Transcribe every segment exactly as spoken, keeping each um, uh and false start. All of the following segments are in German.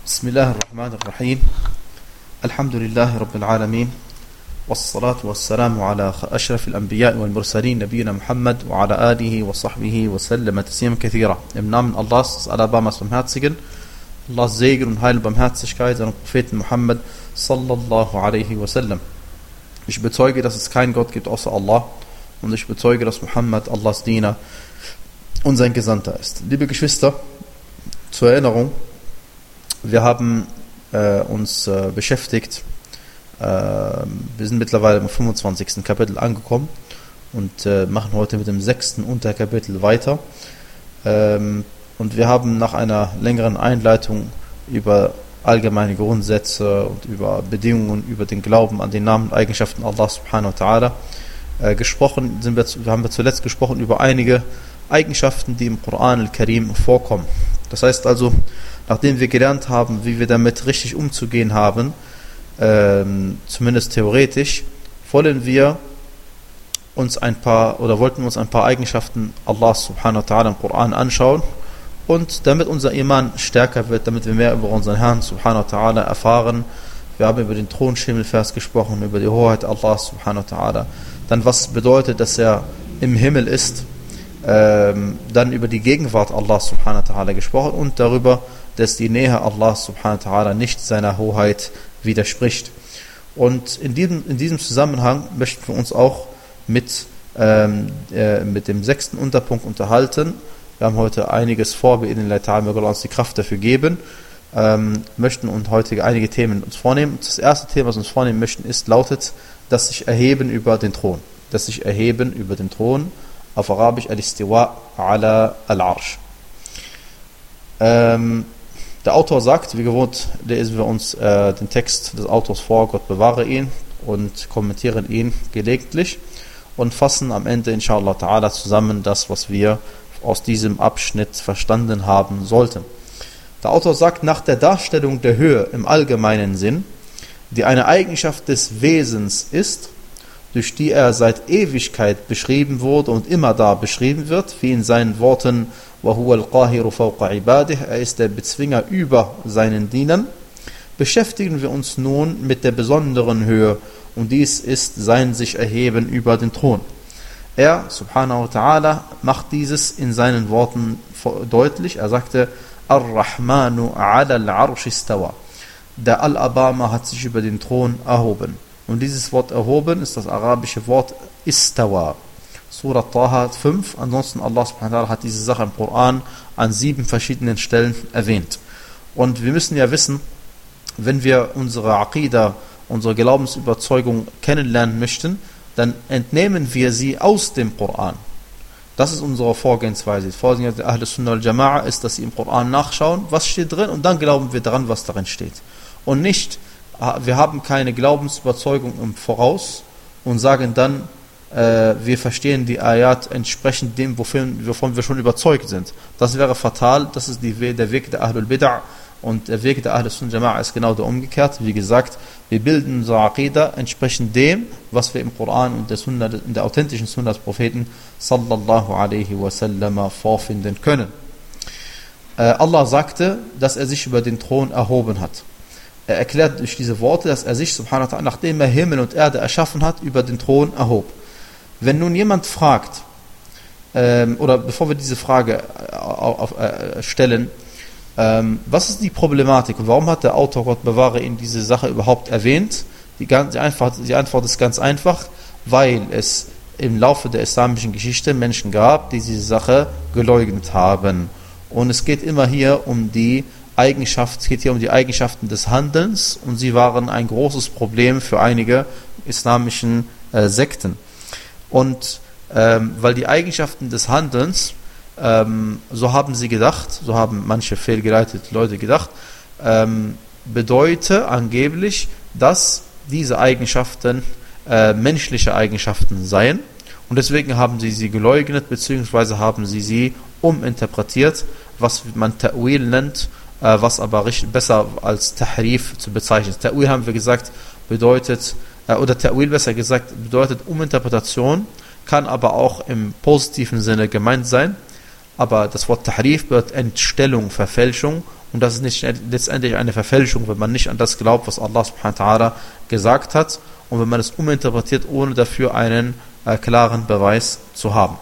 بسم الله الرحمن الرحيم الحمد لله رب العالمين والصلاة والسلام على أشرف الأنبياء والمرسلين نبينا Muhammad وعلى آله وصحبه وسلم تسليما كثيرا. Im Namen Allahs, des Alabamas Barmherzigen, Allahs Segen und Heil und Barmherzigkeit seinem Propheten Muhammad sallallahu alaihi wasallam. Ich bezeuge, dass es keinen Gott gibt außer Allah und ich bezeuge, dass Muhammad Allahs Diener und sein Gesandter ist. Liebe Geschwister, zur Erinnerung, wir haben äh, uns äh, beschäftigt, äh, wir sind mittlerweile im fünfundzwanzigsten Kapitel angekommen und äh, machen heute mit dem sechsten Unterkapitel weiter. Ähm, und wir haben nach einer längeren Einleitung über allgemeine Grundsätze und über Bedingungen, über den Glauben an den Namen und Eigenschaften Allah subhanahu wa ta'ala äh, gesprochen, sind wir, wir haben wir zuletzt gesprochen über einige Eigenschaften, die im Koran al-Karim vorkommen. Das heißt also, nachdem wir gelernt haben, wie wir damit richtig umzugehen haben, ähm, zumindest theoretisch, wollen wir uns ein paar oder wollten wir uns ein paar Eigenschaften Allah subhanahu wa ta'ala im Koran anschauen und damit unser Iman stärker wird, damit wir mehr über unseren Herrn subhanahu wa ta'ala erfahren. Wir haben über den Thronschemel-Vers gesprochen, über die Hoheit Allah subhanahu wa ta'ala. Dann was bedeutet, dass er im Himmel ist, ähm, dann über die Gegenwart Allah subhanahu wa ta'ala gesprochen und darüber, dass die Nähe Allah subhanahu wa ta'ala nicht seiner Hoheit widerspricht. Und in diesem, in diesem Zusammenhang möchten wir uns auch mit, ähm, äh, mit dem sechsten Unterpunkt unterhalten. Wir haben heute einiges vor, wir in den Leitaren, wir wollen uns die Kraft dafür geben, ähm, möchten und heute einige Themen uns vornehmen. Das erste Thema, was wir uns vornehmen möchten, ist, lautet, dass sich erheben über den Thron. Dass sich erheben über den Thron, auf Arabisch al-Istiwa ala al-Arsh. Ähm, Der Autor sagt, wie gewohnt, lesen wir uns äh, den Text des Autors vor, Gott bewahre ihn, und kommentieren ihn gelegentlich und fassen am Ende inshallah ta'ala zusammen das, was wir aus diesem Abschnitt verstanden haben sollten. Der Autor sagt, nach der Darstellung der Höhe im allgemeinen Sinn, die eine Eigenschaft des Wesens ist, durch die er seit Ewigkeit beschrieben wurde und immer da beschrieben wird, wie in seinen Worten, وَهُوَ الْقَاهِرُ فَوْقَ عِبَادِهِ, er ist der Bezwinger über seinen Dienern, beschäftigen wir uns nun mit der besonderen Höhe, und dies ist sein sich erheben über den Thron. Er, subhanahu wa ta'ala, macht dieses in seinen Worten deutlich. Er sagte, Ar-Rahmanu ala al-Arsh istawa. Der Al-Abama hat sich über den Thron erhoben. Und dieses Wort erhoben ist das arabische Wort istawa. Surah Taha fünf, ansonsten Allah subhanahu wa ta'ala hat diese Sache im Koran an sieben verschiedenen Stellen erwähnt. Und wir müssen ja wissen, wenn wir unsere Aqidah, unsere Glaubensüberzeugung kennenlernen möchten, dann entnehmen wir sie aus dem Koran. Das ist unsere Vorgehensweise. Die Vorgehensweise der Ahl Sunnah wal Jama'a ist, dass sie im Koran nachschauen, was steht drin, und dann glauben wir daran, was darin steht. Und nicht, wir haben keine Glaubensüberzeugung im Voraus und sagen dann, äh, wir verstehen die Ayat entsprechend dem, wovon, wovon wir schon überzeugt sind. Das wäre fatal, das ist die, der Weg der Ahlul Bid'ah, und der Weg der Ahl Sunnah wal Jama'a ist genau der umgekehrt. Wie gesagt, wir bilden unsere Aqidah entsprechend dem, was wir im Koran und der Sunna, in der authentischen Sunna des Propheten sallallahu alaihi wasallam vorfinden können. Äh, Allah sagte, dass er sich über den Thron erhoben hat. Er erklärt durch diese Worte, dass er sich, subhanahu wa ta'ala, nachdem er Himmel und Erde erschaffen hat, über den Thron erhob. Wenn nun jemand fragt, ähm, oder bevor wir diese Frage äh, auf, äh, stellen, ähm, was ist die Problematik und warum hat der Autor, Gott bewahre ihn, diese Sache überhaupt erwähnt? Die, ganz, die, einfach, die Antwort ist ganz einfach, weil es im Laufe der islamischen Geschichte Menschen gab, die diese Sache geleugnet haben. Und es geht immer hier um die Eigenschaft, es geht hier um die Eigenschaften des Handelns, und sie waren ein großes Problem für einige islamischen äh, Sekten. Und ähm, weil die Eigenschaften des Handelns, ähm, so haben sie gedacht, so haben manche fehlgeleitete Leute gedacht, ähm, bedeute angeblich, dass diese Eigenschaften äh, menschliche Eigenschaften seien, und deswegen haben sie sie geleugnet, beziehungsweise haben sie sie uminterpretiert, was man Ta'wil nennt, äh, was aber richtig, besser als Tahrif zu bezeichnen. Ta'wil, haben wir gesagt, bedeutet, äh, oder Ta'wil besser gesagt, bedeutet Uminterpretation, kann aber auch im positiven Sinne gemeint sein, aber das Wort Tahrif bedeutet Entstellung, Verfälschung, Und das ist nicht letztendlich eine Verfälschung, wenn man nicht an das glaubt, was Allah subhanahu wa ta'ala gesagt hat und wenn man es uminterpretiert, ohne dafür einen äh, klaren Beweis zu haben.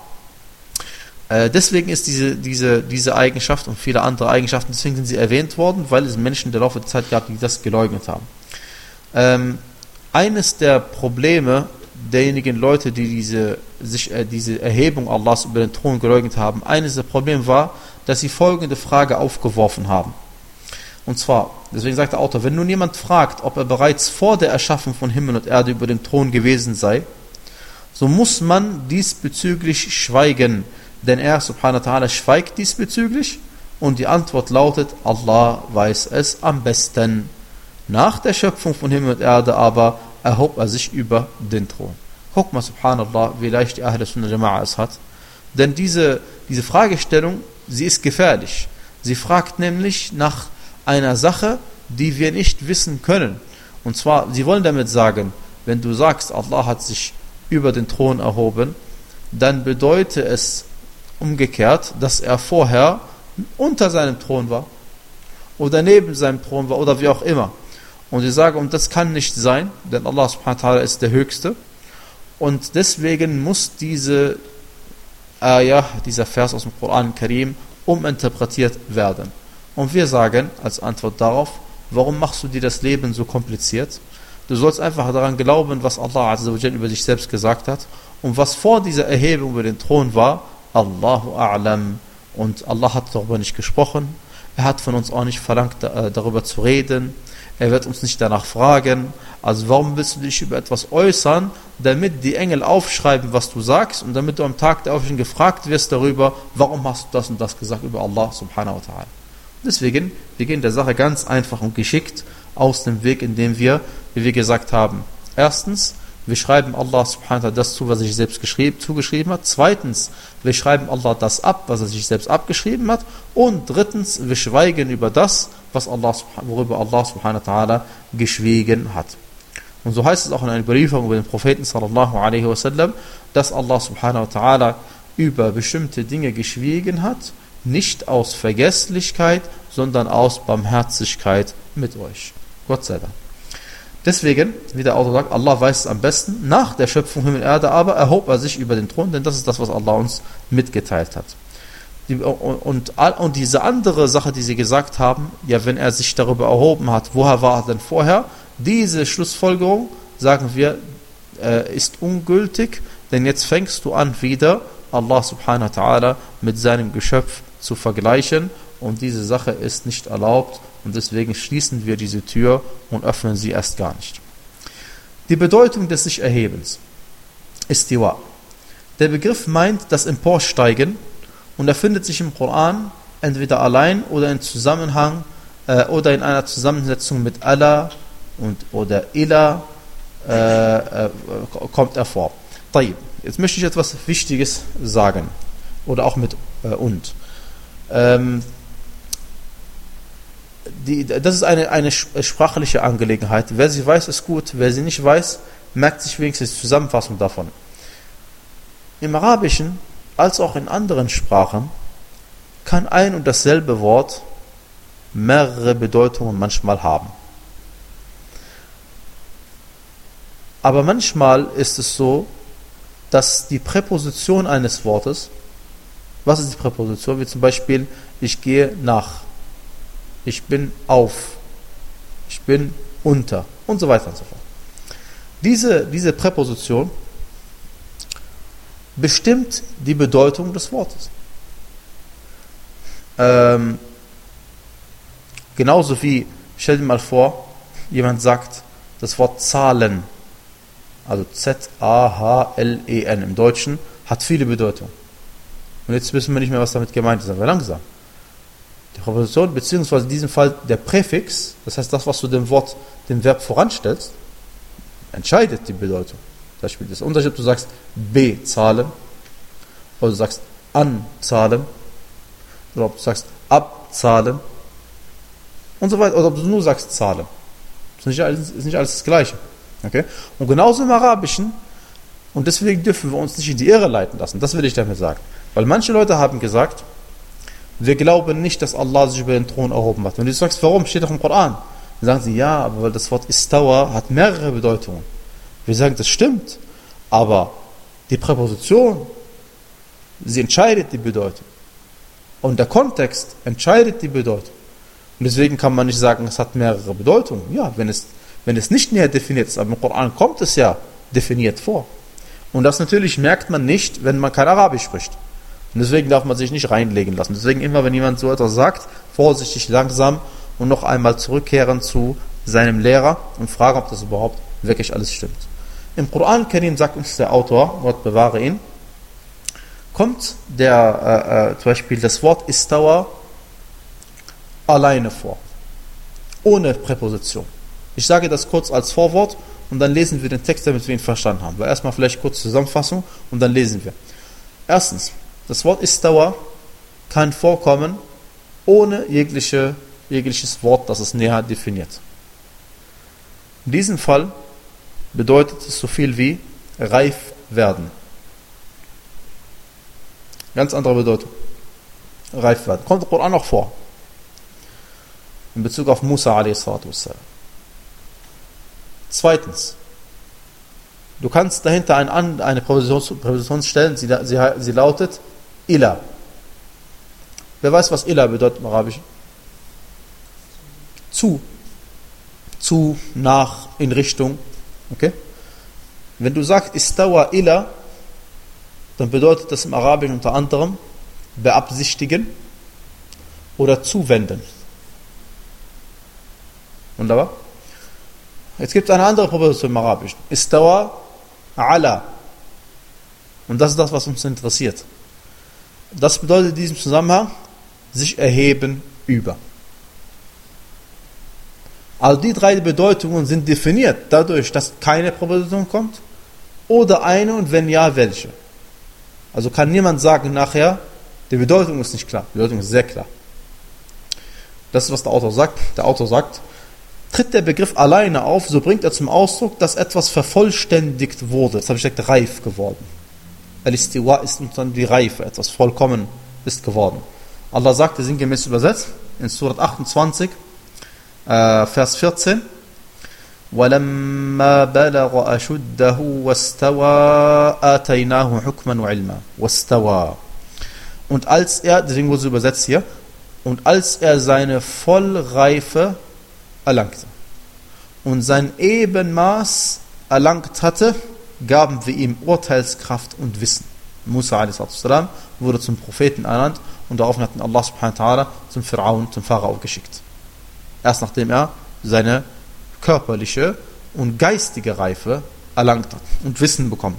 Äh, deswegen ist diese, diese, diese Eigenschaft und viele andere Eigenschaften, deswegen sind sie erwähnt worden, weil es Menschen der Laufe der Zeit gab, die das geleugnet haben. Ähm, eines der Probleme derjenigen Leute, die diese, sich, äh, diese Erhebung Allahs über den Thron geleugnet haben, eines der Probleme war, dass sie folgende Frage aufgeworfen haben. Und zwar, deswegen sagt der Autor, wenn nun jemand fragt, ob er bereits vor der Erschaffung von Himmel und Erde über dem Thron gewesen sei, so muss man diesbezüglich schweigen, denn er, subhanahu wa ta'ala, schweigt diesbezüglich und die Antwort lautet, Allah weiß es am besten. Nach der Schöpfung von Himmel und Erde aber erhob er sich über den Thron. Guck mal, subhanallah, wie leicht die Ahl Sunnah Jama'a es hat. Denn diese, diese Fragestellung, sie ist gefährlich. Sie fragt nämlich nach einer Sache, die wir nicht wissen können. Und zwar, sie wollen damit sagen, wenn du sagst, Allah hat sich über den Thron erhoben, dann bedeutet es umgekehrt, dass er vorher unter seinem Thron war oder neben seinem Thron war oder wie auch immer. Und sie sagen, und das kann nicht sein, denn Allah subhanahu wa ta'ala ist der Höchste. Und deswegen muss diese Ayah, dieser Vers aus dem Koran Karim, uminterpretiert werden. Und wir sagen als Antwort darauf, warum machst du dir das Leben so kompliziert? Du sollst einfach daran glauben, was Allah azza wa jalla über sich selbst gesagt hat. Und was vor dieser Erhebung über den Thron war, Allahu a'lam. Und Allah hat darüber nicht gesprochen. Er hat von uns auch nicht verlangt, darüber zu reden. Er wird uns nicht danach fragen. Also warum willst du dich über etwas äußern, damit die Engel aufschreiben, was du sagst, und damit du am Tag der Auferstehung gefragt wirst darüber, warum hast du das und das gesagt über Allah subhanahu wa ta'ala. Deswegen, wir gehen der Sache ganz einfach und geschickt aus dem Weg, indem wir, wie wir gesagt haben, erstens, wir schreiben Allah subhanahu wa ta'ala das zu, was er sich selbst geschrieben, zugeschrieben hat. Zweitens, wir schreiben Allah das ab, was er sich selbst abgeschrieben hat. Und drittens, wir schweigen über das, was Allah, worüber Allah subhanahu wa ta'ala geschwiegen hat. Und so heißt es auch in einer Überlieferung über den Propheten sallallahu alaihi wasallam, dass Allah subhanahu wa ta'ala über bestimmte Dinge geschwiegen hat, nicht aus Vergesslichkeit, sondern aus Barmherzigkeit mit euch. Gott sei Dank. Deswegen, wie der Autor sagt, Allah weiß es am besten. Nach der Schöpfung Himmel und Erde aber erhob er sich über den Thron, denn das ist das, was Allah uns mitgeteilt hat. Die, und, und diese andere Sache, die sie gesagt haben, ja, wenn er sich darüber erhoben hat, woher war er denn vorher? Diese Schlussfolgerung, sagen wir, äh, ist ungültig, denn jetzt fängst du an, wieder Allah subhanahu wa ta'ala mit seinem Geschöpf zu vergleichen, und diese Sache ist nicht erlaubt, und deswegen schließen wir diese Tür und öffnen sie erst gar nicht. Die Bedeutung des Sich-Erhebens. Istiwa. Der Begriff meint das Emporsteigen, und er findet sich im Koran entweder allein oder in Zusammenhang äh, oder in einer Zusammensetzung mit Allah und oder Ila äh, äh, kommt er vor. Tayyib. Jetzt möchte ich etwas Wichtiges sagen, oder auch mit äh, und. Ähm, die, das ist eine, eine sprachliche Angelegenheit. Wer sie weiß, ist gut. Wer sie nicht weiß, merkt sich wenigstens die Zusammenfassung davon. Im Arabischen, als auch in anderen Sprachen, kann ein und dasselbe Wort mehrere Bedeutungen manchmal haben. Aber manchmal ist es so, dass die Präposition eines Wortes, was ist die Präposition? Wie zum Beispiel, ich gehe nach, ich bin auf, ich bin unter und so weiter und so fort. Diese, diese Präposition bestimmt die Bedeutung des Wortes. Ähm, genauso wie, stell dir mal vor, jemand sagt das Wort Zahlen, also Z A H L E N im Deutschen, hat viele Bedeutungen. Und jetzt wissen wir nicht mehr, was damit gemeint ist, aber langsam. Die Präposition, beziehungsweise in diesem Fall der Präfix, das heißt das, was du dem Wort, dem Verb voranstellst, entscheidet die Bedeutung. Das spielt das Unterschied, ob du sagst bezahlen, oder du sagst anzahlen, oder ob du sagst abzahlen, und so weiter, oder ob du nur sagst zahlen. Das ist nicht alles, ist nicht alles das Gleiche. Okay? Und genauso im Arabischen, und deswegen dürfen wir uns nicht in die Irre leiten lassen, das will ich damit sagen. Weil manche Leute haben gesagt, wir glauben nicht, dass Allah sich über den Thron erhoben hat. Wenn du sagst, warum, steht doch im Koran. Dann sagen sie, ja, aber weil das Wort Istawa hat mehrere Bedeutungen. Wir sagen, das stimmt, aber die Präposition, sie entscheidet die Bedeutung. Und der Kontext entscheidet die Bedeutung. Und deswegen kann man nicht sagen, es hat mehrere Bedeutungen. Ja, wenn es, wenn es nicht näher definiert ist, aber im Koran kommt es ja definiert vor. Und das natürlich merkt man nicht, wenn man kein Arabisch spricht. Und deswegen darf man sich nicht reinlegen lassen. Deswegen immer, wenn jemand so etwas sagt, vorsichtig, langsam und noch einmal zurückkehren zu seinem Lehrer und fragen, ob das überhaupt wirklich alles stimmt. Im Koran Karim sagt uns der Autor, Gott bewahre ihn, kommt der, äh, äh, zum Beispiel das Wort Istawa alleine vor. Ohne Präposition. Ich sage das kurz als Vorwort und dann lesen wir den Text, damit wir ihn verstanden haben. Weil erstmal vielleicht kurz Zusammenfassung und dann lesen wir. Erstens, das Wort Istawa kann vorkommen ohne jegliche, jegliches Wort, das es näher definiert. In diesem Fall bedeutet es so viel wie reif werden. Ganz andere Bedeutung. Reif werden. Kommt der Koran auch vor. In Bezug auf Musa a s. Zweitens. Du kannst dahinter eine, eine Präposition, Präposition stellen, sie, sie, sie lautet Ila. Wer weiß, was Ila bedeutet im Arabischen? Zu. Zu, nach, in Richtung. Okay? Wenn du sagst Istawa Ila, dann bedeutet das im Arabischen unter anderem beabsichtigen oder zuwenden. Wunderbar. Jetzt gibt es eine andere Präposition im Arabischen. Istawa ala. Und das ist das, was uns interessiert. Das bedeutet in diesem Zusammenhang sich erheben über. Also die drei Bedeutungen sind definiert dadurch, dass keine Präposition kommt oder eine und wenn ja, welche. Also kann niemand sagen nachher, die Bedeutung ist nicht klar. Die Bedeutung ist sehr klar. Das ist, was der Autor sagt. Der Autor sagt, tritt der Begriff alleine auf, so bringt er zum Ausdruck, dass etwas vervollständigt wurde. Das habe ich gesagt, reif geworden. Al-Istiwa ist dann die Reife, etwas vollkommen ist geworden. Allah sagte sinngemäß übersetzt, in Surat achtundzwanzig, äh, Vers vierzehn, وَلَمَّا بَلَغَ أَشُدَّهُ وَاسْتَوَى آتَيْنَاهُ حُكْمًا وَعِلْمًا وَاسْتَوَى. Und als er, deswegen wurde es übersetzt hier, und als er seine Vollreife erlangte und sein Ebenmaß erlangt hatte, gaben wir ihm Urteilskraft und Wissen. Musa a s. wurde zum Propheten ernannt und daraufhin hat ihn Allah subhanahu wa ta'ala zum Pharaon, zum Pharao geschickt. Erst nachdem er seine körperliche und geistige Reife erlangt hat und Wissen bekommen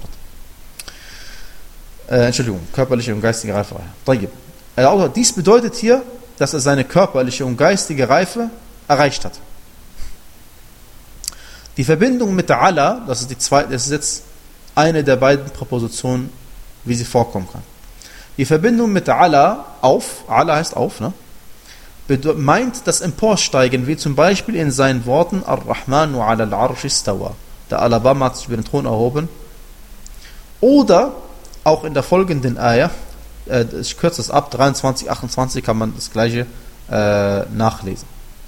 hat. Äh, Entschuldigung, körperliche und geistige Reife. Also dies bedeutet hier, dass er seine körperliche und geistige Reife erreicht hat. Die Verbindung mit der Ala, das ist die zweite, das ist jetzt eine der beiden Präpositionen, wie sie vorkommen kann. Die Verbindung mit der Ala, auf, Ala heißt auf, ne? meint das Emporsteigen, wie zum Beispiel in seinen Worten Ar-Rahmanu ala al-Arsh istawa. Der Alabama hat sich über den Thron erhoben. Oder auch in der folgenden Ayah, äh, ich kürze das ab, dreiundzwanzig, achtundzwanzig kann man das gleiche äh, nachlesen.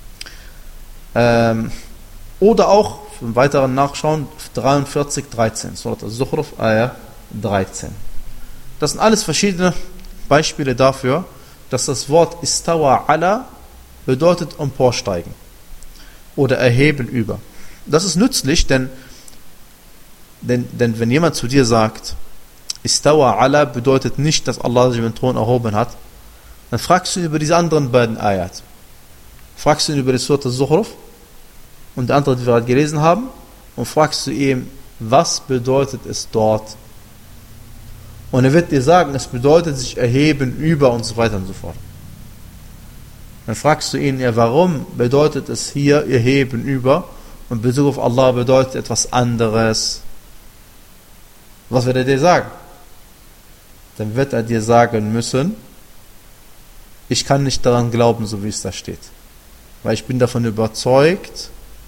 Ähm, oder auch für einen weiteren Nachschauen dreiundvierzig, dreizehn, Surat al-Zukhruf, Ayah dreizehn. Das sind alles verschiedene Beispiele dafür, dass das Wort Istawa ala bedeutet emporsteigen oder erheben über. Das ist nützlich, denn, denn, denn wenn jemand zu dir sagt, Istawa ala bedeutet nicht, dass Allah sich über den Thron erhoben hat, dann fragst du ihn über diese anderen beiden Ayat. Fragst du ihn über die Surat al-Zukhruf und die andere, die wir gerade gelesen haben, und fragst du ihn, was bedeutet es dort? Und er wird dir sagen, es bedeutet sich erheben über und so weiter und so fort. Dann fragst du ihn, ja, warum bedeutet es hier erheben über und Bezug auf Allah bedeutet etwas anderes? Was wird er dir sagen? Dann wird er dir sagen müssen, ich kann nicht daran glauben, so wie es da steht. Weil ich bin davon überzeugt,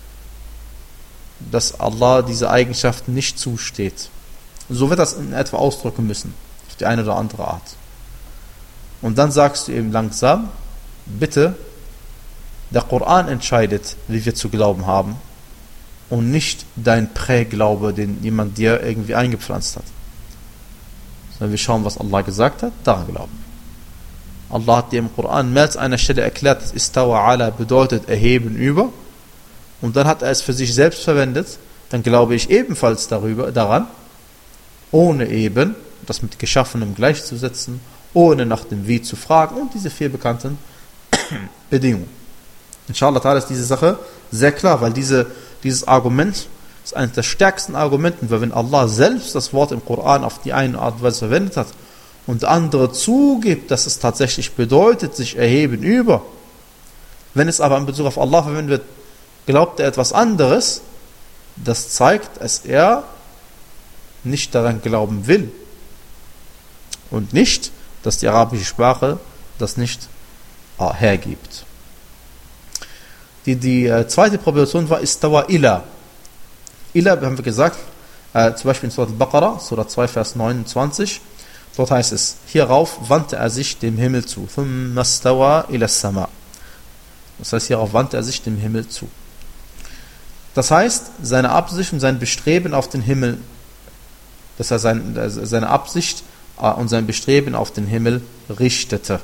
dass Allah diese Eigenschaften nicht zusteht. So wird das in etwa ausdrücken müssen, auf die eine oder andere Art. Und dann sagst du ihm langsam, bitte, der Koran entscheidet, wie wir zu glauben haben und nicht dein Präglaube, den jemand dir irgendwie eingepflanzt hat. Sondern wir schauen, was Allah gesagt hat, daran glauben. Allah hat dir im Koran mehr als einer Stelle erklärt, dass Istawa ala bedeutet erheben über, und dann hat er es für sich selbst verwendet, dann glaube ich ebenfalls darüber, daran, ohne eben das mit Geschaffenem gleichzusetzen, ohne nach dem Wie zu fragen und diese vier bekannten Bedingungen. Inshallah ta'ala ist diese Sache sehr klar, weil diese, dieses Argument ist eines der stärksten Argumenten, weil wenn Allah selbst das Wort im Koran auf die eine Art und Weise verwendet hat und der andere zugibt, dass es tatsächlich bedeutet, sich erheben über, wenn es aber in Bezug auf Allah verwendet wird, glaubt er etwas anderes, das zeigt, dass er nicht daran glauben will und nicht, dass die arabische Sprache das nicht äh, hergibt. Die, die äh, zweite Proposition war Istawa ila. Ila, haben wir gesagt, äh, zum Beispiel in Surah Al-Baqarah, Surah zwei, Vers neunundzwanzig, dort heißt es, hierauf wandte er sich dem Himmel zu. Thumma istawa ila as-sama. Das heißt, hierauf wandte er sich dem Himmel zu. Das heißt, seine Absicht und sein Bestreben auf den Himmel, dass er sein, seine Absicht und sein Bestreben auf den Himmel richtete.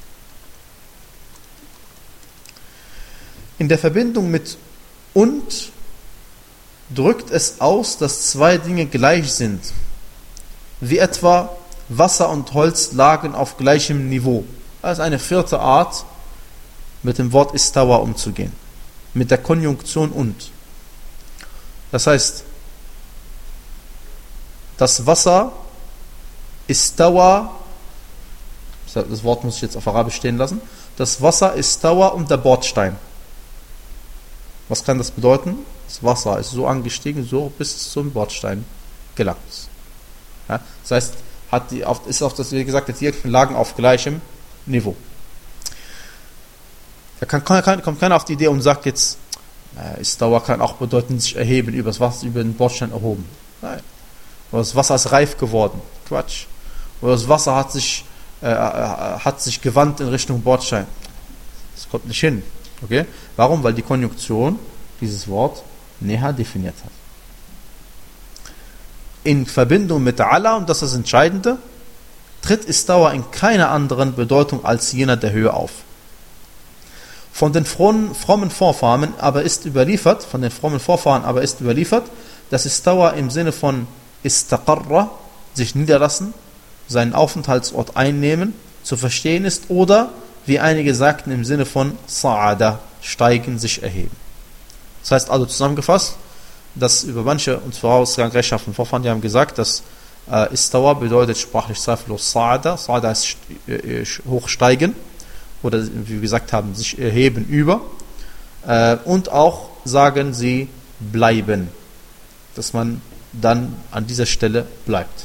In der Verbindung mit und drückt es aus, dass zwei Dinge gleich sind. Wie etwa Wasser und Holz lagen auf gleichem Niveau. Das ist eine vierte Art, mit dem Wort Istawa umzugehen. Mit der Konjunktion und. Das heißt, das Wasser Istawa, das Wort muss ich jetzt auf Arabisch stehen lassen, das Wasser Istawa und der Bordstein. Was kann das bedeuten? Das Wasser ist so angestiegen, so bis es zum Bordstein gelangt ist. Ja, das heißt, hat die auf, ist auf das, wie gesagt, die lagen auf gleichem Niveau. Da kann, kann, kommt keiner auf die Idee und sagt jetzt, äh, Istawa kann auch bedeuten, sich erheben, über das Wasser, über den Bordstein erhoben. Nein. Oder das Wasser ist reif geworden. Quatsch. Oder das Wasser hat sich, äh, hat sich gewandt in Richtung Bordstein. Das kommt nicht hin. Okay? Warum? Weil die Konjunktion dieses Wort näher definiert hat. In Verbindung mit Allah, und das ist das Entscheidende, tritt Istawa in keiner anderen Bedeutung als jener der Höhe auf. Von den frommen, frommen Vorfahren aber ist überliefert, von den frommen Vorfahren aber ist überliefert, dass Istawa im Sinne von Istaqarra, sich niederlassen, seinen Aufenthaltsort einnehmen, zu verstehen ist, oder, wie einige sagten, im Sinne von Sa'ada, steigen, sich erheben. Das heißt also zusammengefasst, dass über manche uns vorausgegangen rechtschaffenen Vorfahren, die haben gesagt, dass äh, Istawa bedeutet sprachlich zweifellos Sa'ada, Sa'ada ist äh, hochsteigen, oder wie wir gesagt haben, sich erheben über, äh, und auch sagen sie bleiben, dass man dann an dieser Stelle bleibt.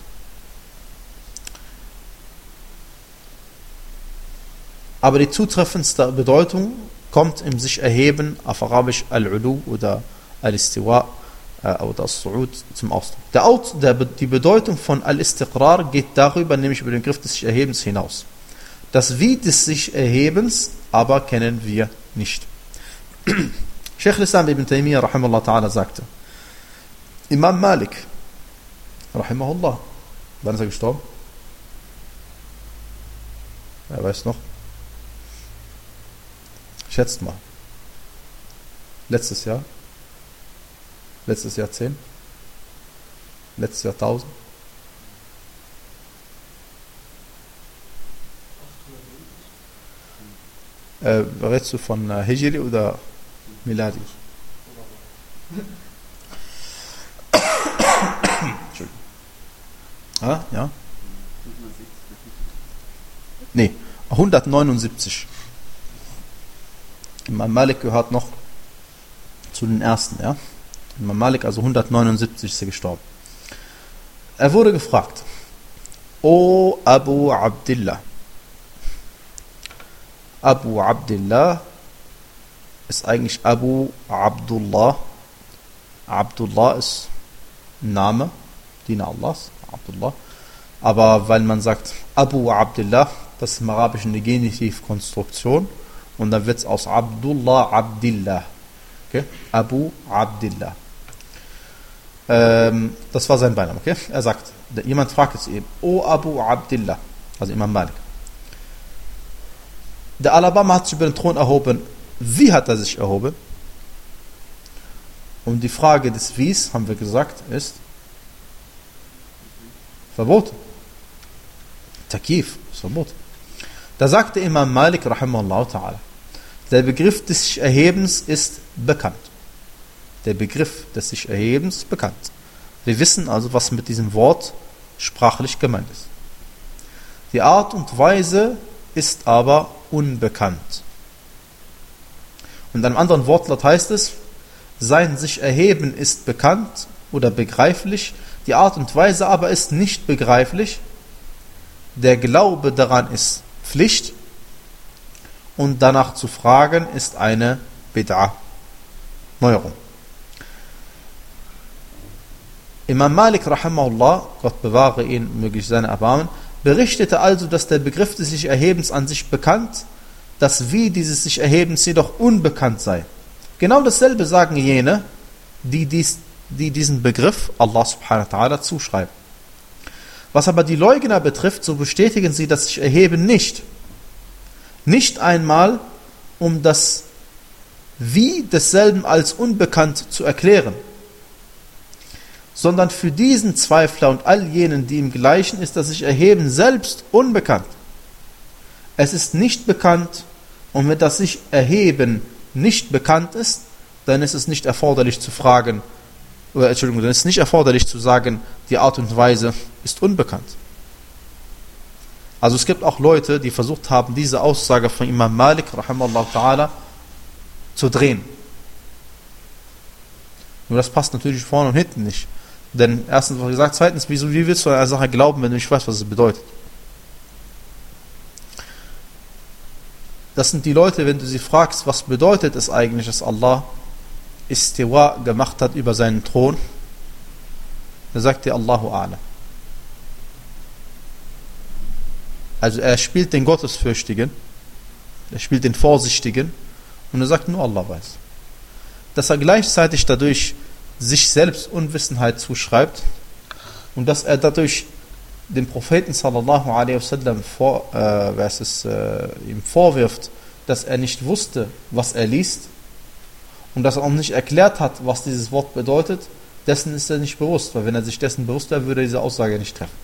Aber die zutreffendste Bedeutung kommt im sich erheben auf Arabisch al-Ulu oder al-Istiwa äh, oder al-Su'ud zum Ausdruck. Der, der, die Bedeutung von al-Istiqrar geht darüber, nämlich über den Begriff des sich Erhebens hinaus. Das Wie des sich Erhebens aber kennen wir nicht. Sheikh al-Islam ibn Taymiyyah rahimahullah ta'ala sagte, Imam Malik rahimahullah, wann ist er gestorben? Wer weiß noch? Schätzt mal. Letztes Jahr? Letztes Jahrzehnt? Letztes Jahrtausend? Äh, redest du von äh, Hijri oder Miladi? Entschuldigung. Ah, ja? Nee, hundertneunundsiebzig. Imam Malik gehört noch zu den ersten, ja? Imam Malik, also hundertneunundsiebzig ist er gestorben. Er wurde gefragt, O Abu Abdillah. Abu Abdillah ist eigentlich Abu Abdullah. Abdullah ist ein Name, Diener Allahs, Abdullah. Aber weil man sagt Abu Abdillah, das ist im Arabischen eine Genitivkonstruktion und dann wird es aus Abdullah Abdillah. Okay? Abu Abdillah. Ähm, das war sein Beiname. Okay? Er sagt, jemand fragt jetzt eben, O Abu Abdillah, also Imam Malik. Der Alabama hat sich über den Thron erhoben. Wie hat er sich erhoben? Und die Frage des Wies, haben wir gesagt, ist verboten. Takif, ist verboten. Da sagte Imam Malik, rahimahullah ta'ala, der Begriff des sich Erhebens ist bekannt. Der Begriff des sich Erhebens ist bekannt. Wir wissen also, was mit diesem Wort sprachlich gemeint ist. Die Art und Weise ist aber unbekannt. Und in einem anderen Wortlaut heißt es, sein sich Erheben ist bekannt oder begreiflich, die Art und Weise aber ist nicht begreiflich. Der Glaube daran ist Pflicht und danach zu fragen ist eine Bid'ah, Neuerung. Imam Malik, rahimahullah, Gott bewahre ihn, möglich seine Erbarmen, berichtete also, dass der Begriff des sich Erhebens an sich bekannt, das Wie dieses sich Erhebens jedoch unbekannt sei. Genau dasselbe sagen jene, die, dies, die diesen Begriff Allah subhanahu wa ta'ala zuschreiben. Was aber die Leugner betrifft, so bestätigen sie das sich Erheben nicht. Nicht einmal, um das Wie desselben als unbekannt zu erklären, sondern für diesen Zweifler und all jenen, die ihm gleichen, ist das sich Erheben selbst unbekannt. Es ist nicht bekannt, und wenn das sich Erheben nicht bekannt ist, dann ist es nicht erforderlich zu fragen, oder Entschuldigung, dann ist es nicht erforderlich zu sagen, die Art und Weise ist unbekannt. Also es gibt auch Leute, die versucht haben, diese Aussage von Imam Malik, rahimahullah ta'ala, zu drehen. Nur das passt natürlich vorne und hinten nicht. Denn erstens, was gesagt, zweitens, wieso, wie willst du an eine Sache glauben, wenn du nicht weißt, was es bedeutet? Das sind die Leute, wenn du sie fragst, was bedeutet es eigentlich, dass Allah Istiwa gemacht hat über seinen Thron, dann sagt dir Allahu A'lam. Also er spielt den Gottesfürchtigen, er spielt den Vorsichtigen und er sagt, nur Allah weiß. Dass er gleichzeitig dadurch sich selbst Unwissenheit zuschreibt und dass er dadurch dem Propheten sallallahu alaihi wasallam vor, äh, was es, äh, ihm vorwirft, dass er nicht wusste, was er liest und dass er auch nicht erklärt hat, was dieses Wort bedeutet, dessen ist er nicht bewusst, weil wenn er sich dessen bewusst wäre, würde er diese Aussage nicht treffen.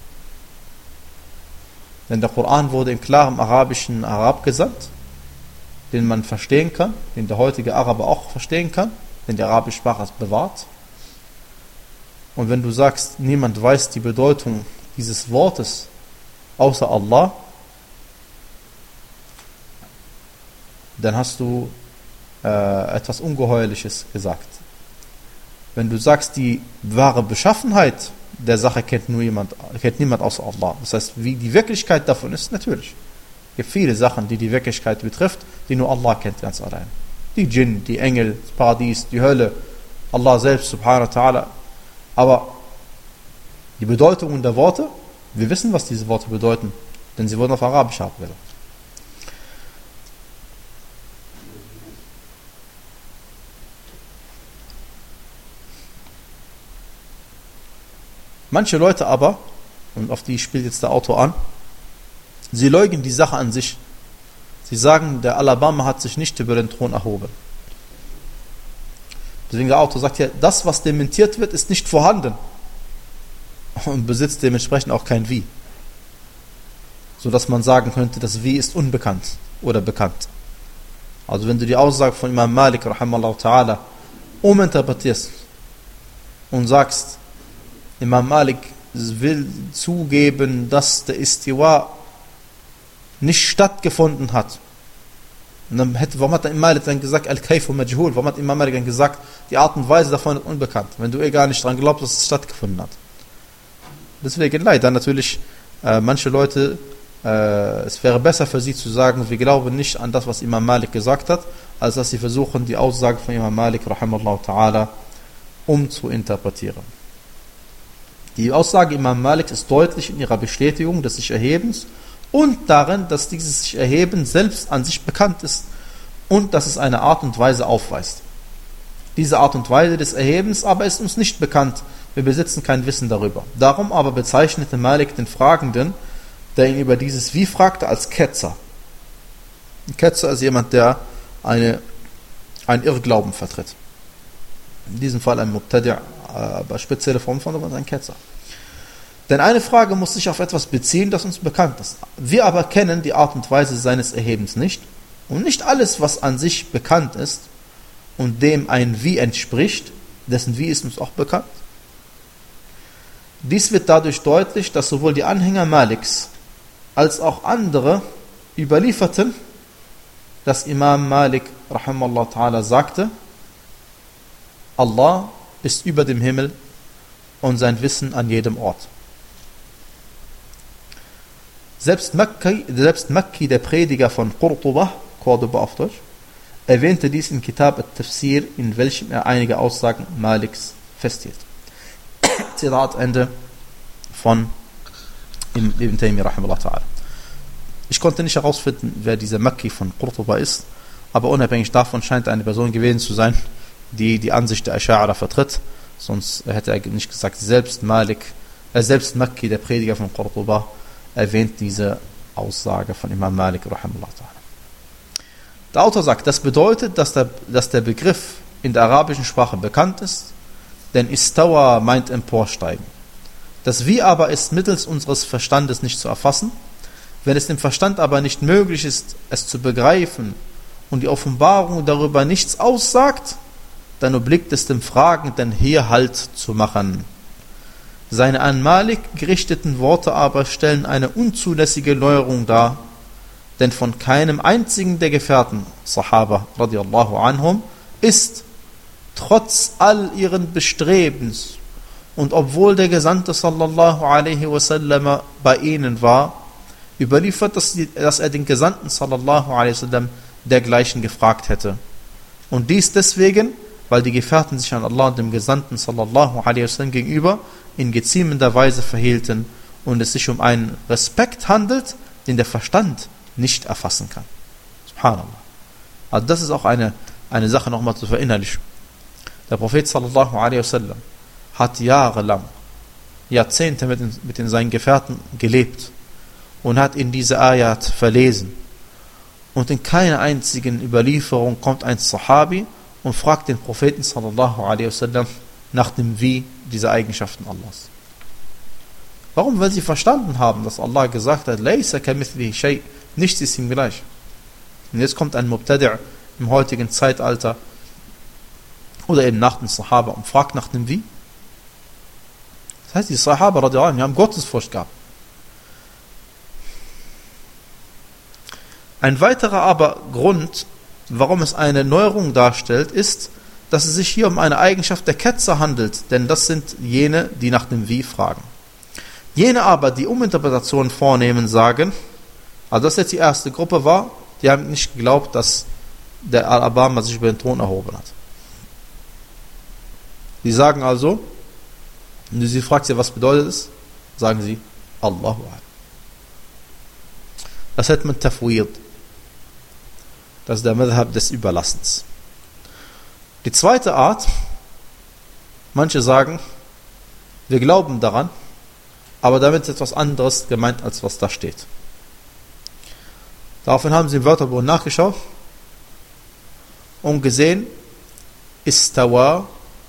Denn der Koran wurde in klarem arabischen Arab gesandt, den man verstehen kann, den der heutige Araber auch verstehen kann, denn die arabische Sprache ist bewahrt. Und wenn du sagst, niemand weiß die Bedeutung dieses Wortes außer Allah, dann hast du äh, etwas Ungeheuerliches gesagt. Wenn du sagst, die wahre Beschaffenheit der Sache kennt nur jemand, kennt niemand außer Allah. Das heißt, wie die Wirklichkeit davon ist, natürlich. Es gibt viele Sachen, die die Wirklichkeit betrifft, die nur Allah kennt ganz allein. Die Djinn, die Engel, das Paradies, die Hölle, Allah selbst, subhanahu wa ta'ala. Aber die Bedeutungen der Worte, wir wissen, was diese Worte bedeuten, denn sie wurden auf Arabisch abgebildet. Manche Leute aber, und auf die spielt jetzt der Autor an, sie leugnen die Sache an sich. Sie sagen, der Alabama hat sich nicht über den Thron erhoben. Deswegen der Autor sagt ja, das, was dementiert wird, ist nicht vorhanden und besitzt dementsprechend auch kein Wie. Sodass man sagen könnte, das Wie ist unbekannt oder bekannt. Also wenn du die Aussage von Imam Malik, rahimahullah ta'ala, uminterpretierst und sagst, Imam Malik will zugeben, dass der Istiwa nicht stattgefunden hat. Und dann hätte, warum hat Imam Malik dann gesagt, Al-Kayfu Majhul? Warum hat Imam Malik dann gesagt, die Art und Weise davon ist unbekannt, wenn du eh gar nicht daran glaubst, dass es stattgefunden hat? Deswegen leider natürlich äh, manche Leute, äh, es wäre besser für sie zu sagen, wir glauben nicht an das, was Imam Malik gesagt hat, als dass sie versuchen, die Aussage von Imam Malik, rahimahullah ta'ala, umzuinterpretieren. Die Aussage Imam Malik ist deutlich in ihrer Bestätigung des sich Erhebens und darin, dass dieses sich Erheben selbst an sich bekannt ist und dass es eine Art und Weise aufweist. Diese Art und Weise des Erhebens aber ist uns nicht bekannt. Wir besitzen kein Wissen darüber. Darum aber bezeichnete Malik den Fragenden, der ihn über dieses Wie fragte, als Ketzer. Ein Ketzer ist jemand, der eine, einen Irrglauben vertritt. In diesem Fall ein Mubtadi', aber spezielle Form von ein Ketzer. Denn eine Frage muss sich auf etwas beziehen, das uns bekannt ist. Wir aber kennen die Art und Weise seines Erhebens nicht. Und nicht alles, was an sich bekannt ist und dem ein Wie entspricht, dessen Wie ist uns auch bekannt. Dies wird dadurch deutlich, dass sowohl die Anhänger Maliks als auch andere überlieferten, dass Imam Malik rahimallahu ta'ala sagte, Allah ist über dem Himmel und sein Wissen an jedem Ort. Selbst Makki, selbst Makki, der Prediger von Qurtuba, Cordoba auf Deutsch, erwähnte dies in Kitab al-Tafsir, in welchem er einige Aussagen Maliks festhielt. Zitat Ende von Ibn Taymiyyah rahimahullah ta'ala. Ich konnte nicht herausfinden, wer dieser Makki von Qurtuba ist, aber unabhängig davon scheint er eine Person gewesen zu sein, die die Ansicht der Asch'ara vertritt, sonst hätte er nicht gesagt, selbst Malik, äh, selbst Makki, der Prediger von Qurtuba, erwähnt diese Aussage von Imam Malik rahimahullah ta'ala. Der Autor sagt, das bedeutet, dass der, dass der Begriff in der arabischen Sprache bekannt ist, denn Istawa meint emporsteigen. Das Wie aber ist mittels unseres Verstandes nicht zu erfassen. Wenn es dem Verstand aber nicht möglich ist, es zu begreifen und die Offenbarung darüber nichts aussagt, dann obliegt es dem Fragenden, hier Halt zu machen. Seine an Malik gerichteten Worte aber stellen eine unzulässige Neuerung dar, denn von keinem einzigen der Gefährten, Sahaba radiallahu anhum, ist trotz all ihren Bestrebens und obwohl der Gesandte sallallahu alaihi wasallam bei ihnen war, überliefert, dass, die, dass er den Gesandten sallallahu alaihi wasallam dergleichen gefragt hätte. Und dies deswegen, weil die Gefährten sich an Allah und dem Gesandten sallallahu alaihi wasallam gegenüber in geziemender Weise verhielten und es sich um einen Respekt handelt, den der Verstand nicht erfassen kann. Subhanallah. Also das ist auch eine, eine Sache nochmal zu verinnerlichen. Der Prophet sallallahu alaihi wasallam hat jahrelang, Jahrzehnte mit, in, mit in seinen Gefährten gelebt und hat in diese Ayat verlesen. Und in keiner einzigen Überlieferung kommt ein Sahabi und fragt den Propheten sallallahu alaihi wasallam nach dem Wie dieser Eigenschaften Allahs. Warum? Weil sie verstanden haben, dass Allah gesagt hat, Laysa kamithlihi shay', nichts ist ihm gleich. Und jetzt kommt ein Mubtadi' im heutigen Zeitalter oder eben nach den Sahaba und fragt nach dem Wie. Das heißt, die Sahaba radiallahu anhum haben Gottesfurcht gehabt. Ein weiterer aber Grund, warum es eine Neuerung darstellt, ist, dass es sich hier um eine Eigenschaft der Ketzer handelt, denn das sind jene, die nach dem Wie fragen. Jene aber, die Uminterpretationen vornehmen, sagen, also das jetzt die erste Gruppe war, die haben nicht geglaubt, dass der Al-Abama sich über den Thron erhoben hat. Die sagen also, wenn du sie fragst, was bedeutet es, sagen sie, Allahu A'lam. Das hat man Tafwid. Das ist der Madhab des Überlassens. Die zweite Art, manche sagen, wir glauben daran, aber damit ist etwas anderes gemeint, als was da steht. Daraufhin haben sie im Wörterbuch nachgeschaut und gesehen, Istawa.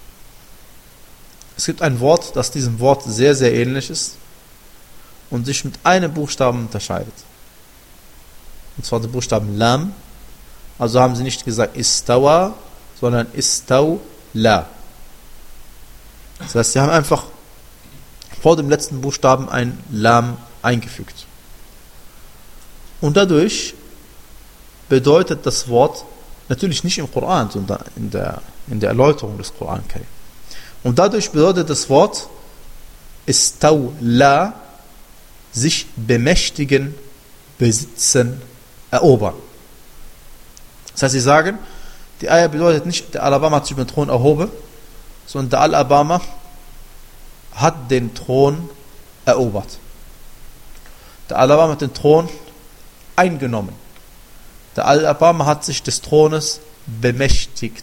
Es gibt ein Wort, das diesem Wort sehr, sehr ähnlich ist und sich mit einem Buchstaben unterscheidet. Und zwar den Buchstaben Lam. Also haben sie nicht gesagt Istawa, sondern Istawla. Das heißt, sie haben einfach vor dem letzten Buchstaben ein Lam eingefügt. Und dadurch bedeutet das Wort natürlich nicht im Koran, sondern in der, in der Erläuterung des Koran. Und dadurch bedeutet das Wort Istawla sich bemächtigen, besitzen, erobern. Das heißt, sie sagen, die Ayah bedeutet nicht, der Al-Abama hat sich über den Thron erhoben, sondern der Al-Abama hat den Thron erobert. Der Al-Erbarme hat den Thron eingenommen. Der Al-Erbarme hat sich des Thrones bemächtigt.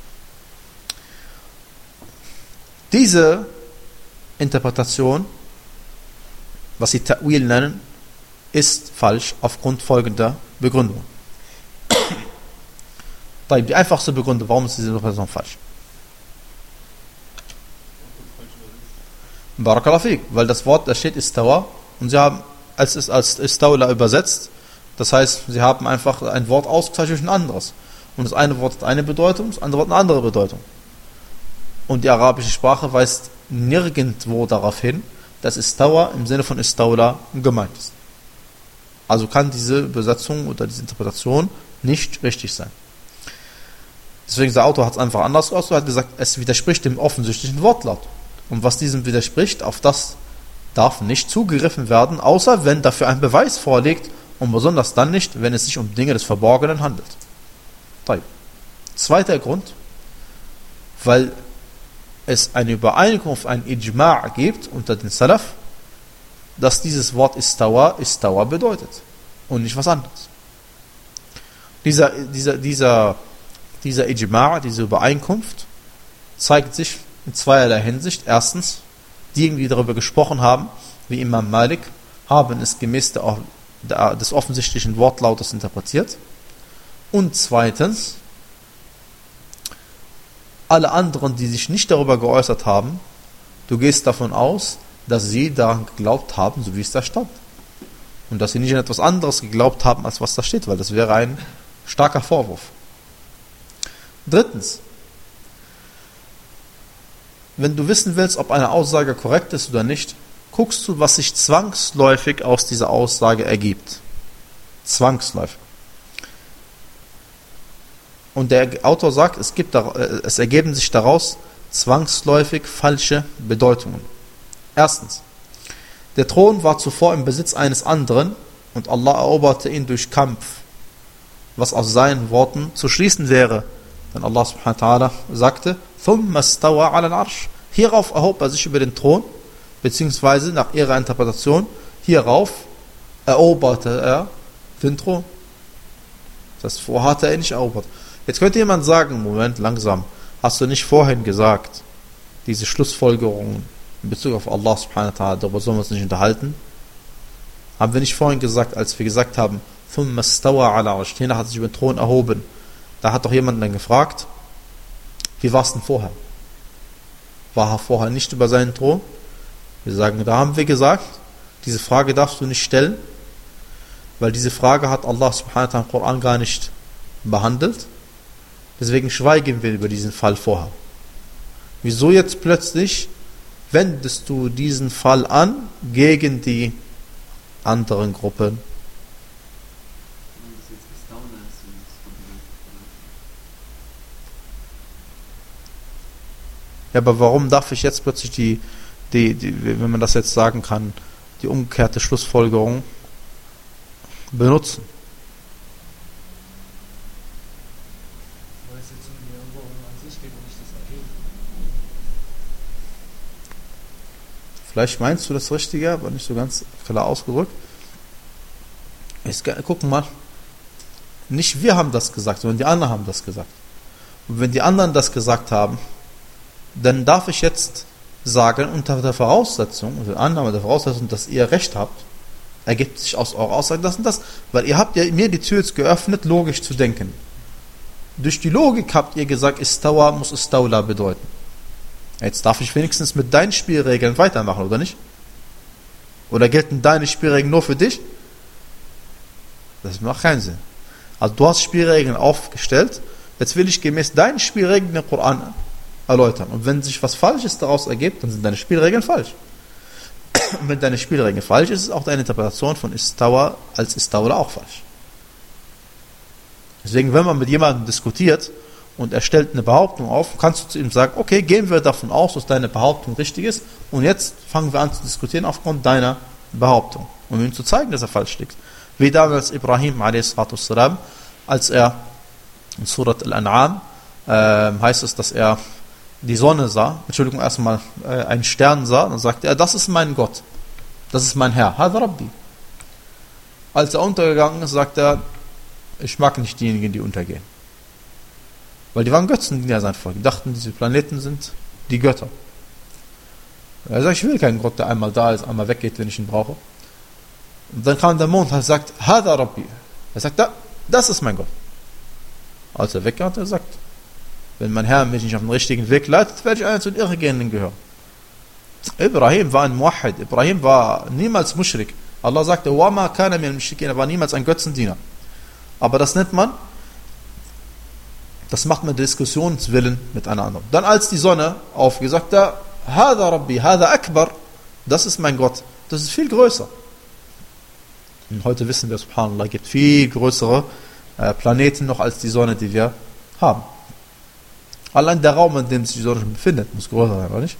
Diese Interpretation, was sie Ta'wil nennen, ist falsch aufgrund folgender Begründung. Die einfachste Begründung, warum ist diese Interpretation falsch? Barakallahu fik, weil das Wort, da steht Istawa und sie haben, als es als Istawla übersetzt, das heißt, sie haben einfach ein Wort ausgetauscht durch ein anderes. Und das eine Wort hat eine Bedeutung, das andere Wort eine andere Bedeutung. Und die arabische Sprache weist nirgendwo darauf hin, dass Istawa im Sinne von Istawla gemeint ist. Also kann diese Übersetzung oder diese Interpretation nicht richtig sein. Deswegen der Autor hat es einfach anders ausgedrückt, hat gesagt, es widerspricht dem offensichtlichen Wortlaut. Und was diesem widerspricht, auf das darf nicht zugegriffen werden, außer wenn dafür ein Beweis vorliegt und besonders dann nicht, wenn es sich um Dinge des Verborgenen handelt. Zweiter Grund, weil es eine Übereinkunft, ein Ijma' gibt unter den Salaf, dass dieses Wort Istawa, Istawa bedeutet und nicht was anderes. Dieser, dieser, dieser, dieser Ijma', diese Übereinkunft, zeigt sich in zweierlei Hinsicht. Erstens, diejenigen, die darüber gesprochen haben, wie Imam Malik, haben es gemäß der, der, des offensichtlichen Wortlautes interpretiert. Und zweitens, alle anderen, die sich nicht darüber geäußert haben, du gehst davon aus, dass sie daran geglaubt haben, so wie es da stand. Und dass sie nicht an etwas anderes geglaubt haben, als was da steht, weil das wäre ein starker Vorwurf. Drittens, wenn du wissen willst, ob eine Aussage korrekt ist oder nicht, guckst du, was sich zwangsläufig aus dieser Aussage ergibt. Zwangsläufig. Und der Autor sagt, es, gibt, es ergeben sich daraus zwangsläufig falsche Bedeutungen. Erstens, der Thron war zuvor im Besitz eines anderen und Allah eroberte ihn durch Kampf, was aus seinen Worten zu schließen wäre. Denn Allah subhanahu wa ta'ala sagte, ثُمَّ اسْتَوَى عَلَى الْعَرْشِ. Hierauf erhob er sich über den Thron, beziehungsweise nach ihrer Interpretation, hierauf eroberte er den Thron. Das vorher hatte er nicht erobert. Jetzt könnte jemand sagen, Moment, langsam, hast du nicht vorhin gesagt, diese Schlussfolgerungen in Bezug auf Allah subhanahu wa ta'ala, darüber sollen wir uns nicht unterhalten? Haben wir nicht vorhin gesagt, als wir gesagt haben, ثُمَّ اسْتَوَى عَلَى الْعَرْشِ, hiernach hat sich über den Thron erhoben. Da hat doch jemand dann gefragt, wie war es denn vorher? War er vorher nicht über seinen Thron? Wir sagen, da haben wir gesagt, diese Frage darfst du nicht stellen, weil diese Frage hat Allah subhanahu wa ta'ala im Koran gar nicht behandelt. Deswegen schweigen wir über diesen Fall vorher. Wieso jetzt plötzlich wendest du diesen Fall an gegen die anderen Gruppen? Ja, aber warum darf ich jetzt plötzlich die, die, die, wenn man das jetzt sagen kann, die umgekehrte Schlussfolgerung benutzen? Weil es jetzt um die Erinnerung an sich geht und nicht das Ergebnis. Vielleicht meinst du das Richtige, aber nicht so ganz klar ausgedrückt. Jetzt gucken mal, nicht wir haben das gesagt, sondern die anderen haben das gesagt. Und wenn die anderen das gesagt haben, dann darf ich jetzt sagen, unter der Voraussetzung, unter der Annahme der Voraussetzung, dass ihr Recht habt, ergibt sich aus eurer Aussage das und das, weil ihr habt ja mir die Tür jetzt geöffnet, logisch zu denken. Durch die Logik habt ihr gesagt, Istawa muss Istawla bedeuten. Jetzt darf ich wenigstens mit deinen Spielregeln weitermachen, oder nicht? Oder gelten deine Spielregeln nur für dich? Das macht keinen Sinn. Also du hast Spielregeln aufgestellt, jetzt will ich gemäß deinen Spielregeln den Koran erläutern. Und wenn sich was Falsches daraus ergibt, dann sind deine Spielregeln falsch. Und wenn deine Spielregeln falsch ist, ist auch deine Interpretation von Istawa als Istawla auch falsch. Deswegen, wenn man mit jemandem diskutiert und er stellt eine Behauptung auf, kannst du zu ihm sagen, okay, gehen wir davon aus, dass deine Behauptung richtig ist und jetzt fangen wir an zu diskutieren aufgrund deiner Behauptung, um ihm zu zeigen, dass er falsch liegt. Wie damals Ibrahim a s, als er in Surat Al-An'am äh, heißt es, dass er die Sonne sah, Entschuldigung, erstmal äh, einen Stern sah, dann sagte er, das ist mein Gott, das ist mein Herr, Hada Rabbi. Als er untergegangen ist, sagt er, ich mag nicht diejenigen, die untergehen. Weil die waren Götzen, die sein Volk. Die dachten, diese Planeten sind die Götter. Er sagt, ich will keinen Gott, der einmal da ist, einmal weggeht, wenn ich ihn brauche. Und dann kam der Mond und sagt, Hada Rabbi. Er sagt, da, das ist mein Gott. Als er weggeht, er sagt, wenn mein Herr mich nicht auf den richtigen Weg leitet, werde ich einer zu den Irregehenden gehören. Ibrahim war ein Muwahhid. Ibrahim war niemals Muschrik. Allah sagte, Wama kana min al-Mushrikin, er war niemals ein Götzendiener. Aber das nennt man, das macht man Diskussionswillen mit einer anderen. Dann als die Sonne aufgeht, sagt er, Hada Rabbi, Hada Akbar, das ist mein Gott. Das ist viel größer. Und heute wissen wir, subhanallah, gibt viel größere äh, Planeten noch als die Sonne, die wir haben. Allein der Raum, in dem sich die Sonne befindet, muss größer sein, oder nicht?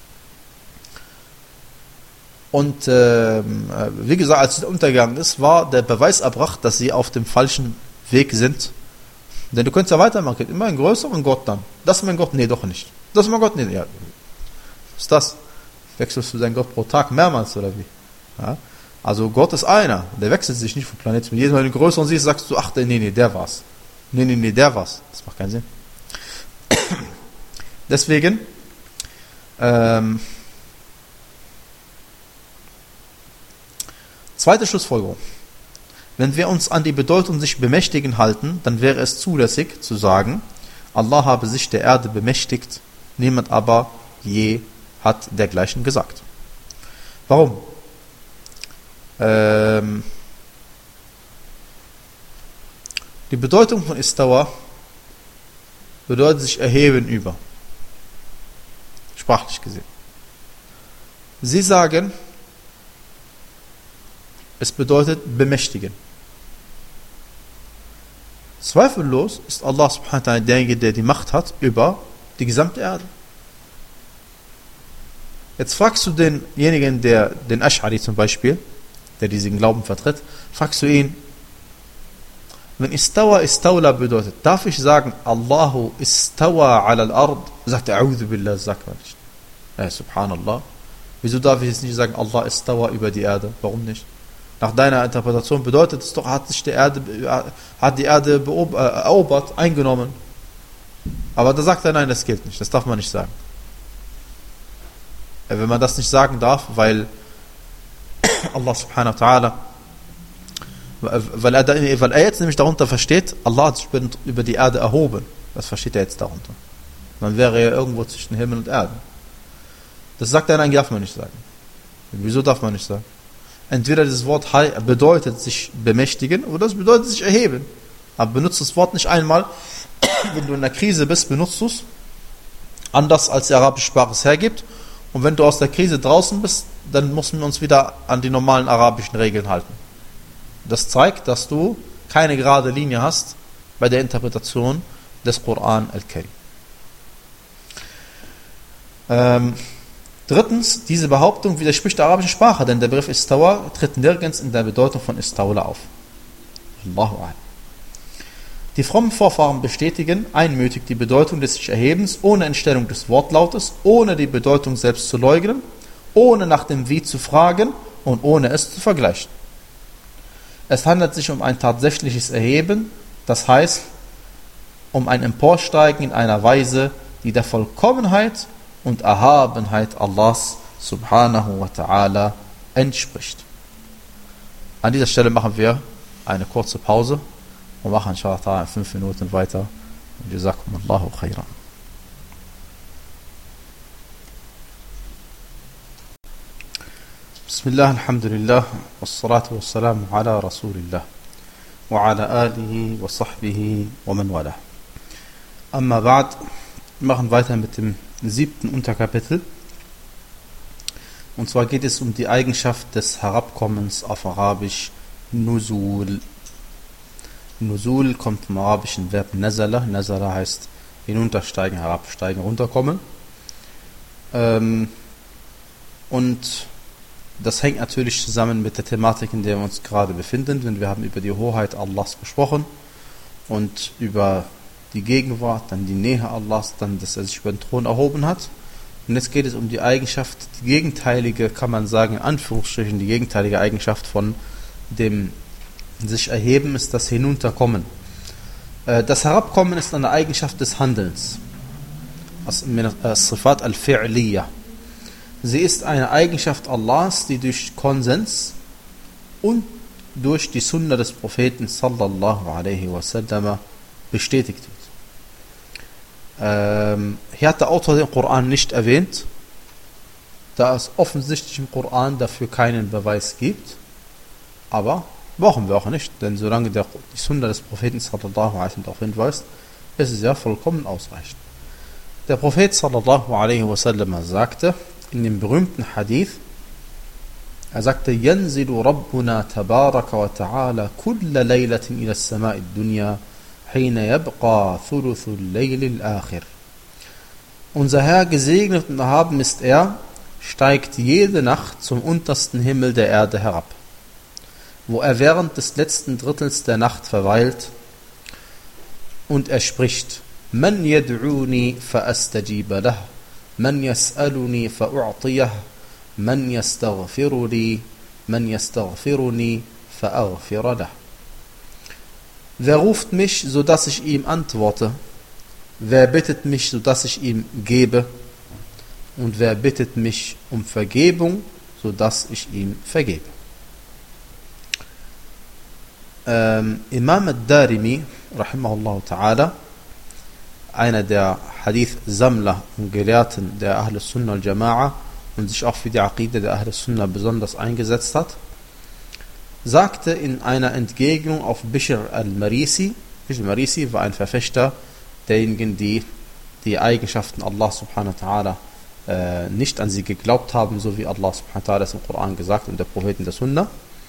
Und äh, wie gesagt, als sie untergegangen ist, war der Beweis erbracht, dass sie auf dem falschen Weg sind. Denn du könntest ja weitermachen, immer einen größeren Gott dann. Das ist mein Gott? Nee, doch nicht. Das ist mein Gott? Nee, ja. Was ist das? Wechselst du deinen Gott pro Tag mehrmals oder wie? Ja? Also Gott ist einer, der wechselt sich nicht vom Planeten. Wenn jedes Mal den größeren siehst, sagst du, ach, nee, nee, der war's. Nee, nee, nee, der war's. Das macht keinen Sinn. Deswegen, ähm, zweite Schlussfolgerung. Wenn wir uns an die Bedeutung sich bemächtigen halten, dann wäre es zulässig zu sagen, Allah habe sich der Erde bemächtigt, niemand aber je hat dergleichen gesagt. Warum? Ähm, die Bedeutung von Istawa bedeutet sich erheben über. Sprachlich gesehen. Sie sagen, es bedeutet bemächtigen. Zweifellos ist Allah subhanahu wa ta'ala derjenige, der die Macht hat über die gesamte Erde. Jetzt fragst du denjenigen, der den Ash'ari zum Beispiel, der diesen Glauben vertritt, fragst du ihn, wenn Istawa Istawla bedeutet, darf ich sagen, Allahu Istawa ala al-Ard? Sagt er, A'udhu billah, sagt man nicht. Ja, subhanallah. Wieso darf ich jetzt nicht sagen, Allah Istawa über die Erde? Warum nicht? Nach deiner Interpretation bedeutet es doch, hat sich die Erde, hat die Erde erobert, eingenommen. Aber da sagt er, nein, das gilt nicht, das darf man nicht sagen. Wenn man das nicht sagen darf, weil Allah subhanahu wa ta'ala, weil er, weil er jetzt nämlich darunter versteht, Allah hat sich über die Erde erhoben. Das versteht er jetzt darunter. Man wäre ja irgendwo zwischen Himmel und Erde. Das sagt er, nein, darf man nicht sagen. Wieso darf man nicht sagen? Entweder das Wort bedeutet sich bemächtigen oder es bedeutet sich erheben. Aber benutzt das Wort nicht einmal, wenn du in einer Krise bist, benutzt du es anders als die arabische Sprache es hergibt. Und wenn du aus der Krise draußen bist, dann müssen wir uns wieder an die normalen arabischen Regeln halten. Das zeigt, dass du keine gerade Linie hast bei der Interpretation des Koran al-Karim. Ähm, drittens, diese Behauptung widerspricht der arabischen Sprache, denn der Begriff Istawa tritt nirgends in der Bedeutung von Istawla auf. Allahu a'lam. Die frommen Vorfahren bestätigen einmütig die Bedeutung des sich Erhebens ohne Entstellung des Wortlautes, ohne die Bedeutung selbst zu leugnen, ohne nach dem Wie zu fragen und ohne es zu vergleichen. Es handelt sich um ein tatsächliches Erheben, das heißt, um ein Emporsteigen in einer Weise, die der Vollkommenheit und Erhabenheit Allahs subhanahu wa ta'ala entspricht. An dieser Stelle machen wir eine kurze Pause und machen inshallah in fünf Minuten weiter. Jazakumullahu khairan. Bismillah, alhamdulillah, wassalatu wassalamu ala rasulillah wa ala alihi wa sahbihi wa man wala. Amma ba'd, wir machen weiter mit dem siebten Unterkapitel. Und zwar geht es um die Eigenschaft des Herabkommens auf Arabisch Nuzul. Nuzul kommt vom arabischen Verb Nazala. Nazala heißt hinuntersteigen, herabsteigen, runterkommen. Ähm, und das hängt natürlich zusammen mit der Thematik, in der wir uns gerade befinden, denn wir haben über die Hoheit Allahs gesprochen und über die Gegenwart, dann die Nähe Allahs, dann, dass er sich über den Thron erhoben hat. Und jetzt geht es um die Eigenschaft, die gegenteilige, kann man sagen, in Anführungsstrichen, die gegenteilige Eigenschaft von dem Sich erheben ist das Hinunterkommen. Das Herabkommen ist eine Eigenschaft des Handelns. As-Sifat al-Fi'liya. Sie ist eine Eigenschaft Allahs, die durch Konsens und durch die Sunna des Propheten sallallahu alaihi wasallam bestätigt wird. Ähm, hier hat der Autor den Koran nicht erwähnt, da es offensichtlich im Koran dafür keinen Beweis gibt, aber brauchen wir auch nicht, denn solange der, die Sunna des Propheten sallallahu alaihi wasallam darauf hinweist, ist es ja vollkommen ausreichend. Der Prophet sallallahu alaihi wasallam sagte in dem berühmten Hadith, er sagte, ينزل ربنا تبارك وتعالى كل ليلة إلى السماء الدنيا حين يبقى ثلث الليل الآخر. Unser Herr, gesegnet und erhaben ist er, steigt jede Nacht zum untersten Himmel der Erde herab, wo er während des letzten Drittels der Nacht verweilt, und er spricht: Man yad'uni fa'astajiba lah, man yas'aluni fa'u'tiyah, man yastaghfiruni, man yastaghfiruni fa'aghfira lah. Wer ruft mich, so dass ich ihm antworte? Wer bittet mich, so dass ich ihm gebe? Und wer bittet mich um Vergebung, so dass ich ihm vergebe? Ähm, Imam al-Darimi, rahimahullah ta'ala, einer der Hadith-Sammler und Gelehrten der Ahl Sunnah al-Jama'a und sich auch für die Aqide der Ahl Sunnah besonders eingesetzt hat, sagte in einer Entgegnung auf Bishr al-Marisi, Bishr al-Marisi war ein Verfechter derjenigen, die die Eigenschaften Allah subhanahu wa ta'ala äh, nicht an sie geglaubt haben, so wie Allah subhanahu wa ta'ala es im Koran gesagt und der Propheten der Sunna.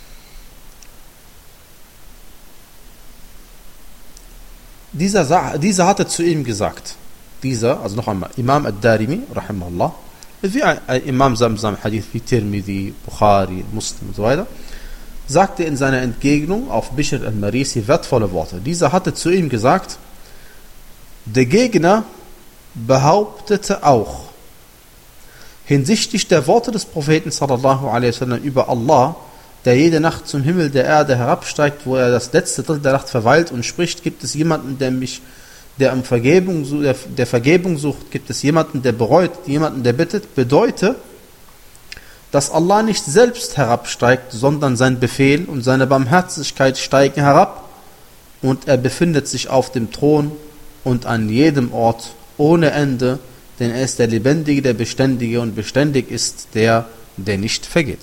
Dieser, dieser hatte zu ihm gesagt, dieser, also noch einmal, Imam al-Darimi, rahimahullah, wie ein, ein Imam Samsam, Hadith wie Tirmidhi, Bukhari, Muslim und so weiter, sagte in seiner Entgegnung auf Bishr al-Marisi wertvolle Worte. Dieser hatte zu ihm gesagt, der Gegner behauptete auch, hinsichtlich der Worte des Propheten sallallahu alaihi wasallam über Allah, der jede Nacht zum Himmel der Erde herabsteigt, wo er das letzte Drittel der Nacht verweilt und spricht, gibt es jemanden, der mich, der um Vergebung, der, der Vergebung sucht, gibt es jemanden, der bereut, jemanden, der bittet, bedeutet, dass Allah nicht selbst herabsteigt, sondern sein Befehl und seine Barmherzigkeit steigen herab und er befindet sich auf dem Thron und an jedem Ort ohne Ende, denn er ist der Lebendige, der Beständige und beständig ist der, der nicht vergeht.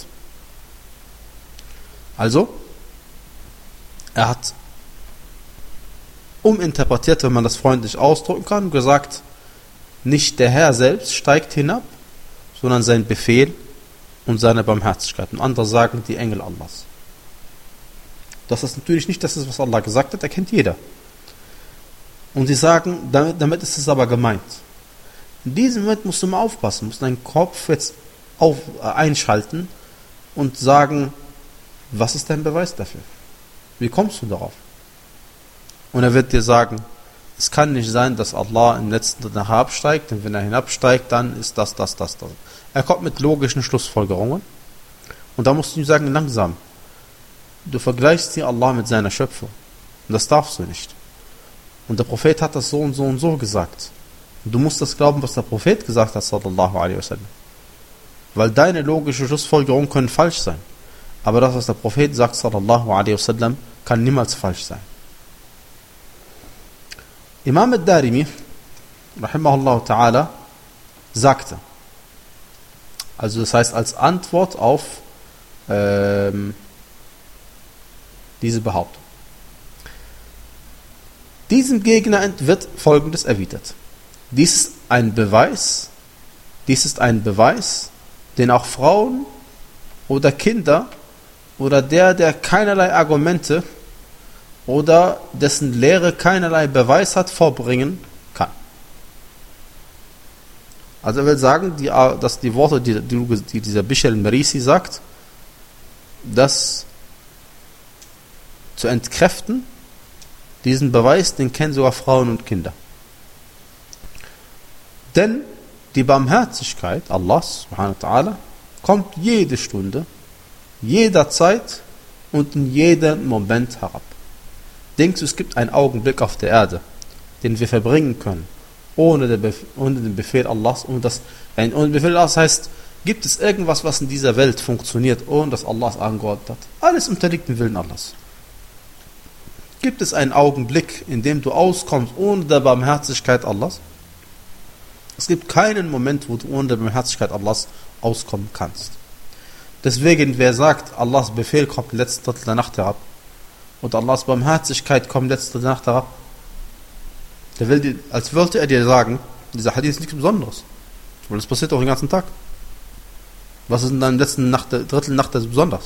Also, er hat uminterpretiert, wenn man das freundlich ausdrücken kann, gesagt, nicht der Herr selbst steigt hinab, sondern sein Befehl und seine Barmherzigkeit. Und andere sagen, die Engel Allahs. Das ist natürlich nicht das, was Allah gesagt hat, erkennt jeder. Und sie sagen, damit, damit ist es aber gemeint. In diesem Moment musst du mal aufpassen, musst deinen Kopf jetzt auf, äh, einschalten und sagen, was ist dein Beweis dafür? Wie kommst du darauf? Und er wird dir sagen, es kann nicht sein, dass Allah im letzten Drittel herabsteigt, denn wenn er hinabsteigt, dann ist das, das, das, das. Er kommt mit logischen Schlussfolgerungen und da musst du ihm sagen, langsam, du vergleichst hier Allah mit seiner Schöpfung und das darfst du nicht. Und der Prophet hat das so und so und so gesagt. Und du musst das glauben, was der Prophet gesagt hat, sallallahu alaihi wasallam. Weil deine logischen Schlussfolgerungen können falsch sein. Aber das, was der Prophet sagt, sallallahu alaihi wasallam, kann niemals falsch sein. Imam al-Darimi, rahimahullah ta'ala, sagte, also das heißt als Antwort auf ähm, diese Behauptung. Diesem Gegner wird Folgendes erwidert. Dies ist ein Beweis, dies ist ein Beweis, den auch Frauen oder Kinder oder der, der keinerlei Argumente oder dessen Lehre keinerlei Beweis hat, vorbringen kann. Also er will sagen, die, dass die Worte, die, die dieser Bishr al-Marisi sagt, das zu entkräften, diesen Beweis, den kennen sogar Frauen und Kinder. Denn die Barmherzigkeit Allahs subhanahu wa ta'ala kommt jede Stunde, jederzeit und in jedem Moment herab. Denkst du, es gibt einen Augenblick auf der Erde, den wir verbringen können, ohne den, Bef- ohne den Befehl Allahs? Ohne, das, ohne den Befehl Allahs heißt, gibt es irgendwas, was in dieser Welt funktioniert, ohne dass Allah es angeordnet hat? Alles unterliegt dem Willen Allahs. Gibt es einen Augenblick, in dem du auskommst ohne der Barmherzigkeit Allahs? Es gibt keinen Moment, wo du ohne der Barmherzigkeit Allahs auskommen kannst. Deswegen, wer sagt, Allahs Befehl kommt im letzten Drittel der Nacht herab und Allahs Barmherzigkeit kommt im letzten Drittel der Nacht herab, der will dir, als wollte er dir sagen, dieser Hadith ist nichts Besonderes. Weil das passiert auch den ganzen Tag. Was ist in deinem letzten Nacht, Drittel Nacht das besonders?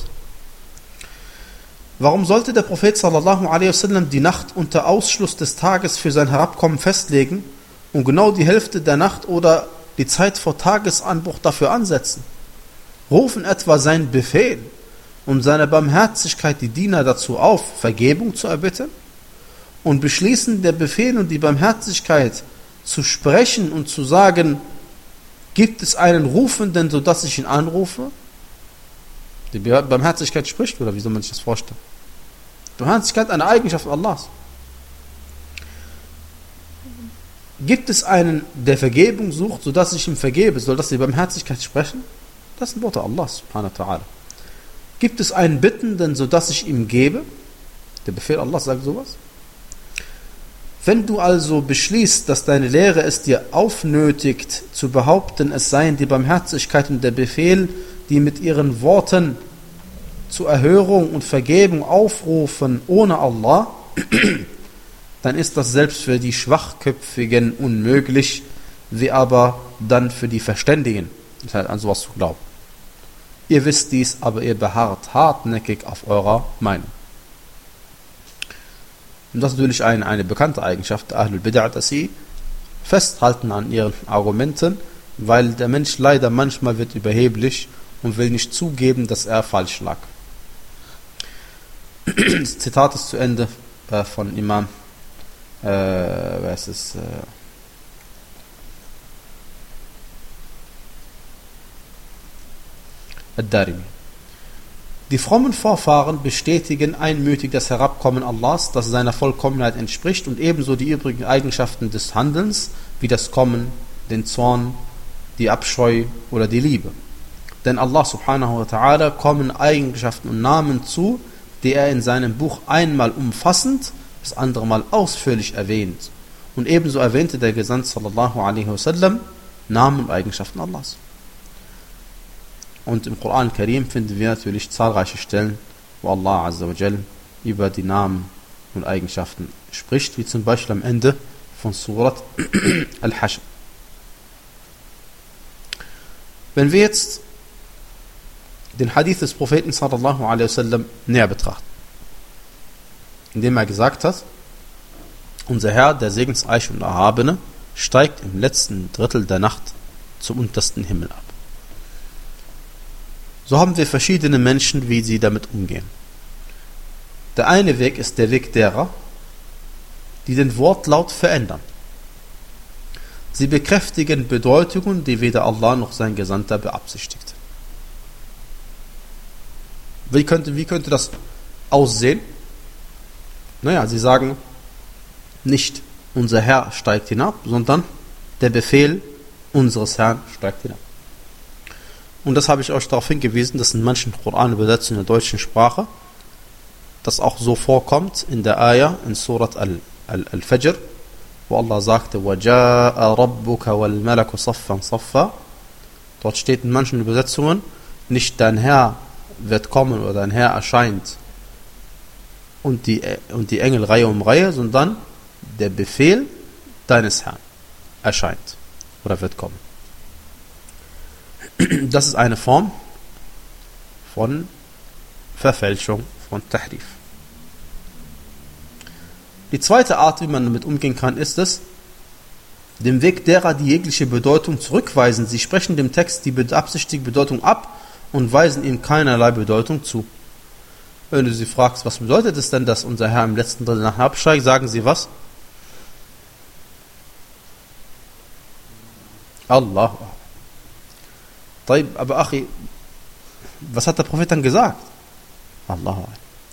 Warum sollte der Prophet sallallahu alaihi wasallam die Nacht unter Ausschluss des Tages für sein Herabkommen festlegen und genau die Hälfte der Nacht oder die Zeit vor Tagesanbruch dafür ansetzen? Rufen etwa sein Befehl und seine Barmherzigkeit die Diener dazu auf, Vergebung zu erbitten? Und beschließen der Befehl und die Barmherzigkeit zu sprechen und zu sagen, gibt es einen Rufenden, sodass ich ihn anrufe? Die Barmherzigkeit spricht, oder wie soll man sich das vorstellen? Barmherzigkeit ist eine Eigenschaft Allahs. Gibt es einen, der Vergebung sucht, sodass ich ihm vergebe? Soll das die Barmherzigkeit sprechen? Das sind Worte Allahs, subhanahu wa ta'ala. Gibt es einen Bittenden, sodass ich ihm gebe? Der Befehl Allahs sagt sowas. Wenn du also beschließt, dass deine Lehre es dir aufnötigt, zu behaupten, es seien die Barmherzigkeit und der Befehl, die mit ihren Worten zur Erhörung und Vergebung aufrufen ohne Allah, dann ist das selbst für die Schwachköpfigen unmöglich, wie aber dann für die Verständigen, das heißt, an sowas zu glauben. Ihr wisst dies, aber ihr beharrt hartnäckig auf eurer Meinung. Und das ist natürlich eine, eine bekannte Eigenschaft der Ahlul Bid'ah, dass sie festhalten an ihren Argumenten, weil der Mensch leider manchmal wird überheblich und will nicht zugeben, dass er falsch lag. Das Zitat ist zu Ende äh, von Imam äh, wer ist es? Äh, Ad-Darimi. Die frommen Vorfahren bestätigen einmütig das Herabkommen Allahs, das seiner Vollkommenheit entspricht, und ebenso die übrigen Eigenschaften des Handelns, wie das Kommen, den Zorn, die Abscheu oder die Liebe. Denn Allah subhanahu wa ta'ala kommen Eigenschaften und Namen zu, die er in seinem Buch einmal umfassend, das andere Mal ausführlich erwähnt. Und ebenso erwähnte der Gesandte sallallahu alaihi wasallam Namen und Eigenschaften Allahs. Und im Koran Karim finden wir natürlich zahlreiche Stellen, wo Allah azza wa jal über die Namen und Eigenschaften spricht, wie zum Beispiel am Ende von Surat Al-Hashr. Wenn wir jetzt den Hadith des Propheten sallallahu alaihi wasallam näher betrachten, indem er gesagt hat, unser Herr, der Segensreiche und Erhabene, steigt im letzten Drittel der Nacht zum untersten Himmel ab. So haben wir verschiedene Menschen, wie sie damit umgehen. Der eine Weg ist der Weg derer, die den Wortlaut verändern. Sie bekräftigen Bedeutungen, die weder Allah noch sein Gesandter beabsichtigt. Wie könnte, wie könnte das aussehen? Naja, sie sagen nicht, unser Herr steigt hinab, sondern der Befehl unseres Herrn steigt hinab. Und das habe ich euch darauf hingewiesen, dass in manchen Koranübersetzungen in der deutschen Sprache das auch so vorkommt in der Ayah in Surat Al-Fajr, wo Allah sagte, وَجَاءَ رَبُّكَ وَالْمَلَكُ صَفًّا صَفًّا. Dort steht in manchen Übersetzungen nicht dein Herr wird kommen oder dein Herr erscheint und die, und die Engel Reihe um Reihe, sondern der Befehl deines Herrn erscheint oder wird kommen. Das ist eine Form von Verfälschung, von Tahrif. Die zweite Art, wie man damit umgehen kann, ist es, dem Weg derer, die jegliche Bedeutung zurückweisen. Sie sprechen dem Text die beabsichtigte Bedeutung ab und weisen ihm keinerlei Bedeutung zu. Wenn du sie fragst, was bedeutet es denn, dass unser Herr im letzten Drittel nach absteigt, sagen sie was? Allah. Aber Achi, was hat der Prophet dann gesagt? Allah.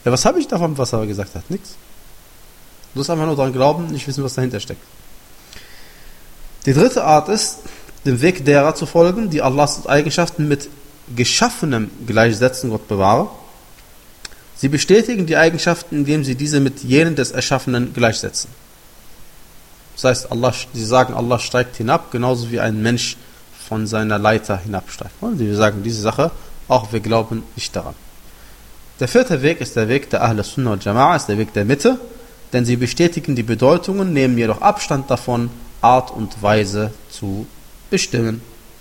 Ja, was habe ich davon, was er gesagt hat? Nichts. Du musst einfach nur daran glauben, nicht wissen, was dahinter steckt. Die dritte Art ist, dem Weg derer zu folgen, die Allahs Eigenschaften mit Geschaffenem gleichsetzen, Gott bewahre. Sie bestätigen die Eigenschaften, indem sie diese mit jenen des Erschaffenen gleichsetzen. Das heißt, Allah, sie sagen, Allah steigt hinab, genauso wie ein Mensch von seiner Leiter hinabsteigt. Und sie sagen diese Sache, auch wir glauben nicht daran. Der vierte Weg ist der Weg der Ahl Sunnah wal Jama'a, ist der Weg der Mitte, denn sie bestätigen die Bedeutungen, nehmen jedoch Abstand davon, Art und Weise zu bestimmen.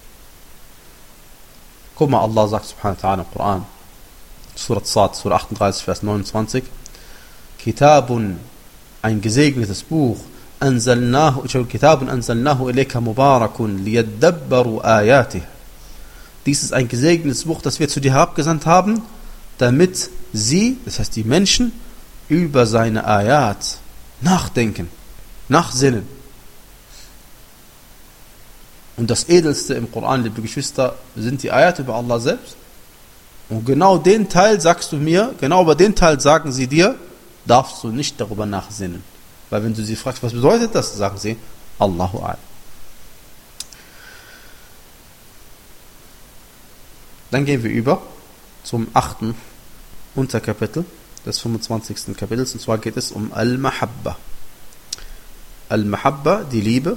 Guck mal, Allah sagt subhanahu wa ta'ala im Koran, Surat Sad, Surah achtunddreißig, Vers neunundzwanzig, Kitabun, ein gesegnetes Buch, anzalnahu, Kitabun anzalnahu ilayka mubarakun, liyadabbaru ayatih. Dies ist ein gesegnetes Buch, das wir zu dir herabgesandt haben, damit sie, das heißt die Menschen, über seine Ayat nachdenken, nachsinnen. Und das Edelste im Koran, liebe Geschwister, sind die Ayat über Allah selbst. Und genau den Teil sagst du mir, genau über den Teil sagen sie dir, darfst du nicht darüber nachsinnen. Weil wenn du sie fragst, was bedeutet das, sagen sie, Allahu A'lam. Dann gehen wir über zum achten Unterkapitel des fünfundzwanzigsten Kapitels, und zwar geht es um Al-Mahabba. Al-Mahabba, die Liebe.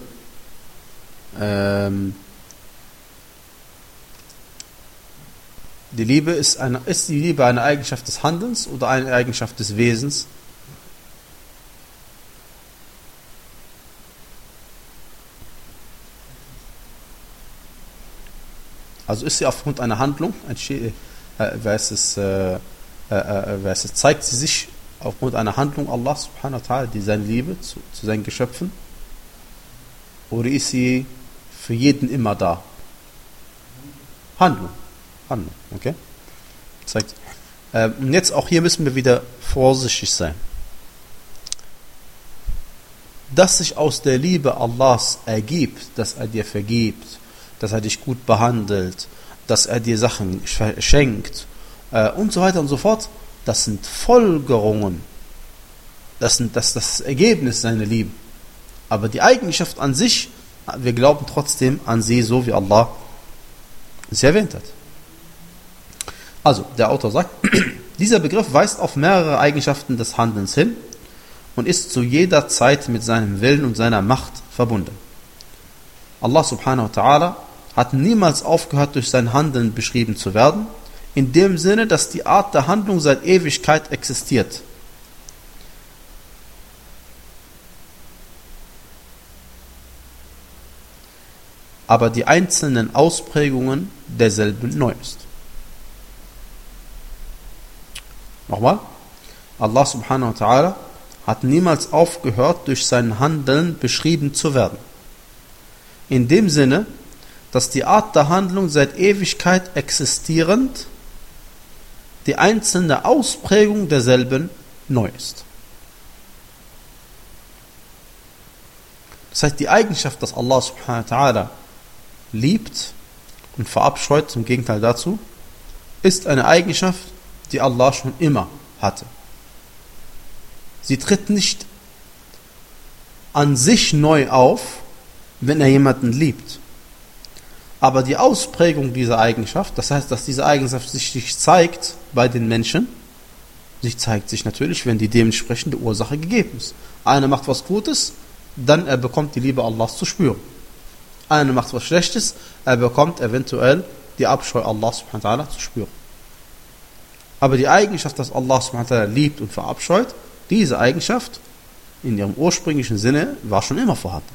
Ähm, die Liebe ist, eine, ist die Liebe eine Eigenschaft des Handelns oder eine Eigenschaft des Wesens? Also ist sie aufgrund einer Handlung, ein, äh, es, äh, äh, äh, es zeigt sie sich aufgrund einer Handlung Allah subhanahu wa ta'ala, die seine Liebe zu, zu seinen Geschöpfen, oder ist sie für jeden immer da? Handlung. Handlung, okay? Zeigt. Äh, und jetzt auch hier müssen wir wieder vorsichtig sein. Dass sich aus der Liebe Allahs ergibt, dass er dir vergibt, dass er dich gut behandelt, dass er dir Sachen schenkt äh, und so weiter und so fort, das sind Folgerungen. Das sind das, das Ergebnis seiner Liebe. Aber die Eigenschaft an sich, wir glauben trotzdem an sie, so wie Allah sie erwähnt hat. Also, der Autor sagt, dieser Begriff weist auf mehrere Eigenschaften des Handelns hin und ist zu jeder Zeit mit seinem Willen und seiner Macht verbunden. Allah subhanahu wa ta'ala hat niemals aufgehört, durch sein Handeln beschrieben zu werden, in dem Sinne, dass die Art der Handlung seit Ewigkeit existiert. Aber die einzelnen Ausprägungen derselben neu ist. Nochmal, Allah subhanahu wa ta'ala hat niemals aufgehört, durch sein Handeln beschrieben zu werden. In dem Sinne, dass die Art der Handlung seit Ewigkeit existierend, die einzelne Ausprägung derselben neu ist. Das heißt, die Eigenschaft, dass Allah subhanahu wa ta'ala liebt und verabscheut, im Gegenteil dazu, ist eine Eigenschaft, die Allah schon immer hatte. Sie tritt nicht an sich neu auf, wenn er jemanden liebt. Aber die Ausprägung dieser Eigenschaft, das heißt, dass diese Eigenschaft sich nicht zeigt bei den Menschen, sie zeigt sich natürlich, wenn die dementsprechende Ursache gegeben ist. Einer macht was Gutes, dann er bekommt die Liebe Allahs zu spüren. Einer macht was Schlechtes, er bekommt eventuell die Abscheu Allahs subhanahu wa ta'ala zu spüren. Aber die Eigenschaft, dass Allah subhanahu wa ta'ala liebt und verabscheut, diese Eigenschaft in ihrem ursprünglichen Sinne war schon immer vorhanden.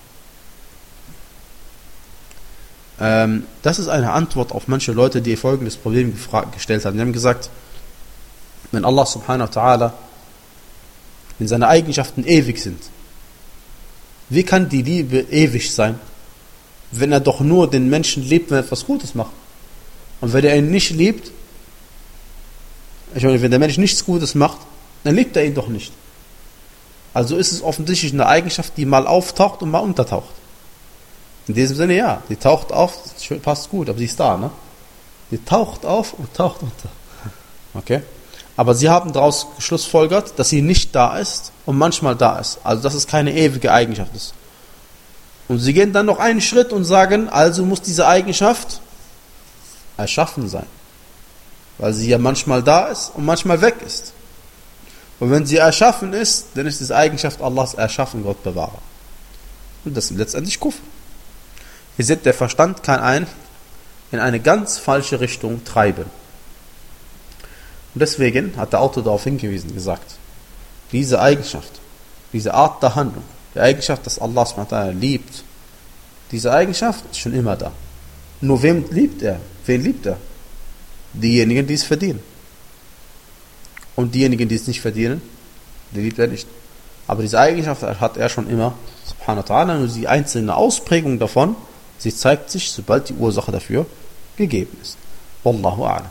Ähm, das ist eine Antwort auf manche Leute, die folgendes Problem gefragt, gestellt haben. Die haben gesagt, wenn Allah subhanahu wa ta'ala, wenn seine Eigenschaften ewig sind, wie kann die Liebe ewig sein, wenn er doch nur den Menschen liebt, wenn er etwas Gutes macht? Und wenn er ihn nicht liebt, ich meine, wenn der Mensch nichts Gutes macht, dann liebt er ihn doch nicht. Also ist es offensichtlich eine Eigenschaft, die mal auftaucht und mal untertaucht. In diesem Sinne, ja, die taucht auf, passt gut, aber sie ist da, ne? Die taucht auf und taucht unter. Okay? Aber sie haben daraus geschlussfolgert, dass sie nicht da ist und manchmal da ist. Also dass es keine ewige Eigenschaft ist. Und sie gehen dann noch einen Schritt und sagen, also muss diese Eigenschaft erschaffen sein. Weil sie ja manchmal da ist und manchmal weg ist. Und wenn sie erschaffen ist, dann ist diese Eigenschaft Allahs erschaffen, Gott bewahre. Und das ist letztendlich Kufr. Ihr seht, der Verstand kann einen in eine ganz falsche Richtung treiben. Und deswegen hat der Autor darauf hingewiesen, gesagt, diese Eigenschaft, diese Art der Handlung, die Eigenschaft, dass Allah subhanahu wa ta'ala liebt, diese Eigenschaft ist schon immer da. Nur wem liebt er? Wen liebt er? Diejenigen, die es verdienen. Und diejenigen, die es nicht verdienen, die liebt er nicht. Aber diese Eigenschaft hat er schon immer, subhanahu wa ta'ala, nur die einzelne Ausprägung davon, sie zeigt sich, sobald die Ursache dafür gegeben ist. Wallahu a'lam.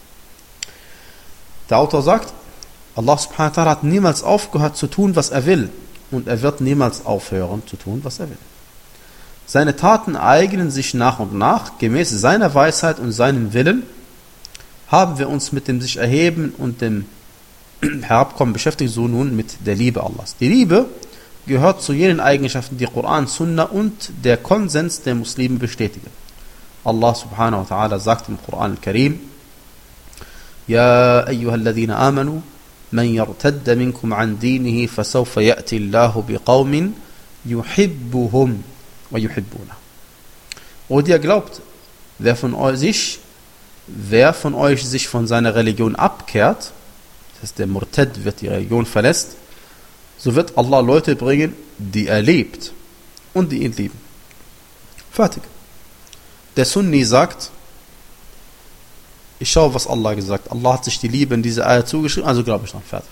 Der Autor sagt, Allah subhanahu wa ta'ala hat niemals aufgehört zu tun, was er will. Und er wird niemals aufhören zu tun, was er will. Seine Taten eignen sich nach und nach, gemäß seiner Weisheit und seinem Willen, haben wir uns mit dem sich erheben und dem Herabkommen beschäftigt, so nun mit der Liebe Allahs. Die Liebe gehört zu jenen Eigenschaften, die Koran, Sunna und der Konsens der Muslime bestätigen. Allah subhanahu wa ta'ala sagt im Koran al-Karim, Ja ayyuhalladhina amanu, man yartadda minkum an dinihi, fasawfa ya'ti Allahu biqawmin yuhibbuhum wa yuhibbuna. O die ihr glaubt, wer von euch wer von euch sich von seiner Religion abkehrt, das heißt der Murtad wird die Religion verlässt, so wird Allah Leute bringen, die er liebt und die ihn lieben. Fertig. Der Sunni sagt, ich schaue, was Allah gesagt hat. Allah hat sich die Liebe in diese Eier zugeschrieben, also glaube ich noch. Fertig.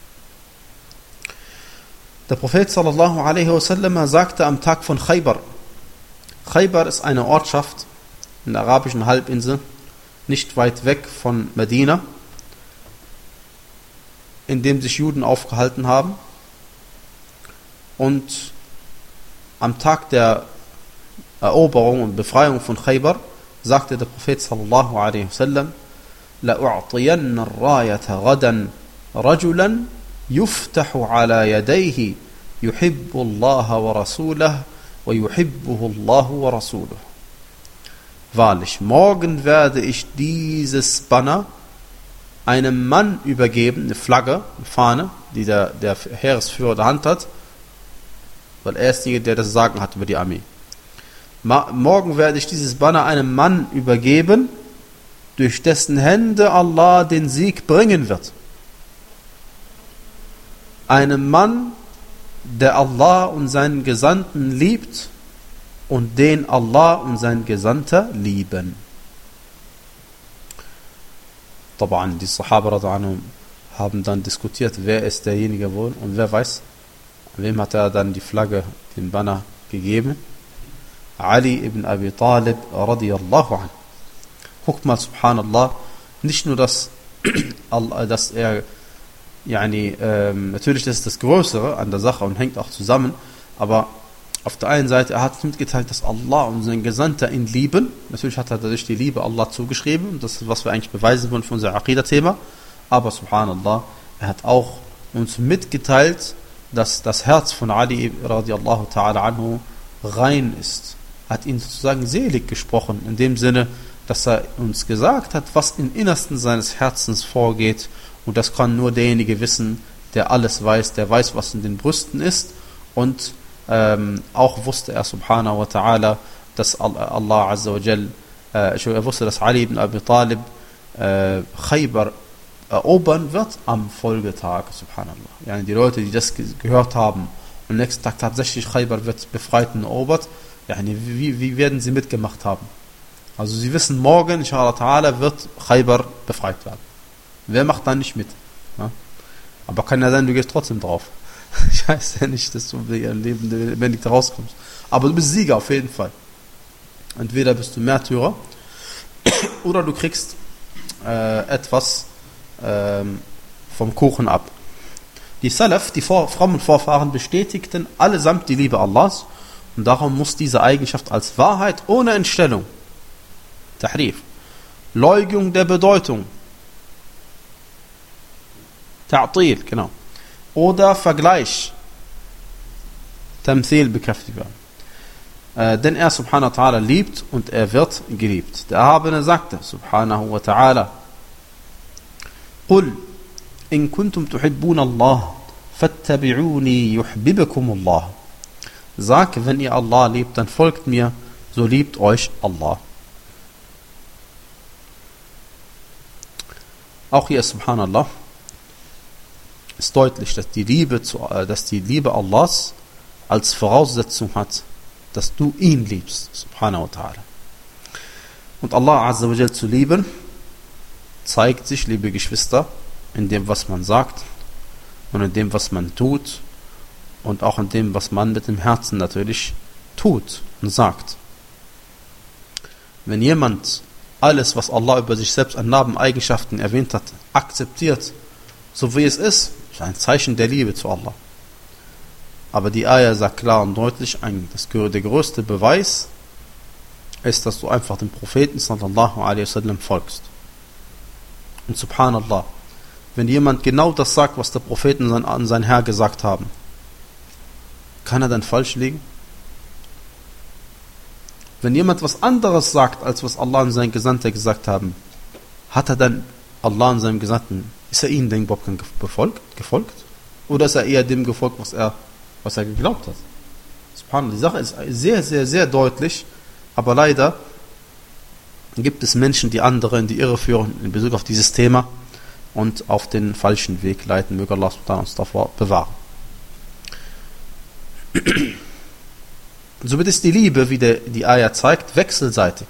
Der Prophet sallallahu alaihi wasallam sagte am Tag von Khaybar, Khaybar ist eine Ortschaft in der arabischen Halbinsel, nicht weit weg von Medina, in dem sich Juden aufgehalten haben. Und am Tag der Eroberung und Befreiung von Khaybar sagte der Prophet sallallahu alaihi wasallam, لَأُعْطِيَنَّ الرَّايَةَ غَدًا رَجُلًا يُفْتَحُ عَلَى يَدَيْهِ يُحِبُّ اللَّهَ وَرَسُولَهُ وَيُحِبُّهُ اللَّهُ وَرَسُولُهُ. Wahrlich, morgen werde ich dieses Banner einem Mann übergeben, eine Flagge, eine Fahne, die der, der Heeresführer der Hand hat, weil er ist derjenige, der das Sagen hat über die Armee. Morgen werde ich dieses Banner einem Mann übergeben, durch dessen Hände Allah den Sieg bringen wird. Einem Mann, der Allah und seinen Gesandten liebt und den Allah und sein Gesandter lieben. Taban, die Sahaba radhiyallahu anhum haben dann diskutiert, wer ist derjenige wohl und wer weiß, wem hat er dann die Flagge, den Banner gegeben? Ali ibn Abi Talib radiyallahu anhu. Guckt mal, subhanallah, nicht nur, dass, dass er, yani, ähm, natürlich das ist das Größere an der Sache und hängt auch zusammen, aber auf der einen Seite, er hat mitgeteilt, dass Allah und sein Gesandter ihn lieben. Natürlich hat er dadurch die Liebe Allah zugeschrieben, und das ist, was wir eigentlich beweisen wollen für unser Aqidah-Thema. Aber subhanallah, er hat auch uns mitgeteilt, dass das Herz von Ali radiallahu ta'ala anhu rein ist. Er hat ihn sozusagen selig gesprochen, in dem Sinne, dass er uns gesagt hat, was im Innersten seines Herzens vorgeht. Und das kann nur derjenige wissen, der alles weiß, der weiß, was in den Brüsten ist. Und ähm, auch wusste er, subhanahu wa ta'ala, dass Allah azza wa jal, äh, er wusste, dass Ali ibn Abi Talib äh, Khaybar erobern wird am Folgetag, subhanallah. Yani die Leute, die das ge- gehört haben und am nächsten Tag tatsächlich Khaybar wird befreit und erobert, yani wie, wie werden sie mitgemacht haben? Also sie wissen, morgen, inshallah ta'ala, wird Khaybar befreit werden. Wer macht dann nicht mit? Ja? Aber kann ja sein, du gehst trotzdem drauf. Ich weiß ja nicht, dass du ihr Leben lebendig da rauskommst. Aber du bist Sieger auf jeden Fall. Entweder bist du Märtyrer oder du kriegst äh, etwas ähm, vom Kuchen ab. Die Salaf, die Vor- frommen Vorfahren, bestätigten allesamt die Liebe Allahs und darum muss diese Eigenschaft als Wahrheit ohne Entstellung, Tahrif, Leugnung der Bedeutung Ta'til, genau. Oder Vergleich. Tamthil bekräftigt werden. Äh, denn er subhanahu wa ta'ala liebt und er wird geliebt. Der Erhabene sagte subhanahu wa ta'ala: Qul in kuntum tuhibbuna Allah fattabi'uni yuhibbukum Allah. Sag, wenn ihr Allah liebt, dann folgt mir, so liebt euch Allah. Auch hier ist subhanallah ist deutlich, dass die Liebe zu, dass die Liebe Allahs als Voraussetzung hat, dass du ihn liebst, subhanahu wa ta'ala. Und Allah azza wa jal zu lieben, zeigt sich, liebe Geschwister, in dem, was man sagt und in dem, was man tut und auch in dem, was man mit dem Herzen natürlich tut und sagt. Wenn jemand alles, was Allah über sich selbst an Eigenschaften erwähnt hat, akzeptiert, so wie es ist, ist ein Zeichen der Liebe zu Allah. Aber die Ayah sagt klar und deutlich, ein, das, der größte Beweis ist, dass du einfach dem Propheten sallallahu alaihi wasallam folgst. Und subhanallah, wenn jemand genau das sagt, was der Propheten an sein Herr gesagt haben, kann er dann falsch liegen? Wenn jemand was anderes sagt, als was Allah und sein Gesandter gesagt haben, hat er dann Allah und seinem Gesandten, ist er ihnen denn überhaupt gefolgt, gefolgt? Oder ist er eher dem gefolgt, was er, was er geglaubt hat? Subhanallah, die Sache ist sehr, sehr, sehr deutlich, aber leider gibt es Menschen, die andere in die Irre führen in Bezug auf dieses Thema und auf den falschen Weg leiten. Möge Allah uns davor bewahren. Somit ist die Liebe, wie der, die Ayah zeigt, wechselseitig.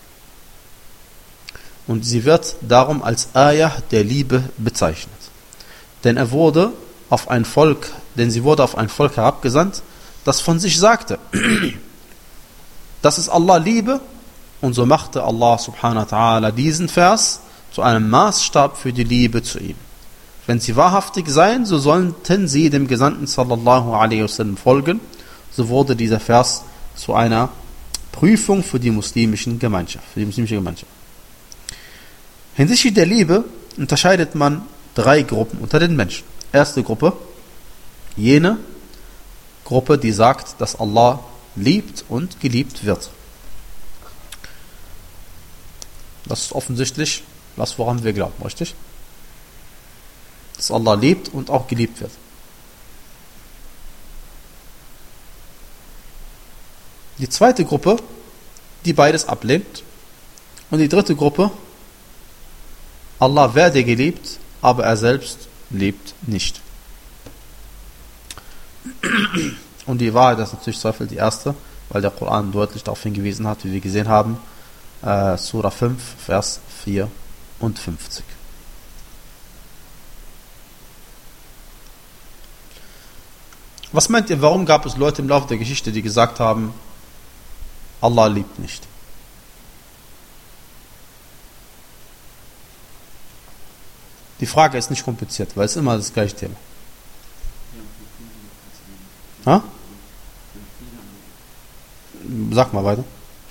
Und sie wird darum als Ayah der Liebe bezeichnet. Denn er wurde auf ein Volk, denn sie wurde auf ein Volk herabgesandt, das von sich sagte, das ist Allah Liebe, und so machte Allah subhanahu wa ta'ala diesen Vers zu einem Maßstab für die Liebe zu ihm. Wenn sie wahrhaftig seien, so sollten sie dem Gesandten sallallahu alaihi wasallam folgen. So wurde dieser Vers zu einer Prüfung für die muslimischen Gemeinschaft, für die muslimische Gemeinschaft. Hinsichtlich der Liebe unterscheidet man drei Gruppen unter den Menschen. Erste Gruppe, jene Gruppe, die sagt, dass Allah liebt und geliebt wird. Das ist offensichtlich das, woran wir glauben, richtig? Dass Allah liebt und auch geliebt wird. Die zweite Gruppe, die beides ablehnt. Und die dritte Gruppe, Allah werde geliebt, aber er selbst liebt nicht. Und die Wahrheit ist natürlich zweifelt die erste, weil der Koran deutlich darauf hingewiesen hat, wie wir gesehen haben, äh, Surah fünf, Vers vierundfünfzig. Was meint ihr, warum gab es Leute im Laufe der Geschichte, die gesagt haben, Allah liebt nicht? Die Frage ist nicht kompliziert, weil es immer das gleiche Thema. Ha? Sag mal weiter.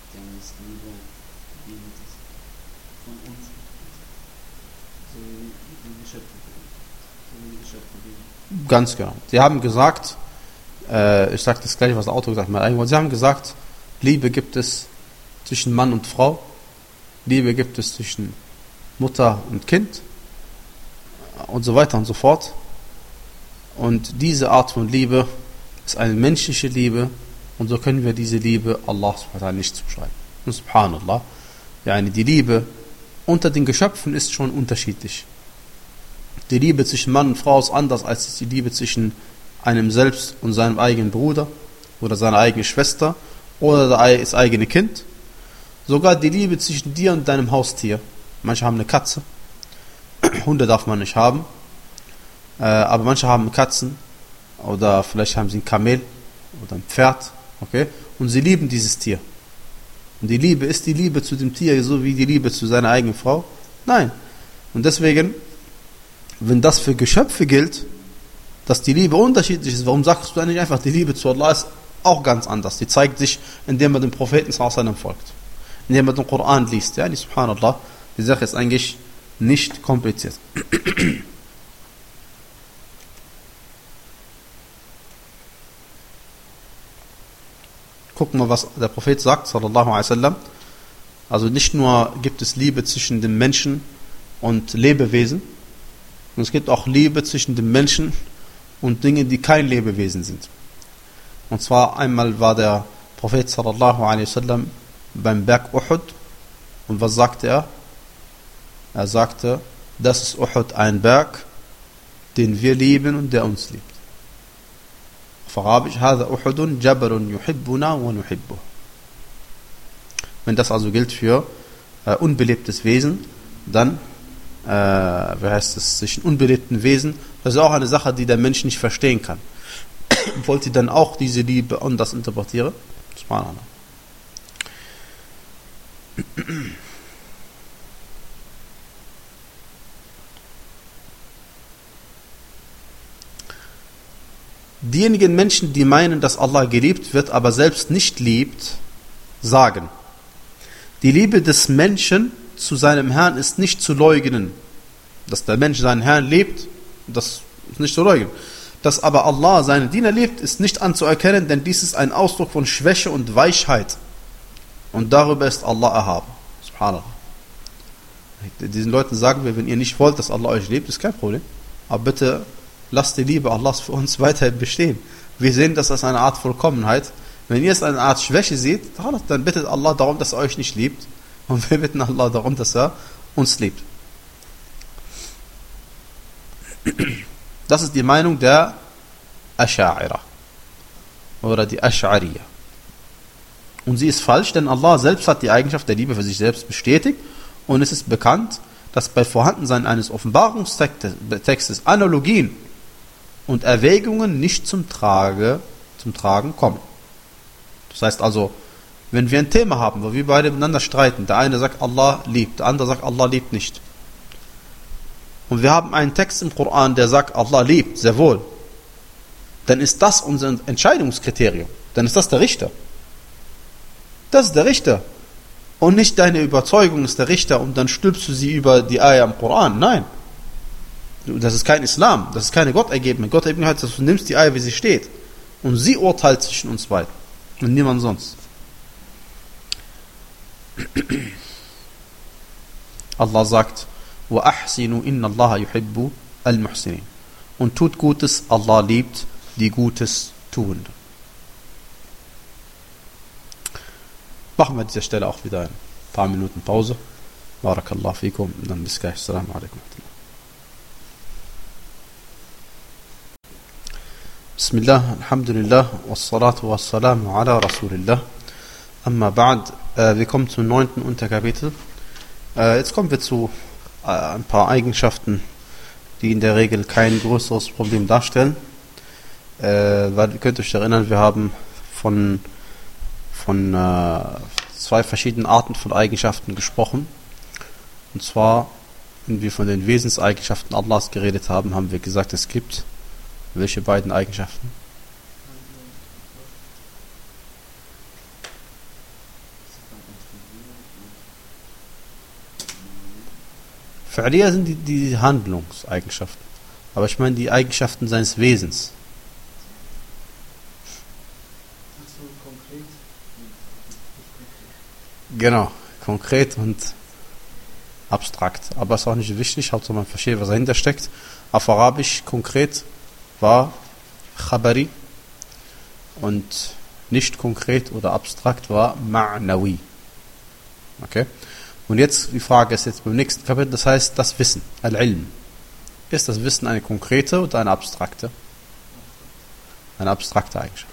Ganz genau. Sie haben gesagt, äh, ich sage das gleiche, was der Autor gesagt hat, sie haben gesagt, Liebe gibt es zwischen Mann und Frau, Liebe gibt es zwischen Mutter und Kind und so weiter und so fort. Und diese Art von Liebe ist eine menschliche Liebe und so können wir diese Liebe Allah subhanahu wa ta'ala nicht zuschreiben. Und subhanallah, yani die Liebe unter den Geschöpfen ist schon unterschiedlich. Die Liebe zwischen Mann und Frau ist anders als die Liebe zwischen einem selbst und seinem eigenen Bruder oder seiner eigenen Schwester oder das eigene Kind. Sogar die Liebe zwischen dir und deinem Haustier. Manche haben eine Katze. Hunde darf man nicht haben. Äh, aber manche haben Katzen. Oder vielleicht haben sie ein Kamel oder ein Pferd. Okay? Und sie lieben dieses Tier. Und die Liebe, ist die Liebe zu dem Tier so wie die Liebe zu seiner eigenen Frau? Nein. Und deswegen, wenn das für Geschöpfe gilt, dass die Liebe unterschiedlich ist, warum sagst du dann nicht einfach, die Liebe zu Allah ist auch ganz anders. Die zeigt sich, indem man dem Propheten sallallahu alaihi wasallam folgt. Indem man den Koran liest. Ja, die subhanallah, die Sache ist eigentlich nicht kompliziert. Gucken wir, was der Prophet sagt, sallallahu alaihi wasallam. Also nicht nur gibt es Liebe zwischen dem Menschen und Lebewesen, und es gibt auch Liebe zwischen dem Menschen und Dingen, die kein Lebewesen sind. Und zwar einmal war der Prophet sallallahu alaihi wasallam beim Berg Uhud, und was sagte er? Er sagte, das ist Uhud, ein Berg, den wir lieben und der uns liebt. Auf Arabisch, هذا أحد جبل يحبنا ونحبه. Wenn das also gilt für äh, unbelebtes Wesen, dann, äh, wie heißt es, zwischen unbelebten Wesen, das ist auch eine Sache, die der Mensch nicht verstehen kann. Wollt ihr dann auch diese Liebe anders interpretieren? Subhanallah. Diejenigen Menschen, die meinen, dass Allah geliebt wird, aber selbst nicht liebt, sagen, die Liebe des Menschen zu seinem Herrn ist nicht zu leugnen. Dass der Mensch seinen Herrn liebt, das ist nicht zu leugnen. Dass aber Allah seinen Diener liebt, ist nicht anzuerkennen, denn dies ist ein Ausdruck von Schwäche und Weichheit. Und darüber ist Allah erhaben. Subhanallah. Diesen Leuten sagen wir, wenn ihr nicht wollt, dass Allah euch liebt, ist kein Problem. Aber bitte lasst die Liebe Allahs für uns weiterhin bestehen. Wir sehen das als eine Art Vollkommenheit. Wenn ihr es als eine Art Schwäche seht, dann bittet Allah darum, dass er euch nicht liebt. Und wir bitten Allah darum, dass er uns liebt. Das ist die Meinung der Asha'ira oder die Ash'ariya. Und sie ist falsch, denn Allah selbst hat die Eigenschaft der Liebe für sich selbst bestätigt, und es ist bekannt, dass bei Vorhandensein eines Offenbarungstextes Analogien und Erwägungen nicht zum, Trage, zum Tragen kommen. Das heißt also, wenn wir ein Thema haben, wo wir beide miteinander streiten, der eine sagt, Allah liebt, der andere sagt, Allah liebt nicht, und wir haben einen Text im Koran, der sagt, Allah liebt, sehr wohl, dann ist das unser Entscheidungskriterium. Dann ist das der Richter. Das ist der Richter. Und nicht deine Überzeugung ist der Richter und dann stülpst du sie über die Ayah im Koran. Nein. Das ist kein Islam. Das ist keine Gottergebnis. Gottergebnis heißt, dass du nimmst die Ayah, wie sie steht. Und sie urteilt zwischen uns beiden. Und niemand sonst. Allah sagt, وَأَحْسِنُوا إِنَّ اللَّهَ يُحِبُّ الْمُحْسِنِينَ. Und tut Gutes, Allah liebt die Gutes tun. Machen wir an dieser Stelle auch wieder ein paar Minuten Pause. Barakallahu fikum. Dann bis gleich. Assalamu alaikum. Bismillah, alhamdulillah, wassalatu wassalamu ala Rasulillah. Amma ba'd. Wir kommen zum neunten Unterkapitel. Jetzt kommen wir zu ein paar Eigenschaften, die in der Regel kein größeres Problem darstellen. Weil ihr könnt euch erinnern, wir haben von von äh, zwei verschiedenen Arten von Eigenschaften gesprochen. Und zwar, wenn wir von den Wesenseigenschaften Allahs geredet haben, haben wir gesagt, es gibt welche beiden Eigenschaften? Fa'liya sind die, die Handlungseigenschaften. Aber ich meine die Eigenschaften seines Wesens. Genau, konkret und abstrakt. Aber es ist auch nicht wichtig, Hauptsache man versteht, was dahinter steckt. Auf Arabisch konkret war Khabari und nicht konkret oder abstrakt war Ma'nawi. Okay? Und jetzt, die Frage ist jetzt beim nächsten Kapitel, das heißt das Wissen, Al-Ilm. Ist das Wissen eine konkrete oder eine abstrakte? Eine abstrakte Eigenschaft.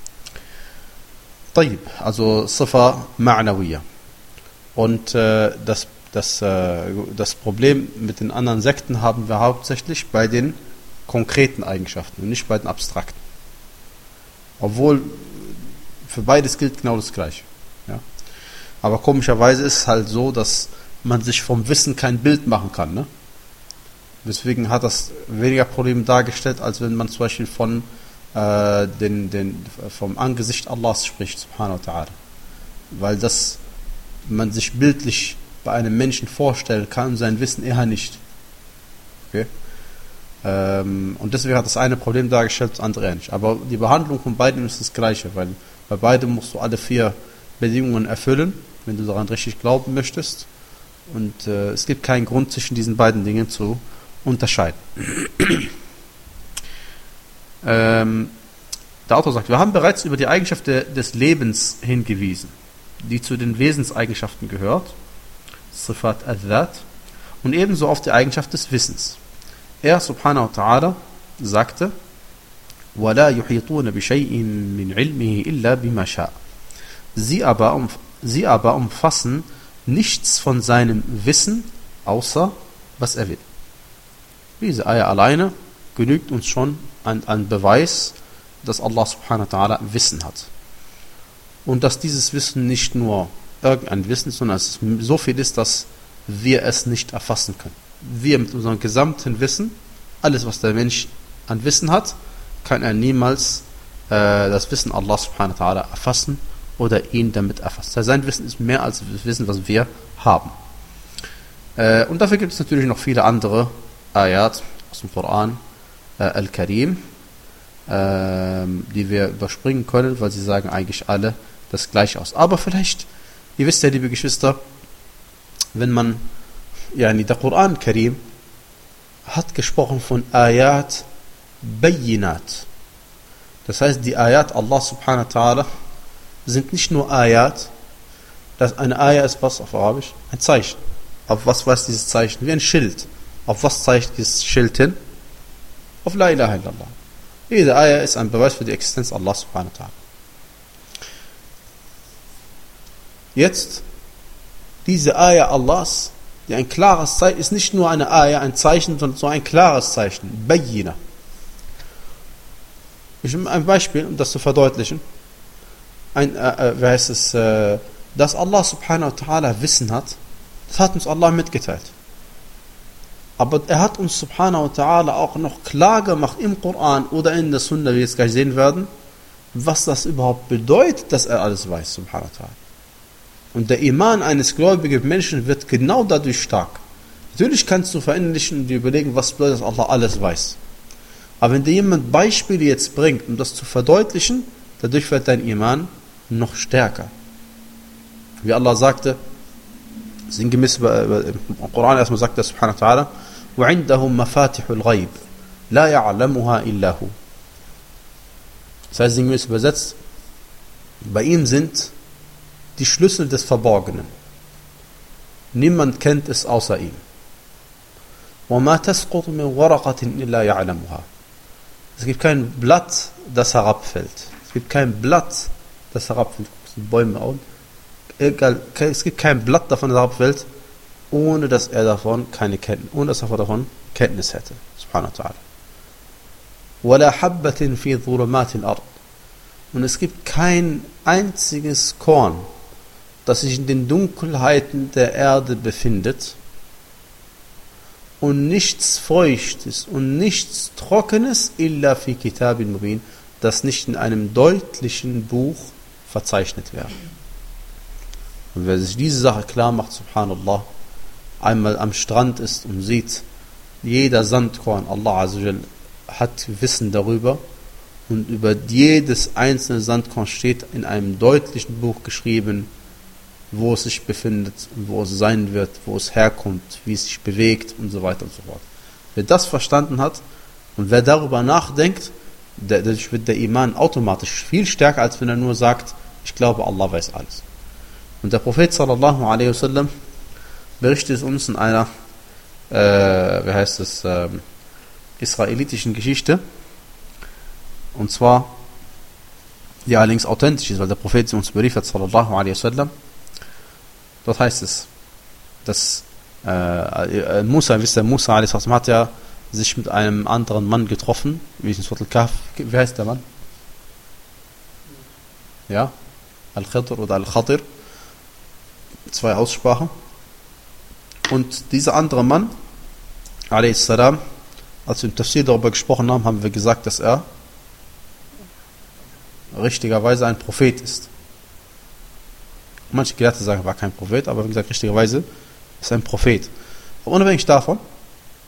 طيب, also Sifa Ma'nawiyya. Und äh, das, das, äh, das Problem mit den anderen Sekten haben wir hauptsächlich bei den konkreten Eigenschaften und nicht bei den abstrakten. Obwohl für beides gilt genau das Gleiche. Ja? Aber komischerweise ist es halt so, dass man sich vom Wissen kein Bild machen kann. Ne? Deswegen hat das weniger Probleme dargestellt, als wenn man zum Beispiel von äh, den, den, vom Angesicht Allahs spricht, subhanahu wa ta'ala. Weil das man sich bildlich bei einem Menschen vorstellen kann und sein Wissen eher nicht. Okay? Ähm, und deswegen hat das eine Problem dargestellt, das andere nicht. Aber die Behandlung von beiden ist das Gleiche, weil Bei beidem musst du alle vier Bedingungen erfüllen, wenn du daran richtig glauben möchtest. Und äh, es gibt keinen Grund, zwischen diesen beiden Dingen zu unterscheiden. ähm, der Autor sagt, wir haben bereits über die Eigenschaft de, des Lebens hingewiesen, die zu den Wesenseigenschaften gehört, Sifat al-Dhat, und ebenso auf die Eigenschaft des Wissens. Er, subhanahu wa ta'ala, sagte, وَلَا يُحِيطُونَ بِشَيْءٍ مِّنْ عِلْمِهِ إِلَّا بِمَا شَاءَ. Sie aber, umf- sie aber umfassen nichts von seinem Wissen, außer was er will. Diese Ayah alleine genügt uns schon an, an Beweis, dass Allah subhanahu wa ta'ala Wissen hat. Und dass dieses Wissen nicht nur irgendein Wissen ist, sondern dass es so viel ist, dass wir es nicht erfassen können. Wir mit unserem gesamten Wissen, alles was der Mensch an Wissen hat, kann er niemals äh, das Wissen Allah subhanahu wa ta'ala erfassen oder ihn damit erfassen. Das heißt, sein Wissen ist mehr als das Wissen, was wir haben. Äh, und dafür gibt es natürlich noch viele andere Ayat aus dem Koran, äh, Al-Karim, äh, die wir überspringen können, weil sie sagen eigentlich alle das Gleiche aus. Aber vielleicht, ihr wisst ja, liebe Geschwister, wenn man, ja, der Koran Karim hat gesprochen von Ayat Bayinat. Das heißt, die Ayat Allah subhanahu wa ta'ala sind nicht nur Ayat, dass eine Ayah ist was auf Arabisch? Ein Zeichen. Auf was weist dieses Zeichen? Wie ein Schild. Auf was zeigt dieses Schild hin? Auf La ilaha illallah. Jede Ayah ist ein Beweis für die Existenz Allah subhanahu wa ta'ala. Jetzt, diese Ayah Allahs, die ein klares Zeichen, ist nicht nur eine Ayah, ein Zeichen, sondern so ein klares Zeichen. Bayina. Ich nehme ein Beispiel, um das zu verdeutlichen. Ein, äh, wie heißt es, äh, dass Allah subhanahu wa ta'ala Wissen hat, das hat uns Allah mitgeteilt. Aber er hat uns subhanahu wa ta'ala auch noch klar gemacht im Koran oder in der Sunna, wie wir jetzt gleich sehen werden, was das überhaupt bedeutet, dass er alles weiß, subhanahu wa ta'ala. Und der Iman eines gläubigen Menschen wird genau dadurch stark. Natürlich kannst du verinnerlichen und dir überlegen, was bedeutet, dass Allah alles weiß. Aber wenn dir jemand Beispiele jetzt bringt, um das zu verdeutlichen, dadurch wird dein Iman noch stärker. Wie Allah sagte, sinngemäß im Koran erstmal sagt er subhanahu wa ta'ala, وَعِنْدَهُمْ مَفَاتِحُ الْغَيْبِ لَا يَعْلَمُهَا إِلَّا هُ. Das heißt sinngemäß übersetzt, bei ihm sind die Schlüssel des Verborgenen. Niemand kennt es außer ihm. وَمَا تَسْقُطُ مِنْ وَرَقَةٍ إِلَّا يَعْلَمُهَا. Es gibt kein Blatt, das herabfällt. Es gibt kein Blatt, das herabfällt. Bäume auch. Egal, es gibt kein Blatt davon, das herabfällt, ohne dass er davon keine Kenntnis, ohne dass er davon Kenntnis hätte. Subhanahu wa ta'ala. وَلَا حَبَّةٍ فِي ظُلُمَاتِ الْأَرْضِ. Und es gibt kein einziges Korn, das sich in den Dunkelheiten der Erde befindet, und nichts Feuchtes und nichts Trockenes, illa fi kitabin mubin, das nicht in einem deutlichen Buch verzeichnet wäre. Und wer sich diese Sache klar macht, subhanallah, einmal am Strand ist und sieht, jeder Sandkorn, Allah Azza wa Jal hat Wissen darüber, und über jedes einzelne Sandkorn steht in einem deutlichen Buch geschrieben, wo es sich befindet und wo es sein wird, wo es herkommt, wie es sich bewegt und so weiter und so fort. Wer das verstanden hat und wer darüber nachdenkt, dadurch wird der Iman automatisch viel stärker, als wenn er nur sagt, ich glaube, Allah weiß alles. Und der Prophet sallallahu alaihi wasallam berichtet uns in einer, äh, wie heißt es, äh, israelitischen Geschichte, und zwar, die allerdings authentisch ist, weil der Prophet uns berichtet sallallahu alaihi wasallam. Dort heißt es, dass äh, Musa, wisst ihr, Musa a.s. hat ja sich mit einem anderen Mann getroffen, wie es in Surat al-Kahf, wie heißt der Mann? Ja? Al-Khidr oder Al-Khadir. Zwei Aussprachen. Und dieser andere Mann, a.s., als wir im Tafsir darüber gesprochen haben, haben wir gesagt, dass er richtigerweise ein Prophet ist. Manche Gelehrte sagen, er war kein Prophet, aber wie gesagt, richtigerweise ist er ein Prophet. Aber unabhängig davon,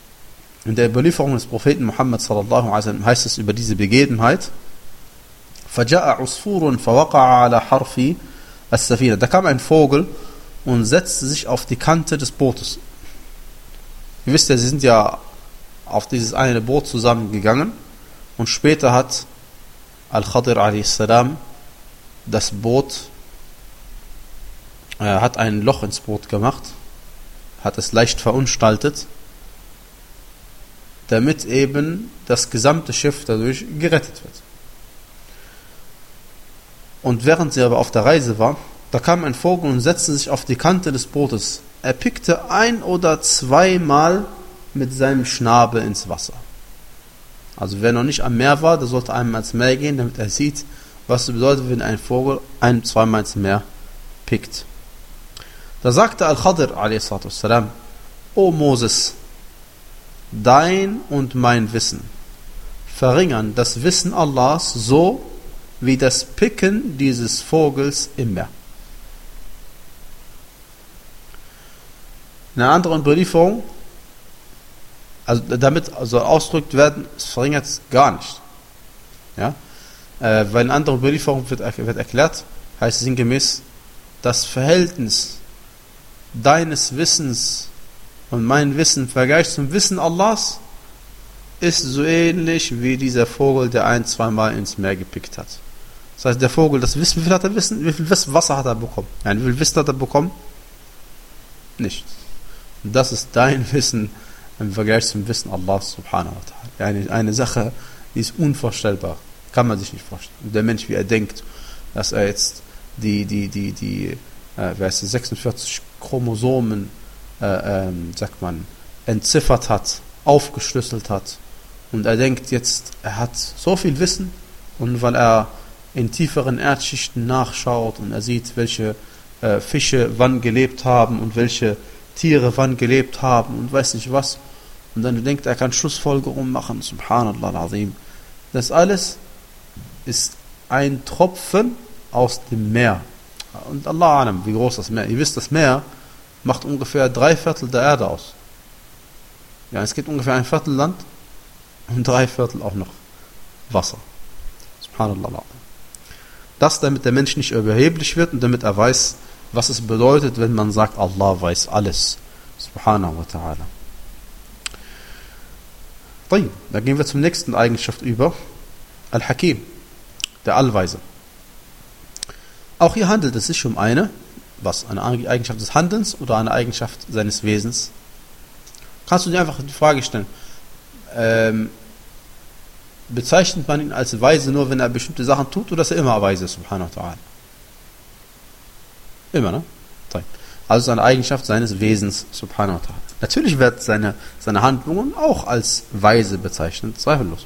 in der Überlieferung des Propheten Muhammad sallallahu alaihi wasallam heißt es über diese Begebenheit, فَجَاءَ عُصْفُورٌ فَوَقَعَ عَلَى حَرْفِ السَّفِينَةِ. Da kam ein Vogel und setzte sich auf die Kante des Bootes. Ihr wisst ja, sie sind ja auf dieses eine Boot zusammengegangen und später hat Al-Khadir a.s. das Boot, äh, hat ein Loch ins Boot gemacht, hat es leicht verunstaltet, damit eben das gesamte Schiff dadurch gerettet wird. Und während sie aber auf der Reise war, da kam ein Vogel und setzte sich auf die Kante des Bootes. Er pickte ein oder zweimal mit seinem Schnabel ins Wasser. Also wer noch nicht am Meer war, der sollte einmal ins Meer gehen, damit er sieht, was es bedeutet, wenn ein Vogel ein-, zweimal ins Meer pickt. Da sagte Al-Khadir a.s. O Moses, dein und mein Wissen verringern das Wissen Allahs so wie das Picken dieses Vogels im Meer. In einer anderen Überlieferung, also damit also ausgedrückt werden, es verringert es gar nicht. Ja? Äh, weil in anderen Überlieferungen wird, wird erklärt, heißt es sinngemäß, das Verhältnis deines Wissens und mein Wissen im Vergleich zum Wissen Allahs ist so ähnlich wie dieser Vogel, der ein-, zweimal ins Meer gepickt hat. Das heißt, der Vogel, das Wissen, wie viel hat er Wissen, wie viel Wasser hat er bekommen? Ja, wie viel Wissen hat er bekommen? Nicht. Und das ist dein Wissen im Vergleich zum Wissen Allahs subhanahu wa ta'ala. Eine, eine Sache, die ist unvorstellbar. Kann man sich nicht vorstellen. Und der Mensch, wie er denkt, dass er jetzt die, die, die, die, äh, wer ist das, sechsundvierzig Chromosomen, äh, ähm, sagt man, entziffert hat, aufgeschlüsselt hat. Und er denkt jetzt, er hat so viel Wissen, und weil er in tieferen Erdschichten nachschaut und er sieht, welche äh, Fische wann gelebt haben und welche Tiere wann gelebt haben und weiß nicht was. Und dann denkt er, er kann Schlussfolgerungen machen. Subhanallah al-Azim. Das alles ist ein Tropfen aus dem Meer. Und Allah alam, wie groß das Meer. Ihr wisst, das Meer macht ungefähr drei Viertel der Erde aus. Ja, es gibt ungefähr ein Viertel Land und drei Viertel auch noch Wasser. Subhanallah. Das, damit der Mensch nicht überheblich wird und damit er weiß, was es bedeutet, wenn man sagt, Allah weiß alles. Subhanahu wa ta'ala. Da gehen wir zum nächsten Eigenschaft über. Al-Hakim, der Allweise. Auch hier handelt es sich um eine, was? Eine Eigenschaft des Handelns oder eine Eigenschaft seines Wesens? Kannst du dir einfach die Frage stellen, ähm, bezeichnet man ihn als weise nur, wenn er bestimmte Sachen tut, oder dass er immer weise ist, subhanahu wa ta'ala? Immer, ne? Also seine Eigenschaft seines Wesens, subhanahu wa ta'ala. Natürlich wird seine, seine Handlungen auch als weise bezeichnet, zweifellos.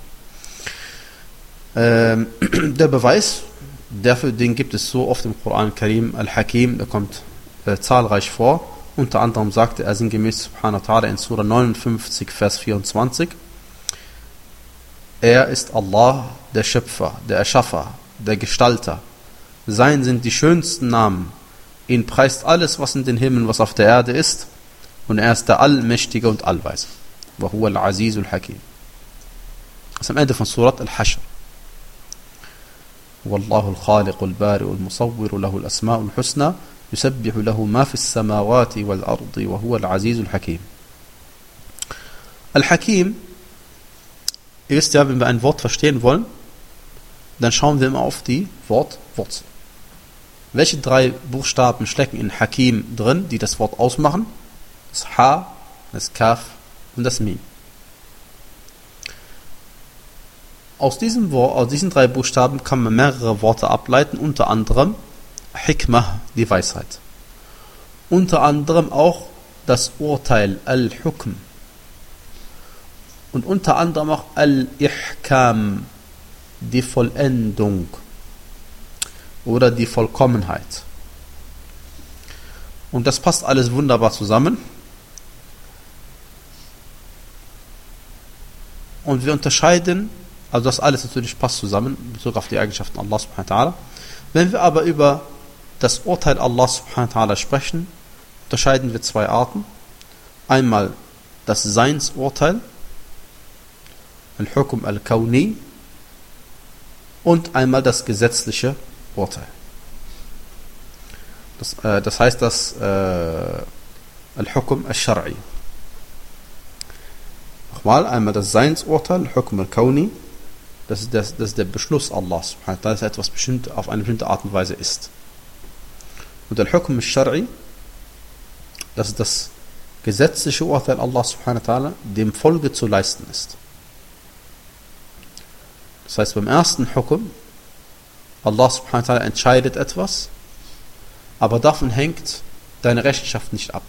Ähm, der Beweis, dafür, den gibt es so oft im Koran Karim, Al-Hakim, der kommt äh, zahlreich vor. Unter anderem sagte er sinngemäß, subhanahu wa ta'ala, in Surah neunundfünfzig, Vers vierundzwanzig, er ist Allah, der Schöpfer, der Erschaffer, der Gestalter. Sein sind die schönsten Namen. Ihn preist alles, was in den Himmeln, was auf der Erde ist. Und er ist der Allmächtige und Allweise. Wa huwa al-Azizul Hakim. Das ist am Ende von Surat Al-Hashr. Wallahu al-Khaliq al-Bari al-Musawwir lahu al-Asma' al-Husna yusabbihu lahu ma fi as-samawati wal-ardi wa huwa al-Azizul Hakim. Al-Hakim, ihr wisst ja, wenn wir ein Wort verstehen wollen, dann schauen wir immer auf die Wortwurzel. Welche drei Buchstaben stecken in Hakim drin, die das Wort ausmachen? Das Ha, das Kaf und das Mim. Aus diesen, aus diesen drei Buchstaben kann man mehrere Worte ableiten, unter anderem Hikmah, die Weisheit. Unter anderem auch das Urteil, Al-Hukm. Und unter anderem auch Al-Ihkam, die Vollendung oder die Vollkommenheit. Und das passt alles wunderbar zusammen. Und wir unterscheiden, also das alles natürlich passt zusammen, in Bezug auf die Eigenschaften Allah subhanahu wa ta'ala. Wenn wir aber über das Urteil Allah subhanahu wa ta'ala sprechen, unterscheiden wir zwei Arten. Einmal das Seinsurteil, Al-Hukm al-Kawni, und einmal das gesetzliche Urteil. Das, äh, das heißt das äh, Al-Hukm al-Shar'i. Nochmal, einmal das Seinsurteil, Al-Hukm al-Kauni, das ist, das, das ist der Beschluss Allahs, dass etwas bestimmt auf eine bestimmte Art und Weise ist. Und Al-Hukm al-Shar'i, das ist das gesetzliche Urteil Allah subhanahu wa ta'ala, dem Folge zu leisten ist. Das heißt, beim ersten Hukum, Allah subhanahu wa ta'ala entscheidet etwas, aber davon hängt deine Rechenschaft nicht ab.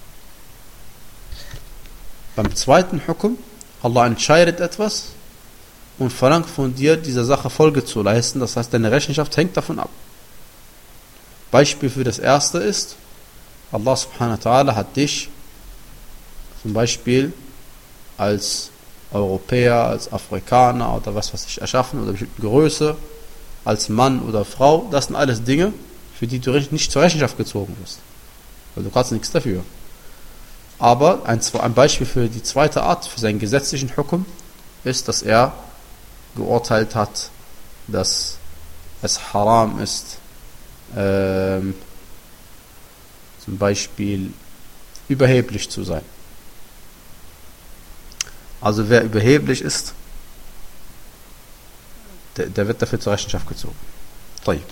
Beim zweiten Hukum, Allah entscheidet etwas und verlangt von dir, dieser Sache Folge zu leisten, das heißt, deine Rechenschaft hängt davon ab. Beispiel für das erste ist, Allah subhanahu wa ta'ala hat dich zum Beispiel als Europäer, als Afrikaner oder was weiß ich erschaffen oder bestimmte Größe, als Mann oder Frau. Das sind alles Dinge, für die du nicht zur Rechenschaft gezogen wirst. Weil du kannst nichts dafür. Aber ein, ein Beispiel für die zweite Art, für seinen gesetzlichen Hukum, ist, dass er geurteilt hat, dass es haram ist, ähm, zum Beispiel überheblich zu sein. Also wer überheblich ist, der, der wird dafür zur Rechenschaft gezogen. طيب.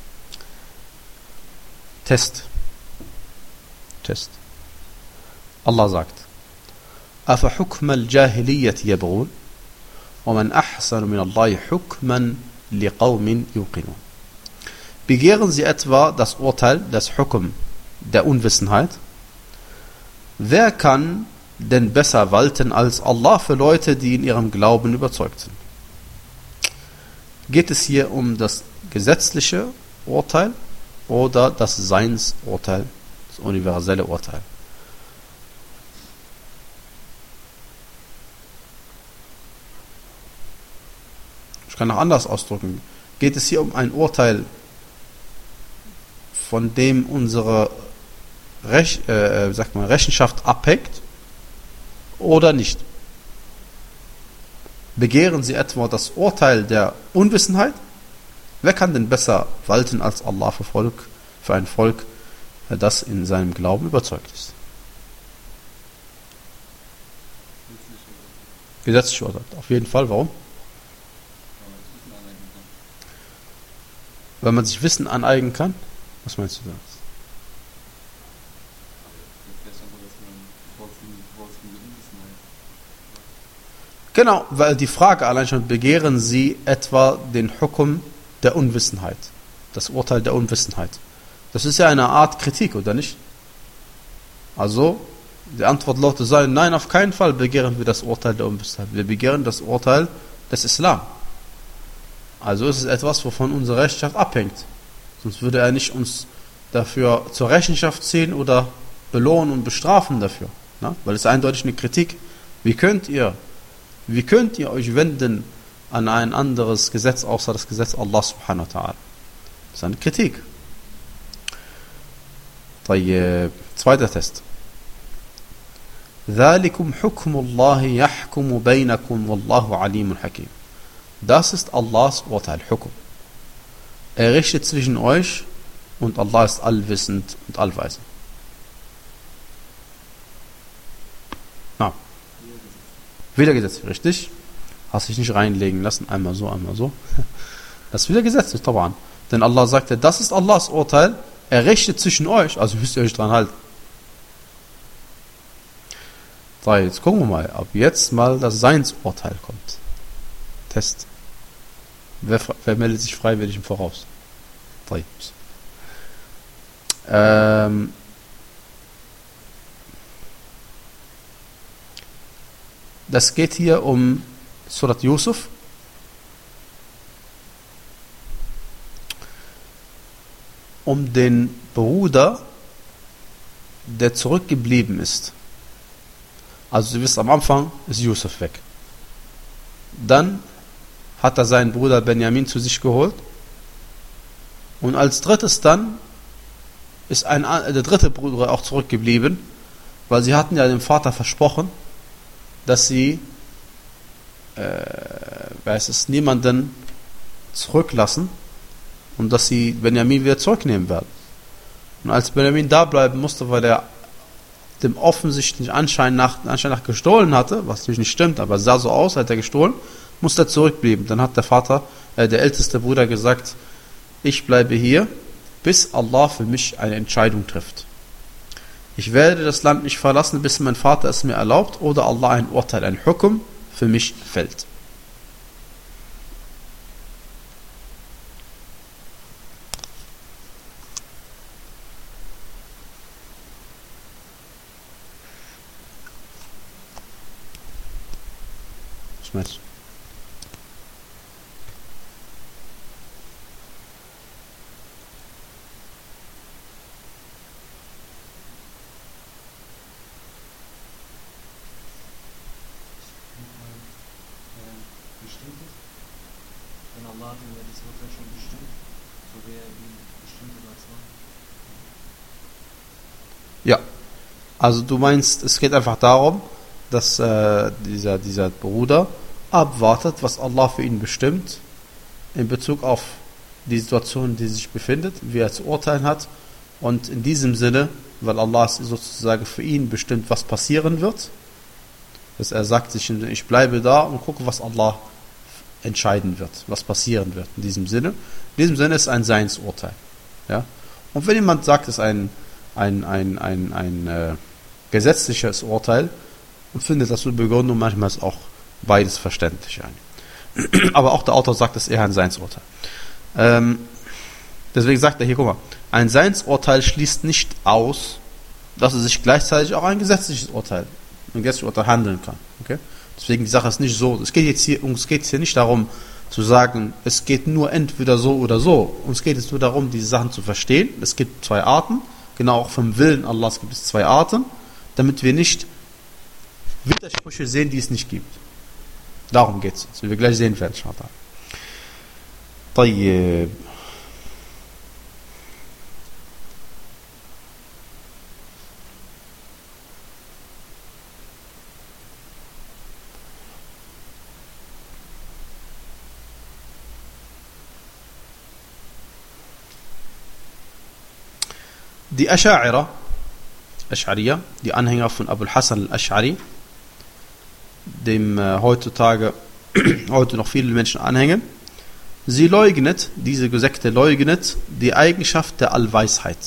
Test. Test. Allah sagt: أَفَحُكْمَ الْجَاهِلِيَّةِ يَبْغُونَ وَمَنْ أَحْسَنُ مِنَ اللَّهِ حُكْمًا لِقَوْمٍ يُوقِنُونَ. Begehren sie etwa das Urteil, das Hukum der Unwissenheit? Wer kann denn besser walten als Allah für Leute, die in ihrem Glauben überzeugt sind? Geht es hier um das gesetzliche Urteil oder das Seinsurteil, das universelle Urteil? Ich kann auch anders ausdrücken. Geht es hier um ein Urteil, von dem unsere Rech, äh, sagt man, Rechenschaft abhängt oder nicht? Begehren sie etwa das Urteil der Unwissenheit? Wer kann denn besser walten als Allah für, Volk, für ein Volk, das in seinem Glauben überzeugt ist? Gesetzliche Urteil. Auf jeden Fall. Warum? Weil man sich Wissen aneignen kann. Was meinst du da? Genau, weil die Frage allein schon, begehren sie etwa den Hukum der Unwissenheit, das Urteil der Unwissenheit. Das ist ja eine Art Kritik, oder nicht? Also, die Antwort lautet sein, nein, auf keinen Fall begehren wir das Urteil der Unwissenheit. Wir begehren das Urteil des Islam. Also ist es etwas, wovon unsere Rechenschaft abhängt. Sonst würde er nicht uns dafür zur Rechenschaft ziehen oder belohnen und bestrafen dafür. Na? Weil es eindeutig eine Kritik. Wie könnt ihr, wie könnt ihr euch wenden an ein anderes Gesetz, außer das Gesetz Allah subhanahu wa ta'ala? Das ist eine Kritik. طيب. Zweiter Test. ذَلِكُمْ حُكْمُ اللَّهِ يَحْكُمُ بَيْنَكُمْ وَاللَّهُ عَلِيمٌ حَكِيمٌ. Das ist Allahs Urteil, Hukum. Er richtet zwischen euch und Allah ist allwissend und allweise. Na. Wieder Gesetz, richtig? Hast dich nicht reinlegen lassen, einmal so, einmal so. Das ist wieder Gesetz, nicht Taban. Denn Allah sagte, das ist Allahs Urteil, er richtet zwischen euch, also müsst ihr euch dran halten. So, jetzt gucken wir mal, ob jetzt mal das Seinsurteil kommt. Test. Wer, wer meldet sich freiwillig im Voraus? Drei. Ähm, das geht hier um Surat Yusuf. Um den Bruder, der zurückgeblieben ist. Also du wisst, am Anfang ist Yusuf weg. Dann hat er seinen Bruder Benjamin zu sich geholt. Und als drittes dann ist ein, der dritte Bruder auch zurückgeblieben, weil sie hatten ja dem Vater versprochen, dass sie, äh, weiß es, niemanden zurücklassen und dass sie Benjamin wieder zurücknehmen werden. Und als Benjamin da bleiben musste, weil er dem offensichtlichen Anschein nach, Anschein nach gestohlen hatte, was natürlich nicht stimmt, aber es sah so aus, als hätte er gestohlen, musste er zurückbleiben. Dann hat der Vater, äh, der älteste Bruder gesagt, ich bleibe hier, bis Allah für mich eine Entscheidung trifft. Ich werde das Land nicht verlassen, bis mein Vater es mir erlaubt oder Allah ein Urteil, ein Hukum für mich fällt. Was meinst du? Wenn Allah hat ja das Urteil schon bestimmt, so wie er ihn bestimmt hat als Mann. Ja, also du meinst, es geht einfach darum, dass äh, dieser, dieser Bruder abwartet, was Allah für ihn bestimmt, in Bezug auf die Situation, in der er sich befindet, wie er zu urteilen hat, und in diesem Sinne, weil Allah sozusagen für ihn bestimmt, was passieren wird, dass er sagt sich, ich bleibe da und gucke, was Allah entscheiden wird, was passieren wird in diesem Sinne. In diesem Sinne ist ein Seinsurteil. Ja? Und wenn jemand sagt, es ist ein, ein, ein, ein, ein äh, gesetzliches Urteil und findet das so Begründung, manchmal ist auch beides verständlich. Aber auch der Autor sagt, es ist eher ein Seinsurteil. Ähm, deswegen sagt er hier, guck mal, ein Seinsurteil schließt nicht aus, dass es sich gleichzeitig auch ein gesetzliches Urteil, ein gesetzliches Urteil handeln kann. Okay? Deswegen die Sache ist nicht so. Es geht jetzt hier, uns geht hier nicht darum zu sagen, es geht nur entweder so oder so. Uns geht es nur darum, diese Sachen zu verstehen. Es gibt zwei Arten. Genau auch vom Willen Allahs gibt es zwei Arten, damit wir nicht Widersprüche sehen, die es nicht gibt. Darum geht es. Das werden wir gleich sehen werden. طيب. Die Ascha'ira, Asch'ariya, die Anhänger von Abul Hasan al-Asch'ari, dem äh, heutzutage heute noch viele Menschen anhängen, sie leugnet, diese Sekte leugnet die Eigenschaft der Allweisheit.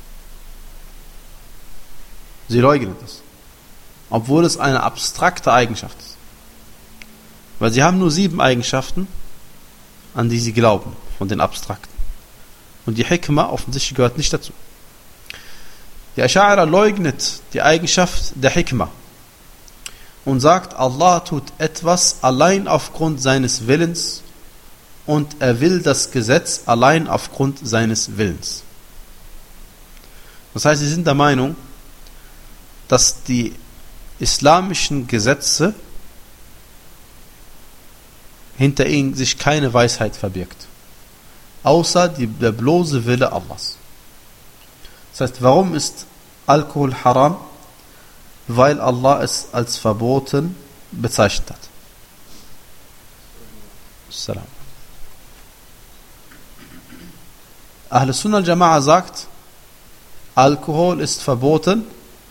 Sie leugnet es, obwohl es eine abstrakte Eigenschaft ist. Weil sie haben nur sieben Eigenschaften, an die sie glauben, von den abstrakten. Und die Hikmah offensichtlich gehört nicht dazu. Die Ascha'ira leugnet die Eigenschaft der Hikmah und sagt, Allah tut etwas allein aufgrund seines Willens und er will das Gesetz allein aufgrund seines Willens. Das heißt, sie sind der Meinung, dass die islamischen Gesetze hinter ihnen sich keine Weisheit verbirgt, außer die, der bloße Wille Allahs. Das heißt, warum ist Alkohol haram? Weil Allah es als verboten bezeichnet hat. Salam. Ahl Sunnah al-Jama'a sagt, Alkohol ist verboten,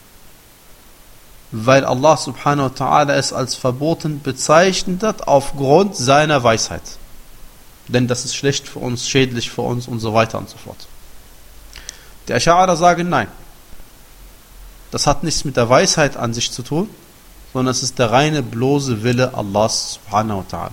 weil Allah subhanahu wa ta'ala es als verboten bezeichnet hat aufgrund seiner Weisheit. Denn das ist schlecht für uns, schädlich für uns und so weiter und so fort. Die Ascha'ira sagen, nein. Das hat nichts mit der Weisheit an sich zu tun, sondern es ist der reine, bloße Wille Allahs subhanahu wa ta'ala.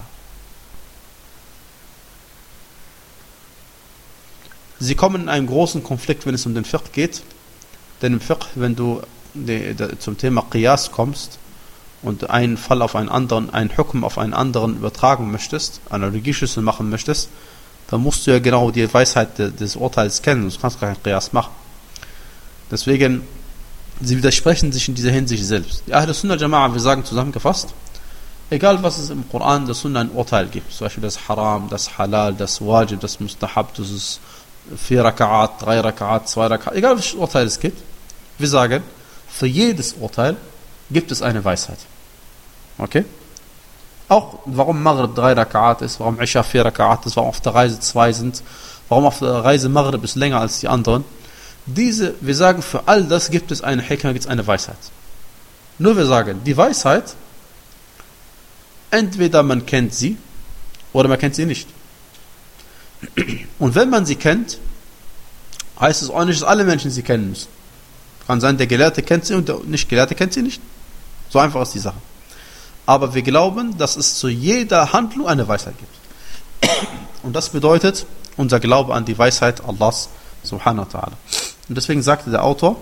Sie kommen in einen großen Konflikt, wenn es um den Fiqh geht. Denn im Fiqh, wenn du die, die, zum Thema Qiyas kommst und einen Fall auf einen anderen, einen Hukm auf einen anderen übertragen möchtest, Analogieschlüssel machen möchtest, dann musst du ja genau die Weisheit de, des Urteils kennen, sonst kannst du keinen Qiyas machen. Deswegen, sie widersprechen sich in dieser Hinsicht selbst. Die Ahl Sunnah Jama'a, wir sagen zusammengefasst, egal was es im Koran, der Sunnah ein Urteil gibt, zum Beispiel das Haram, das Halal, das Wajib, das Mustahab, das ist vier Raka'at, drei Raka'at, zwei Raka'at, egal welches Urteil es gibt, wir sagen, für jedes Urteil gibt es eine Weisheit. Okay? Auch warum Maghrib drei Raka'at ist, warum Isha vier Raka'at ist, warum auf der Reise zwei sind, warum auf der Reise Maghrib ist länger als die anderen. Diese, wir sagen, für all das gibt es eine Hikmah, gibt es eine Weisheit. Nur wir sagen, die Weisheit, entweder man kennt sie, oder man kennt sie nicht. Und wenn man sie kennt, heißt es auch nicht, dass alle Menschen sie kennen müssen. Kann sein, der Gelehrte kennt sie und der Nicht-Gelehrte kennt sie nicht. So einfach ist die Sache. Aber wir glauben, dass es zu jeder Handlung eine Weisheit gibt. Und das bedeutet unser Glaube an die Weisheit Allahs subhanahu wa ta'ala. Und deswegen sagte der Autor,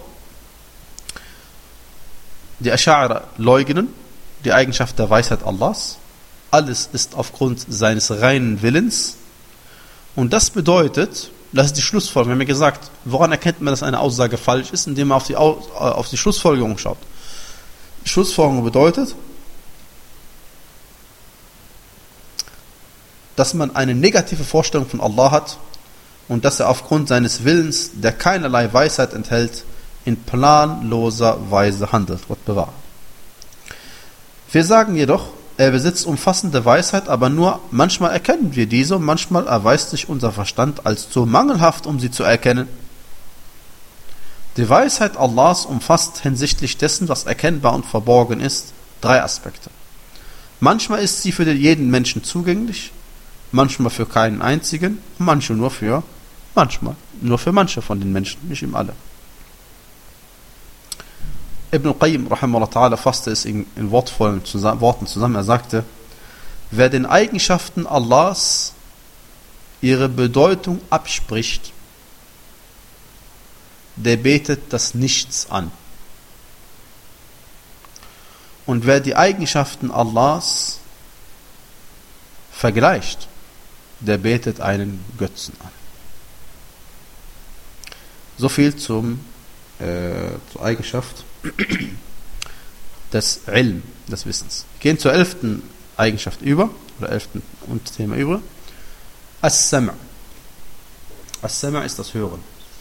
die Ascha'ira leugnen die Eigenschaft der Weisheit Allahs. Alles ist aufgrund seines reinen Willens. Und das bedeutet, das ist die Schlussfolgerung. Wir haben ja gesagt, woran erkennt man, dass eine Aussage falsch ist? Indem man auf die, auf die Schlussfolgerung schaut. Die Schlussfolgerung bedeutet, dass man eine negative Vorstellung von Allah hat und dass er aufgrund seines Willens, der keinerlei Weisheit enthält, in planloser Weise handelt. Gott bewahre. Wir sagen jedoch, er besitzt umfassende Weisheit, aber nur manchmal erkennen wir diese und manchmal erweist sich unser Verstand als zu mangelhaft, um sie zu erkennen. Die Weisheit Allahs umfasst hinsichtlich dessen, was erkennbar und verborgen ist, drei Aspekte. Manchmal ist sie für jeden Menschen zugänglich, manchmal für keinen einzigen, manchmal nur für manchmal nur für manche von den Menschen, nicht im alle. Ibn al-Qayyim rahimahullah ta'ala fasste es in, in wortvollen zusammen, Worten zusammen. Er sagte, wer den Eigenschaften Allahs ihre Bedeutung abspricht, der betet das Nichts an. Und wer die Eigenschaften Allahs vergleicht, der betet einen Götzen an. So viel zum, äh, zur Eigenschaft des Ilm, des Wissens. Wir gehen zur elften Eigenschaft über, oder elften Thema über. As-Sam'. As-Sam' ist das Hören.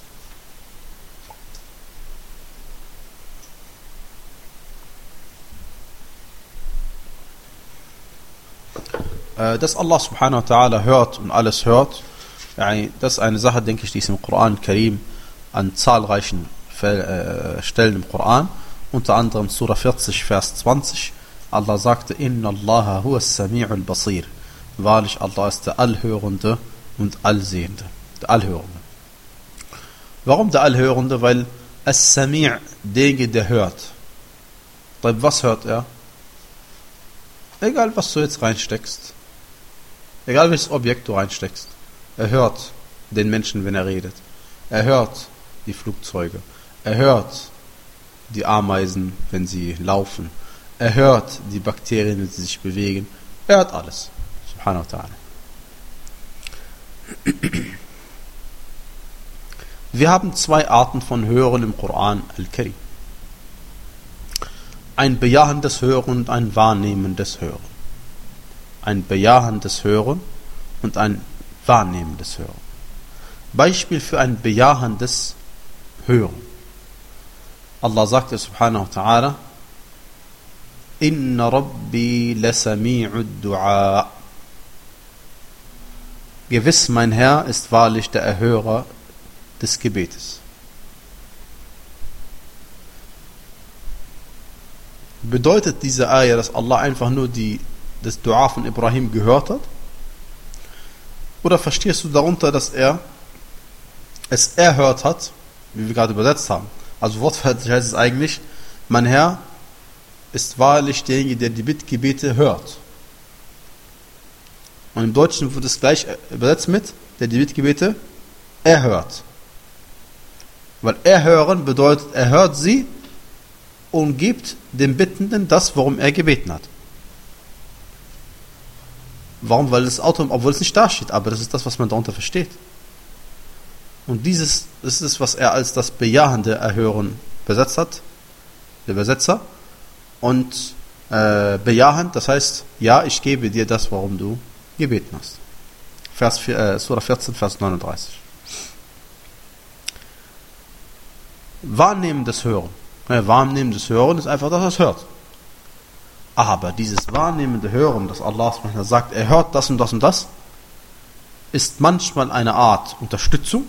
Dass Allah subhanahu wa ta'ala hört und alles hört, das ist eine Sache, denke ich, die ist im Koran Karim an zahlreichen Stellen im Koran, unter anderem Surah vierzig, Vers zwanzig. Allah sagte, Inna Allaha huwa as-Sami'ul Basir. Wahrlich, Allah ist der Allhörende und Allsehende. Der Allhörende. Warum der Allhörende? Weil As-Sami' derjenige, der hört. Was hört er? Egal, was du jetzt reinsteckst. Egal, welches Objekt du reinsteckst. Er hört den Menschen, wenn er redet. Er hört die Flugzeuge. Er hört die Ameisen, wenn sie laufen. Er hört die Bakterien, wenn sie sich bewegen. Er hört alles. Subhanahu wa ta'ala. Wir haben zwei Arten von Hören im Koran Al-Karim. Ein bejahendes Hören und ein wahrnehmendes Hören. Ein bejahendes Hören und ein wahrnehmendes Hören. Beispiel für ein bejahendes Hören. Allah sagte subhanahu wa ta'ala, Inna Rabbi lasami'ud du'a. Gewiss, mein Herr ist wahrlich der Erhörer des Gebetes. Bedeutet diese Ayah, dass Allah einfach nur die, das Dua von Ibrahim gehört hat? Oder verstehst du darunter, dass er es erhört hat, wie wir gerade übersetzt haben? Also wortwörtlich heißt es eigentlich, mein Herr ist wahrlich derjenige, der die Bittgebete hört. Und im Deutschen wird es gleich übersetzt mit, der die Bittgebete erhört. Weil erhören bedeutet, er hört sie und gibt dem Bittenden das, worum er gebeten hat. Warum? Weil das Auto, obwohl es nicht da steht, aber das ist das, was man darunter versteht. Und dieses das ist es, was er als das bejahende Erhören besetzt hat, der Übersetzer. Und äh, bejahend, das heißt, ja, ich gebe dir das, worum du gebeten hast. Vers vier, äh, Surah vierzehn, Vers neununddreißig. Wahrnehmendes Hören. Ja, wahrnehmendes Hören ist einfach, dass er es hört. Aber dieses wahrnehmende Hören, dass Allah sagt, er hört das und das und das, ist manchmal eine Art Unterstützung,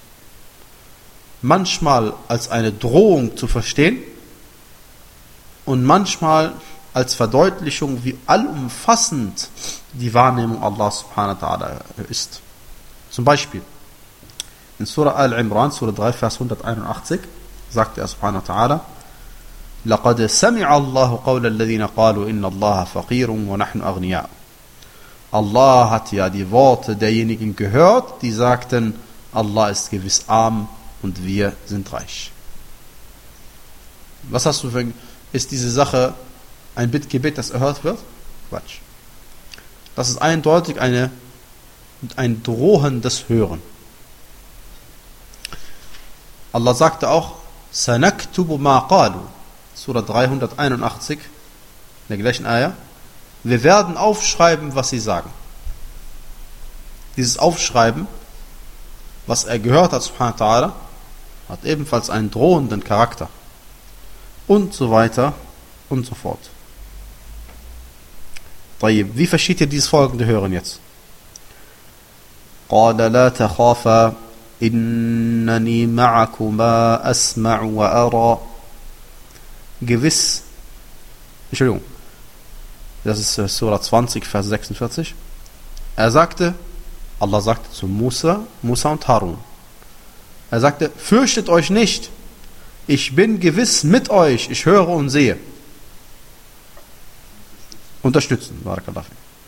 manchmal als eine Drohung zu verstehen und manchmal als Verdeutlichung, wie allumfassend die Wahrnehmung Allah subhanahu wa ta'ala ist. Zum Beispiel in Surah Al-Imran, Surah drei, Vers hunderteinundachtzig, sagt er subhanahu wa ta'ala: لَقَدْ سَمِعَ اللَّهُ قَوْلَ الَّذِينَ قَالُوا إِنَّ اللَّهَ فَقِيرٌ وَنَحْنُ أَغْنِيَاءُ. Allah hat ja die Worte derjenigen gehört, die sagten, Allah ist gewiss arm und wir sind reich. Was hast du für ein, ist diese Sache ein Bittgebet, das erhört wird? Quatsch. Das ist eindeutig eine, ein drohendes Hören. Allah sagte auch, سَنَكْتُبُ مَا قَالُوا, Surah dreihunderteinundachtzig, in der gleichen Ayah, wir werden aufschreiben, was sie sagen. Dieses Aufschreiben, was er gehört hat, subhanahu wa ta'ala, hat ebenfalls einen drohenden Charakter. Und so weiter und so fort. Wie versteht ihr dieses folgende Hören jetzt? قَالَ لَا تَخَافَا إِنَّنِي مَعَكُمَا أَسْمَعُ وَأَرَى. Gewiss, Entschuldigung, das ist Surah zwanzig, Vers sechsundvierzig. Er sagte, Allah sagte zu Musa, Musa und Harun, er sagte, fürchtet euch nicht, ich bin gewiss mit euch, ich höre und sehe. Unterstützen, Barakallahu.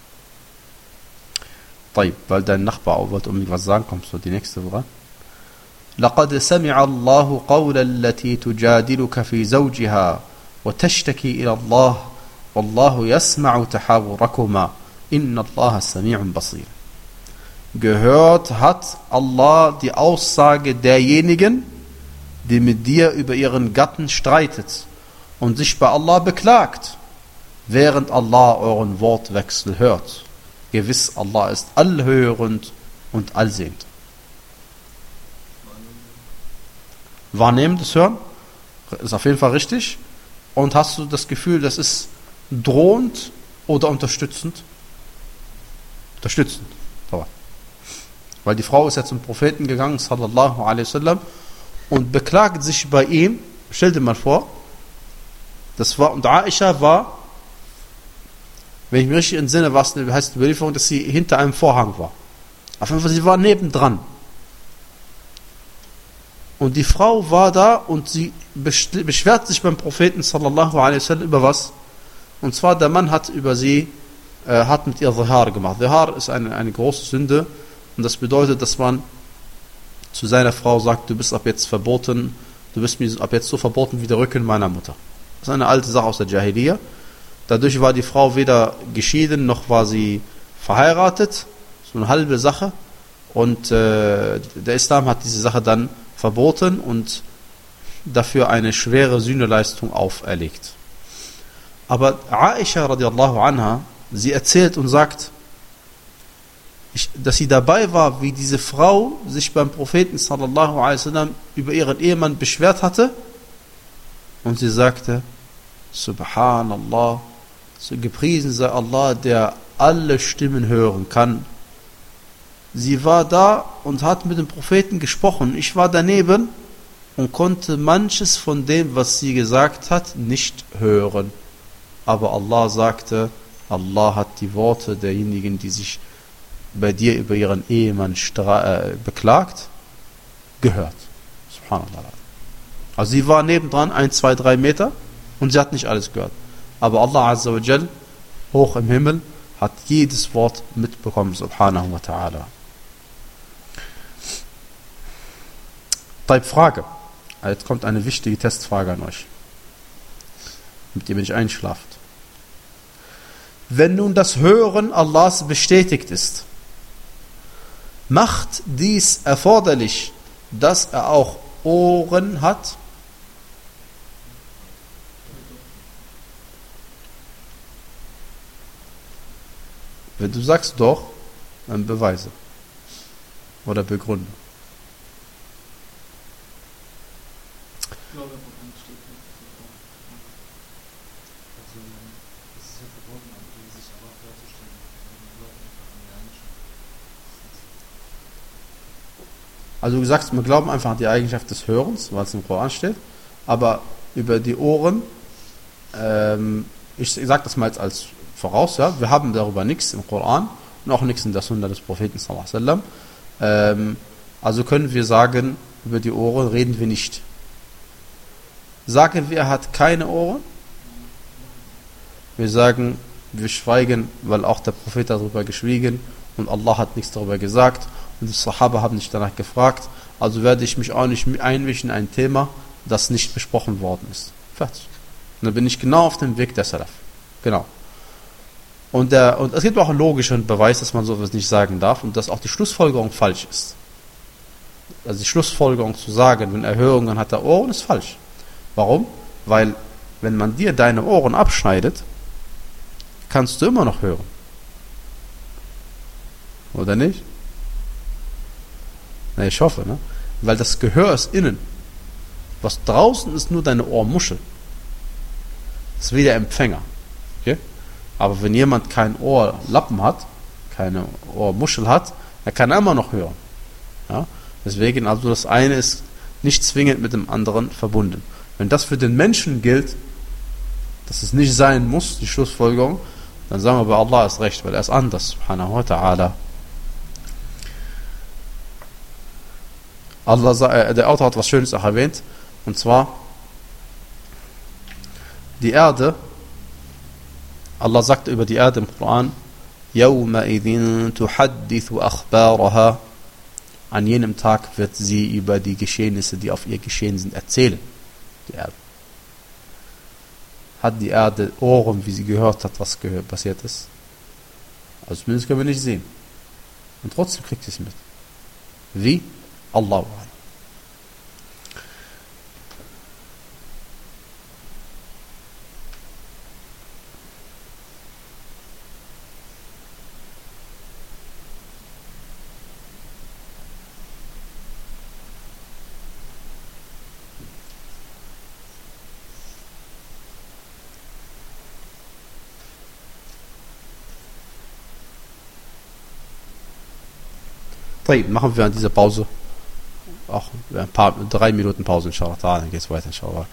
طيب, weil dein Nachbar auch wollte um was sagen, kommst du die nächste Surah. لقد سمع الله قول التي تجادلك في زوجها وتشتكي إلى الله والله يسمع تحاوركما إن الله سميع بصير. Gehört hat Allah die Aussage derjenigen, die mit dir über ihren Gatten streitet und sich bei Allah beklagt, während Allah euren Wortwechsel hört. Gewiss, Allah ist allhörend und allsehend. Wahrnehmendes Hören ist auf jeden Fall richtig. Und hast du das Gefühl, das ist drohend oder unterstützend? Unterstützend. Weil die Frau ist ja zum Propheten gegangen, sallallahu alaihi wasallam, und beklagt sich bei ihm. Stell dir mal vor, das war, und Aisha war, wenn ich mich richtig entsinne, war es, heißt die Überlieferung, dass sie hinter einem Vorhang war. Auf jeden Fall, sie war nebendran. Und die Frau war da und sie beschwert sich beim Propheten sallallahu alaihi wasallam über was? Und zwar, der Mann hat über sie, äh, hat mit ihr Zihar gemacht. Zihar ist eine, eine große Sünde und das bedeutet, dass man zu seiner Frau sagt, du bist ab jetzt verboten, du bist mir ab jetzt so verboten wie der Rücken meiner Mutter. Das ist eine alte Sache aus der Jahiliyyah. Dadurch war die Frau weder geschieden, noch war sie verheiratet. So eine halbe Sache. Und äh, der Islam hat diese Sache dann verboten und dafür eine schwere Sühneleistung auferlegt. Aber Aisha radiallahu anha, sie erzählt und sagt, ich, dass sie dabei war, wie diese Frau sich beim Propheten sallallahu alaihi wasallam über ihren Ehemann beschwert hatte. Und sie sagte, Subhanallah, so gepriesen sei Allah, der alle Stimmen hören kann. Sie war da und hat mit dem Propheten gesprochen. Ich war daneben und konnte manches von dem, was sie gesagt hat, nicht hören. Aber Allah sagte, Allah hat die Worte derjenigen, die sich bei dir über ihren Ehemann äh, beklagt, gehört. Subhanallah. Also sie war nebendran, ein, zwei, drei Meter und sie hat nicht alles gehört. Aber Allah Azza wa Jal, hoch im Himmel, hat jedes Wort mitbekommen, subhanahu wa ta'ala. Type Frage. Jetzt kommt eine wichtige Testfrage an euch, mit der ihr nicht einschlaft. Wenn nun das Hören Allahs bestätigt ist, macht dies erforderlich, dass er auch Ohren hat? Wenn du sagst doch, dann beweise oder begründe. Ich glaube, woran steht nicht. Also, es Also du sagst, wir glauben einfach an die Eigenschaft des Hörens, weil es im Koran steht, aber über die Ohren, ähm, ich sage das mal jetzt als voraus, ja, wir haben darüber nichts im Koran und auch nichts in der Sunna des Propheten sallallahu alaihi wasallam. Ähm, also können wir sagen, über die Ohren reden wir nicht. Sagen wir, er hat keine Ohren? Wir sagen, wir schweigen, weil auch der Prophet darüber geschwiegen und Allah hat nichts darüber gesagt und die Sahaba haben nicht danach gefragt, also werde ich mich auch nicht einmischen in ein Thema, das nicht besprochen worden ist. Fertig. Und dann bin ich genau auf dem Weg der Salaf. Genau. Und, der, und es gibt auch einen logischen Beweis, dass man sowas nicht sagen darf und dass auch die Schlussfolgerung falsch ist. Also die Schlussfolgerung zu sagen, wenn er Hörungen hat, der Ohren, ist falsch. Warum? Weil, wenn man dir deine Ohren abschneidet, kannst du immer noch hören. Oder nicht? Na, ich hoffe, ne? Weil das Gehör ist innen. Was draußen ist, nur deine Ohrmuschel. Das ist wie der Empfänger. Okay? Aber wenn jemand kein Ohrlappen hat, keine Ohrmuschel hat, er kann immer noch hören. Ja? Deswegen, also das eine ist nicht zwingend mit dem anderen verbunden. Wenn das für den Menschen gilt, dass es nicht sein muss, die Schlussfolgerung, dann sagen wir, bei Allah ist recht, weil er ist anders, subhanahu wa ta'ala. Allah, der Autor hat was Schönes auch erwähnt, und zwar die Erde. Allah sagt über die Erde im Koran, يَوْمَئِذٍ تُحَدِّثُ أَخْبَارَهَا. An jenem Tag wird sie über die Geschehnisse, die auf ihr geschehen sind, erzählen. Die Erde. Hat die Erde Ohren, wie sie gehört hat, was gehört, passiert ist? Also zumindest können wir nicht sehen. Und trotzdem kriegt sie es mit. Wie? Allahu a'lam. Machen wir an dieser Pause auch ein paar, drei Minuten Pause, inshallah, dann geht es weiter, inshallah.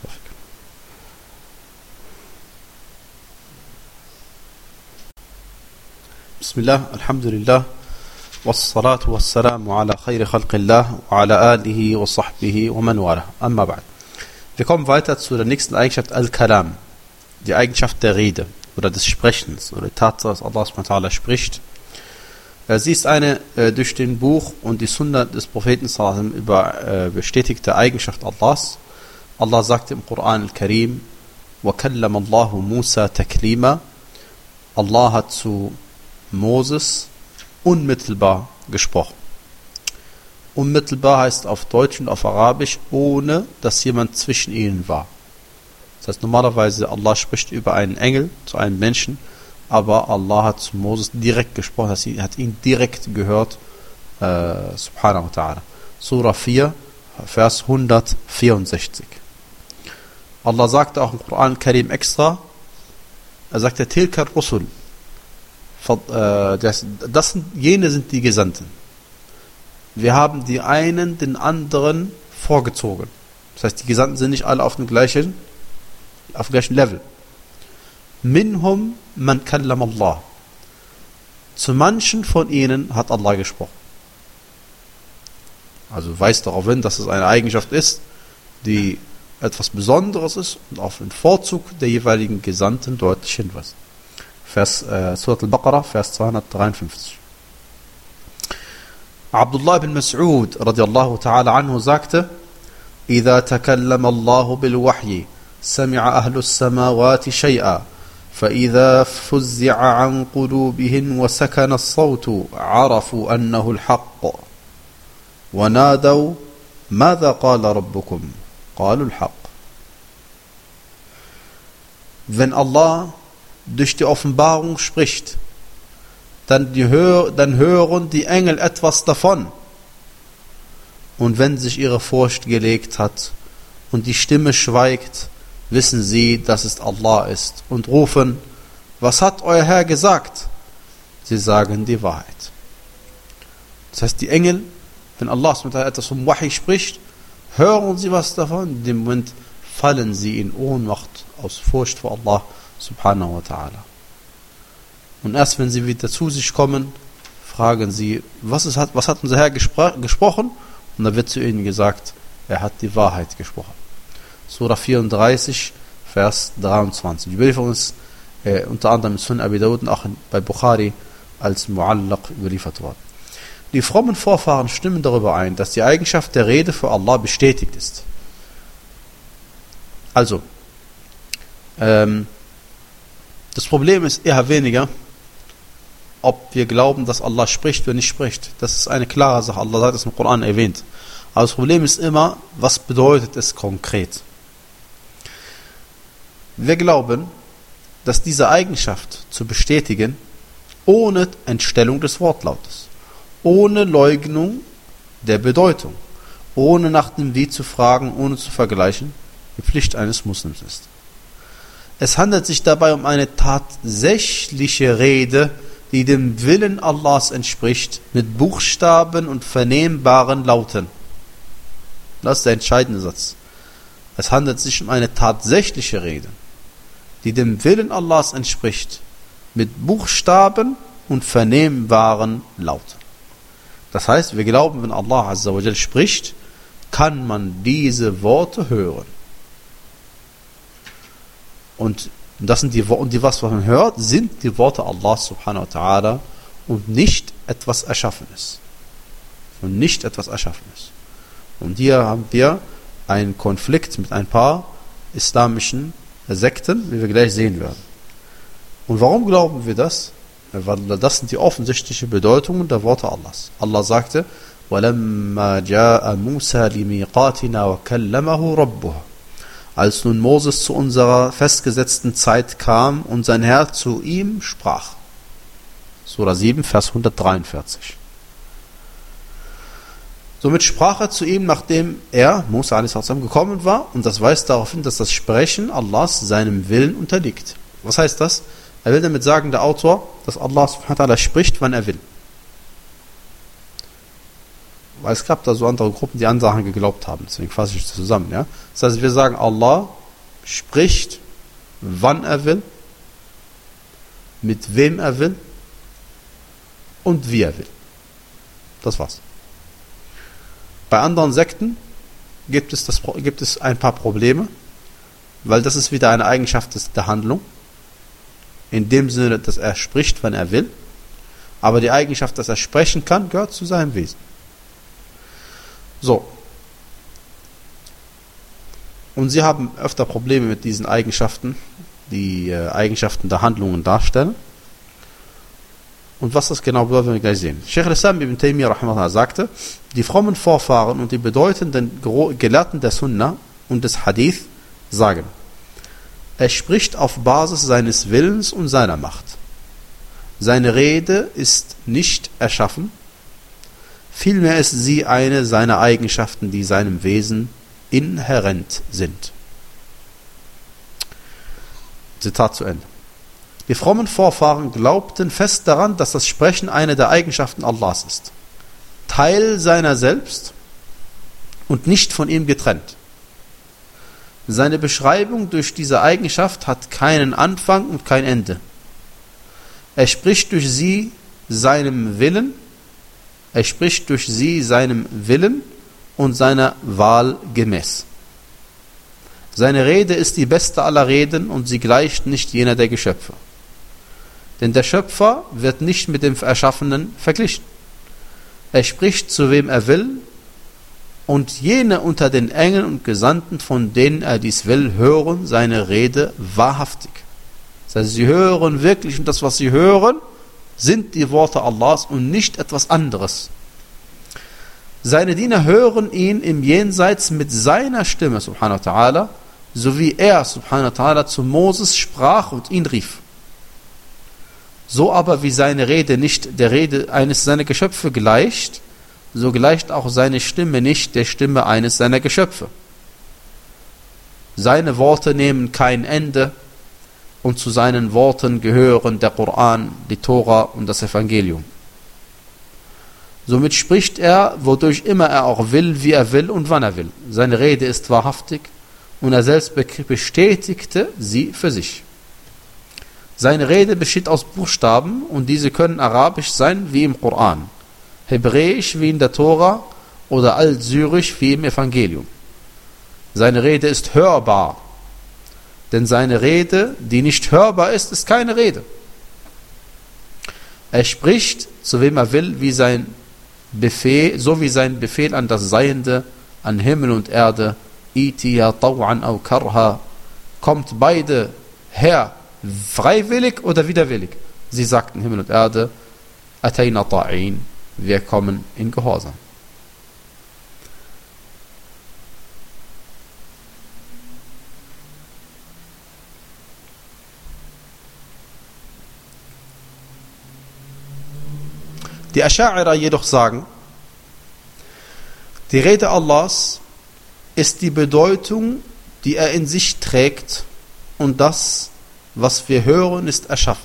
Bismillah, Alhamdulillah, wassalatu wassalamu ala khayri khalqillah wa ala alihi wa sahbihi wa man wala. Amma ba'd. Wir kommen weiter zu der nächsten Eigenschaft, Al-Kalam, die Eigenschaft der Rede oder des Sprechens oder die Tatsache, dass Allah subhanahu wa ta'ala spricht. Sie ist eine äh, durch den Buch und die Sunna des Propheten über äh, bestätigte Eigenschaft Allahs. Allah sagt im Koran al-Karim, وَكَلَّمَ اللَّهُ مُوسَى تَكْلِيمًا. Allah hat zu Moses unmittelbar gesprochen. Unmittelbar heißt auf Deutsch und auf Arabisch, ohne dass jemand zwischen ihnen war. Das heißt, normalerweise Allah spricht über einen Engel zu einem Menschen, aber Allah hat zu Moses direkt gesprochen, er hat ihn direkt gehört, äh, subhanahu wa ta'ala. Surah vier, Vers hundertvierundsechzig. Allah sagte auch im Koran Karim extra, er sagte, Tilka Rusul, das, das sind, jene sind die Gesandten. Wir haben die einen den anderen vorgezogen. Das heißt, die Gesandten sind nicht alle auf dem gleichen, auf dem gleichen Level. Minhum man kallam Allah. Zu manchen von ihnen hat Allah gesprochen. Also weist darauf hin, dass es eine Eigenschaft ist, die etwas Besonderes ist und auf den Vorzug der jeweiligen Gesandten deutlich hinweist. Vers äh, Surat al-Baqarah, Vers zweihundertdreiundfünfzig. Abdullah bin Mas'ud radiallahu ta'ala anhu sagte, إذا تكلم الله بالوحي سمع أهل السماوات شيئا فإذا فزع عن قلوبهم وسكن الصوت عرفوا أنه الحق ونادوا ماذا قال ربكم قالوا الحق. Wenn Allah durch die Offenbarung spricht, dann, die Hör, dann hören die Engel etwas davon. Und wenn sich ihre Furcht gelegt hat und die Stimme schweigt, wissen sie, dass es Allah ist und rufen, was hat euer Herr gesagt? Sie sagen die Wahrheit. Das heißt, die Engel wenn Allah etwas vom Wahi spricht, hören sie was davon, in dem Moment fallen sie in Ohnmacht aus Furcht vor Allah subhanahu wa ta'ala. Und erst wenn sie wieder zu sich kommen, fragen sie, was, ist, was hat unser Herr gespr- gesprochen? Und da wird zu ihnen gesagt, er hat die Wahrheit gesprochen. Surah vierunddreißig, Vers dreiundzwanzig. Die Überlieferung ist äh, unter anderem in Sunan Abi Dawud und auch in, bei Bukhari als Mu'allaq überliefert worden. Die frommen Vorfahren stimmen darüber ein, dass die Eigenschaft der Rede für Allah bestätigt ist. Also, ähm, das Problem ist eher weniger, ob wir glauben, dass Allah spricht oder nicht spricht. Das ist eine klare Sache. Allah hat es im Koran erwähnt. Aber das Problem ist immer, was bedeutet es konkret? Wir glauben, dass diese Eigenschaft zu bestätigen, ohne Entstellung des Wortlautes, ohne Leugnung der Bedeutung, ohne nach dem Wie zu fragen, ohne zu vergleichen, die Pflicht eines Muslims ist. Es handelt sich dabei um eine tatsächliche Rede, die dem Willen Allahs entspricht, mit Buchstaben und vernehmbaren Lauten. Das ist der entscheidende Satz. Es handelt sich um eine tatsächliche Rede, die dem Willen Allahs entspricht, mit Buchstaben und vernehmbaren Lauten. Das heißt, wir glauben, wenn Allah Azza wa Jal spricht, kann man diese Worte hören. Und das sind die Worte, die was man hört, sind die Worte Allah subhanahu wa ta'ala und nicht etwas Erschaffenes. Und nicht etwas Erschaffenes. Und hier haben wir einen Konflikt mit ein paar islamischen Sekten, wie wir gleich sehen werden. Und warum glauben wir das? Weil das sind die offensichtlichen Bedeutungen der Worte Allahs. Allah sagte, وَلَمَّا جَاءَ مُوسَى لِمِيقَاتِنَا وَكَلَّمَهُ رَبُّهُ. Als nun Moses zu unserer festgesetzten Zeit kam und sein Herr zu ihm sprach. Surah sieben, Vers hundertdreiundvierzig. Somit sprach er zu ihm, nachdem er, Musa a s. gekommen war, und das weist darauf hin, dass das Sprechen Allahs seinem Willen unterliegt. Was heißt das? Er will damit sagen, der Autor, dass Allah subhanahu wa ta'ala spricht, wann er will. Weil es gab da so andere Gruppen, die andere Sachen geglaubt haben. Deswegen fasse ich das zusammen. Ja? Das heißt, wir sagen, Allah spricht, wann er will, mit wem er will und wie er will. Das war's. Bei anderen Sekten gibt es, das, gibt es ein paar Probleme, weil das ist wieder eine Eigenschaft der Handlung. In dem Sinne, dass er spricht, wann er will. Aber die Eigenschaft, dass er sprechen kann, gehört zu seinem Wesen. So. Und sie haben öfter Probleme mit diesen Eigenschaften, die äh, Eigenschaften der Handlungen darstellen. Und was das genau bedeutet, werden wir gleich sehen. Sheikh al-Islam ibn Taymiyyah rahimahullah sagte, die frommen Vorfahren und die bedeutenden Gelehrten der Sunna und des Hadith sagen, er spricht auf Basis seines Willens und seiner Macht. Seine Rede ist nicht erschaffen, vielmehr ist sie eine seiner Eigenschaften, die seinem Wesen inhärent sind. Zitat zu Ende. Die frommen Vorfahren glaubten fest daran, dass das Sprechen eine der Eigenschaften Allahs ist. Teil seiner selbst und nicht von ihm getrennt. Seine Beschreibung durch diese Eigenschaft hat keinen Anfang und kein Ende. Er spricht durch sie seinem Willen, er spricht durch sie seinem Willen und seiner Wahl gemäß. Seine Rede ist die beste aller Reden und sie gleicht nicht jener der Geschöpfe. Denn der Schöpfer wird nicht mit dem Erschaffenen verglichen. Er spricht zu wem er will und jene unter den Engeln und Gesandten, von denen er dies will, hören seine Rede wahrhaftig. Das heißt, sie hören wirklich und das, was sie hören, sind die Worte Allahs und nicht etwas anderes. Seine Diener hören ihn im Jenseits mit seiner Stimme, subhanahu wa ta'ala, so wie er, subhanahu wa ta'ala, zu Moses sprach und ihn rief. So aber wie seine Rede nicht der Rede eines seiner Geschöpfe gleicht, so gleicht auch seine Stimme nicht der Stimme eines seiner Geschöpfe. Seine Worte nehmen kein Ende und zu seinen Worten gehören der Koran, die Tora und das Evangelium. Somit spricht er, wodurch immer er auch will, wie er will und wann er will. Seine Rede ist wahrhaftig und er selbst bestätigte sie für sich. Seine Rede besteht aus Buchstaben und diese können arabisch sein wie im Koran, hebräisch wie in der Tora oder altsyrisch wie im Evangelium. Seine Rede ist hörbar, denn seine Rede, die nicht hörbar ist, ist keine Rede. Er spricht, zu wem er will, wie sein Befehl, so wie sein Befehl an das Seiende, an Himmel und Erde, itiya taw'an aw karha, kommt beide her, freiwillig oder widerwillig. Sie sagten Himmel und Erde, atayna ta'in, wir kommen in Gehorsam. Die Ascha'ira jedoch sagen, die Rede Allahs ist die Bedeutung, die er in sich trägt, und das, was wir hören, ist erschaffen.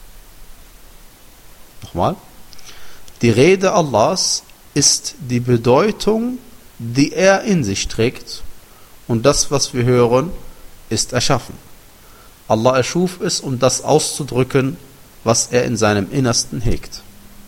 Nochmal. Die Rede Allahs ist die Bedeutung, die er in sich trägt, und das, was wir hören, ist erschaffen. Allah erschuf es, um das auszudrücken, was er in seinem Innersten hegt.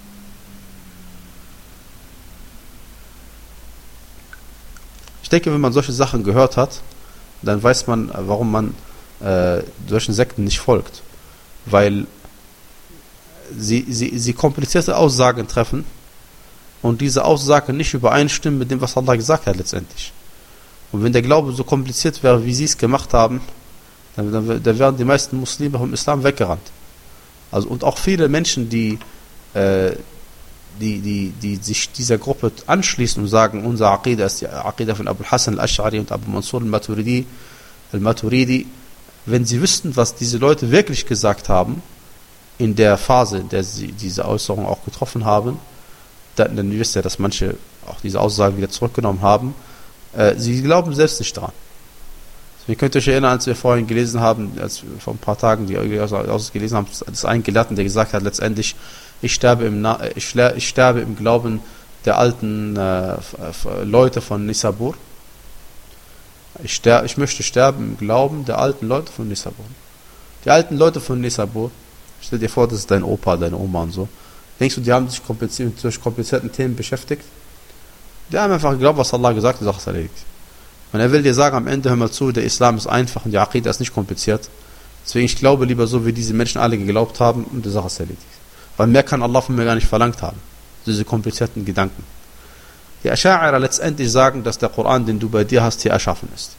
Ich denke, wenn man solche Sachen gehört hat, dann weiß man, warum man äh, solchen Sekten nicht folgt. Weil sie, sie, sie komplizierte Aussagen treffen und diese Aussagen nicht übereinstimmen mit dem, was Allah gesagt hat letztendlich. Und wenn der Glaube so kompliziert wäre, wie sie es gemacht haben, dann, dann, dann wären die meisten Muslime vom Islam weggerannt. Also, und auch viele Menschen, die äh, Die, die, die sich dieser Gruppe anschließen und sagen, unser Aqidah ist die Aqidah von Abu Hassan al-Ash'ari und Abu Mansur al-Maturidi, al-Maturidi, wenn sie wüssten, was diese Leute wirklich gesagt haben, in der Phase, in der sie diese Äußerung auch getroffen haben, dann, dann wisst ihr, dass manche auch diese Aussagen wieder zurückgenommen haben, äh, sie glauben selbst nicht daran. Ihr könnt euch erinnern, als wir vorhin gelesen haben, als wir vor ein paar Tagen die gelesen haben, das einen Gelehrten, der gesagt hat, letztendlich, ich sterbe im, Na- ich, ich sterbe im Glauben der alten äh, Leute von Nisabur. Ich, ster- ich möchte sterben im Glauben der alten Leute von Nisabur. Die alten Leute von Nisabur, stell dir vor, das ist dein Opa, deine Oma und so. Denkst du, die haben sich kompliziert, durch komplizierten Themen beschäftigt? Die haben einfach geglaubt, was Allah gesagt hat, die Sache ist erledigt. Und er will dir sagen, am Ende, hör mal zu, der Islam ist einfach und die Aqidah ist nicht kompliziert. Deswegen, ich glaube lieber so, wie diese Menschen alle geglaubt haben, und die Sache ist erledigt. Weil mehr kann Allah von mir gar nicht verlangt haben. Diese komplizierten Gedanken. Die Ascha'ira letztendlich sagen, dass der Koran, den du bei dir hast, hier erschaffen ist.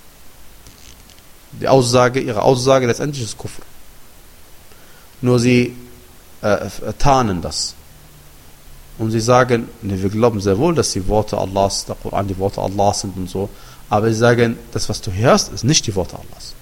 Die Aussage, ihre Aussage letztendlich ist Kufr. Nur sie äh, tarnen das. Und sie sagen, ne, wir glauben sehr wohl, dass die Worte Allahs, der Koran die Worte Allahs sind und so. Aber sie sagen, das, was du hier hast, ist nicht die Worte Allahs.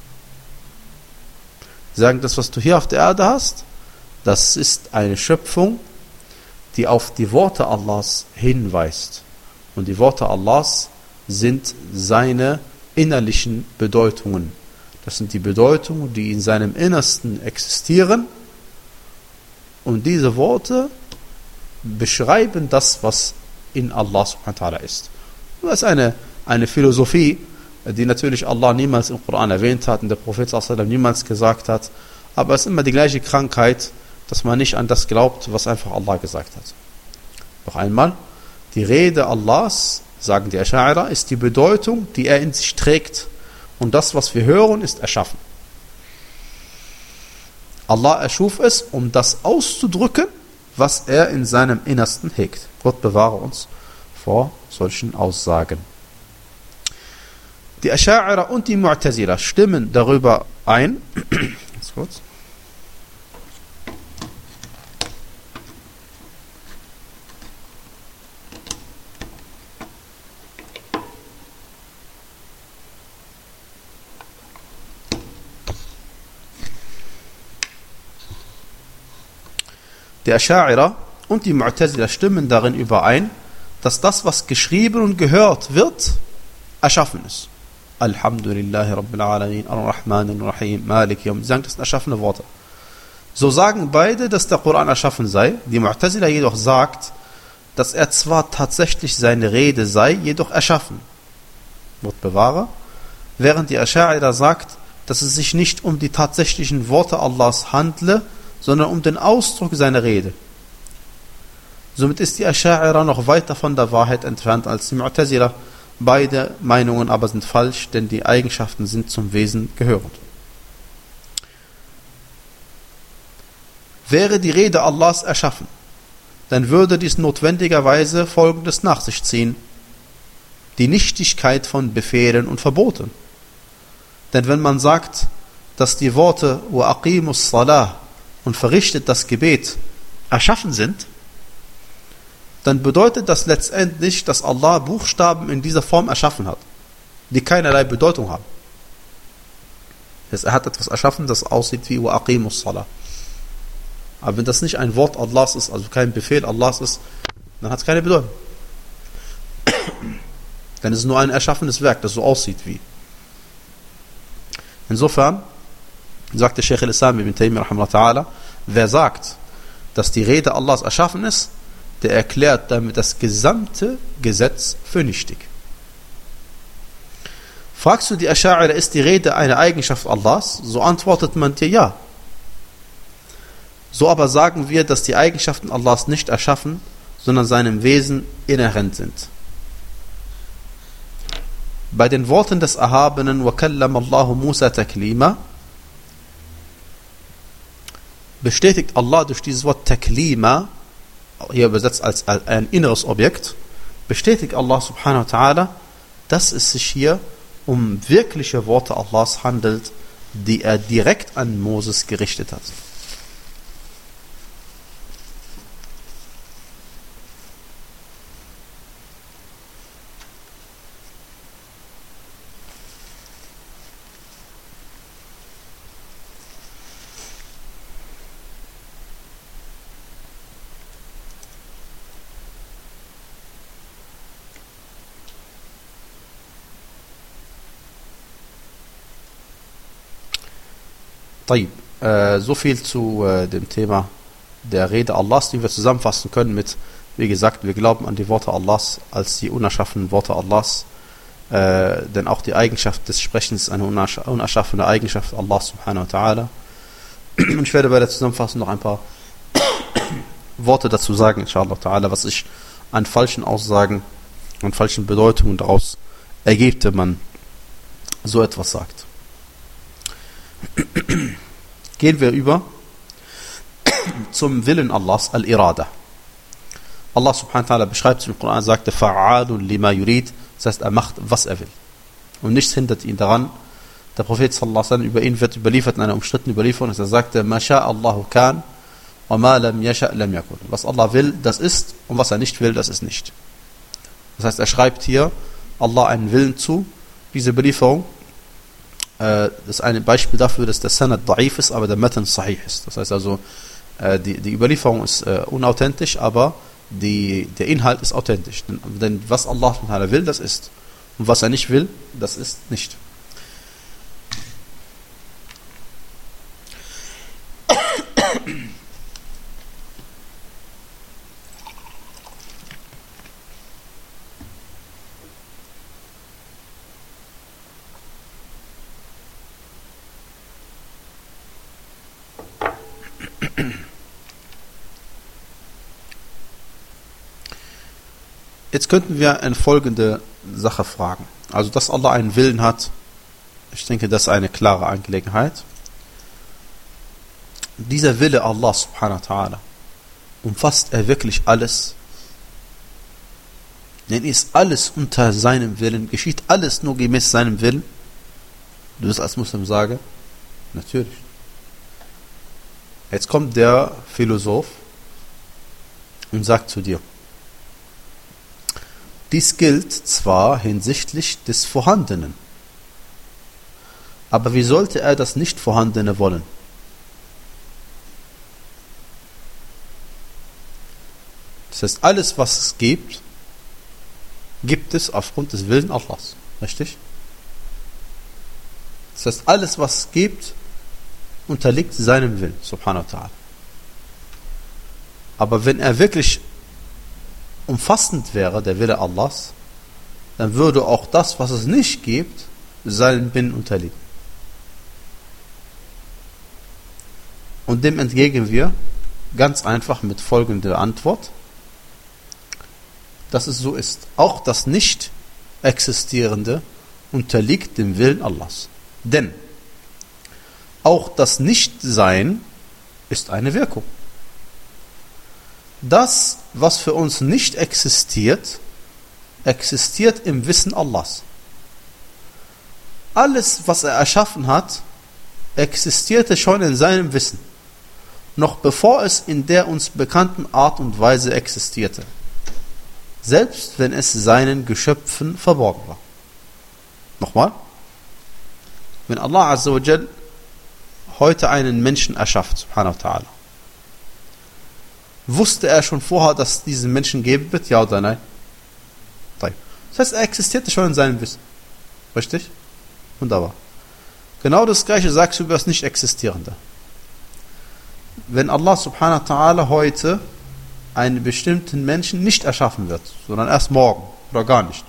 Sie sagen, das, was du hier auf der Erde hast, das ist eine Schöpfung, die auf die Worte Allahs hinweist. Und die Worte Allahs sind seine innerlichen Bedeutungen. Das sind die Bedeutungen, die in seinem Innersten existieren. Und diese Worte beschreiben das, was in Allah subhanahu wa ta'ala ist. Und das ist eine, eine Philosophie, die natürlich Allah niemals im Koran erwähnt hat und der Prophet sallallahu alaihi wasallam niemals gesagt hat. Aber es ist immer die gleiche Krankheit, dass man nicht an das glaubt, was einfach Allah gesagt hat. Noch einmal, die Rede Allahs, sagen die Ascha'ira, ist die Bedeutung, die er in sich trägt. Und das, was wir hören, ist erschaffen. Allah erschuf es, um das auszudrücken, was er in seinem Innersten hegt. Gott bewahre uns vor solchen Aussagen. Die Ascha'ira und die Mu'tazila stimmen darüber ein. Ganz kurz. Die Ascha'ira und die Mu'tazila stimmen darin überein, dass das, was geschrieben und gehört wird, erschaffen ist. Alhamdulillahi Rabbil Alamin, Ar-Rahman Ar-Rahim, Malik Yawm. Sie sagen, das sind erschaffene Worte. So sagen beide, dass der Koran erschaffen sei. Die Mu'tazila jedoch sagt, dass er zwar tatsächlich seine Rede sei, jedoch erschaffen. Gott bewahre. Während die Ascha'ira sagt, dass es sich nicht um die tatsächlichen Worte Allahs handle, sondern um den Ausdruck seiner Rede. Somit ist die Ascha'ira noch weiter von der Wahrheit entfernt als die Mu'tazila. Beide Meinungen aber sind falsch, denn die Eigenschaften sind zum Wesen gehörend. Wäre die Rede Allahs erschaffen, dann würde dies notwendigerweise Folgendes nach sich ziehen: die Nichtigkeit von Befehlen und Verboten. Denn wenn man sagt, dass die Worte wa aqimus salah und verrichtet das Gebet erschaffen sind, dann bedeutet das letztendlich, dass Allah Buchstaben in dieser Form erschaffen hat, die keinerlei Bedeutung haben. Er hat etwas erschaffen, das aussieht wie wa aqimus salah. Aber wenn das nicht ein Wort Allahs ist, also kein Befehl Allahs ist, dann hat es keine Bedeutung. Dann ist es nur ein erschaffenes Werk, das so aussieht wie. Insofern sagte Sheikh al-Islam ibn Taymiyyah rahimahullah, wer sagt, dass die Rede Allahs erschaffen ist, der erklärt damit das gesamte Gesetz für nichtig. Fragst du die Ascha'ira, ist die Rede eine Eigenschaft Allahs? So antwortet man dir ja. So aber sagen wir, dass die Eigenschaften Allahs nicht erschaffen, sondern seinem Wesen inhärent sind. Bei den Worten des Erhabenen وَكَلَّمَ اللَّهُ مُوسَى تَكْلِيمًا bestätigt Allah durch dieses Wort Taklima, hier übersetzt als ein inneres Objekt, bestätigt Allah subhanahu wa ta'ala, dass es sich hier um wirkliche Worte Allahs handelt, die er direkt an Moses gerichtet hat. Äh, so viel zu äh, dem Thema der Rede Allahs, die wir zusammenfassen können mit, wie gesagt, wir glauben an die Worte Allahs als die unerschaffenen Worte Allahs, äh, denn auch die Eigenschaft des Sprechens ist eine unersch- unerschaffene Eigenschaft Allahs subhanahu wa ta'ala. Und ich werde bei der Zusammenfassung noch ein paar Worte dazu sagen, inshallah ta'ala, was sich an falschen Aussagen, an falschen Bedeutungen daraus ergibt, wenn man so etwas sagt. Gehen wir über zum Willen Allahs, Al-Irada. Allah subhanahu wa ta'ala beschreibt es im Koran, sagte فَعَالٌ لِمَا يُرِيد, das heißt, er macht, was er will. Und nichts hindert ihn daran. Der Prophet sallallahu alaihi wasallam, über ihn wird überliefert in einer umstrittenen Überlieferung, dass er sagte مَا شَاءَ اللَّهُ كَانَ وَمَا لَمْ يَشَأْ لَمْ يَكُنْ. Was Allah will, das ist, und was er nicht will, das ist nicht. Das heißt, er schreibt hier Allah einen Willen zu. Diese Überlieferung, das ist ein Beispiel dafür, dass der Sanad da'if ist, aber der Matan sahih ist. Das heißt also, die, die Überlieferung ist unauthentisch, aber die, der Inhalt ist authentisch. Denn, denn was Allah will, das ist. Und was er nicht will, das ist nicht. Jetzt könnten wir eine folgende Sache fragen. Also, dass Allah einen Willen hat, ich denke, das ist eine klare Angelegenheit. Dieser Wille Allah subhanahu wa ta'ala, umfasst er wirklich alles? Denn ist alles unter seinem Willen, geschieht alles nur gemäß seinem Willen? Du wirst als Muslim sagen, natürlich. Jetzt kommt der Philosoph und sagt zu dir, dies gilt zwar hinsichtlich des Vorhandenen, aber wie sollte er das Nicht-Vorhandene wollen? Das heißt, alles, was es gibt, gibt es aufgrund des Willens Allahs. Richtig? Das heißt, alles, was es gibt, unterliegt seinem Willen, subhanahu wa ta'ala. Aber wenn er wirklich umfassend wäre, der Wille Allahs, dann würde auch das, was es nicht gibt, seinen Willen unterliegen. Und dem entgegnen wir ganz einfach mit folgender Antwort, dass es so ist. Auch das Nicht-Existierende unterliegt dem Willen Allahs. Denn auch das Nichtsein ist eine Wirkung. Das, was für uns nicht existiert, existiert im Wissen Allahs. Alles, was er erschaffen hat, existierte schon in seinem Wissen, noch bevor es in der uns bekannten Art und Weise existierte, selbst wenn es seinen Geschöpfen verborgen war. Nochmal, wenn Allah Azza wa Jal heute einen Menschen erschafft, subhanahu wa ta'ala, wusste er schon vorher, dass es diesen Menschen geben wird, ja oder nein? Das heißt, er existierte schon in seinem Wissen. Richtig? Wunderbar. Genau das Gleiche sagst du über das Nicht-Existierende. Wenn Allah subhanahu wa ta'ala heute einen bestimmten Menschen nicht erschaffen wird, sondern erst morgen oder gar nicht.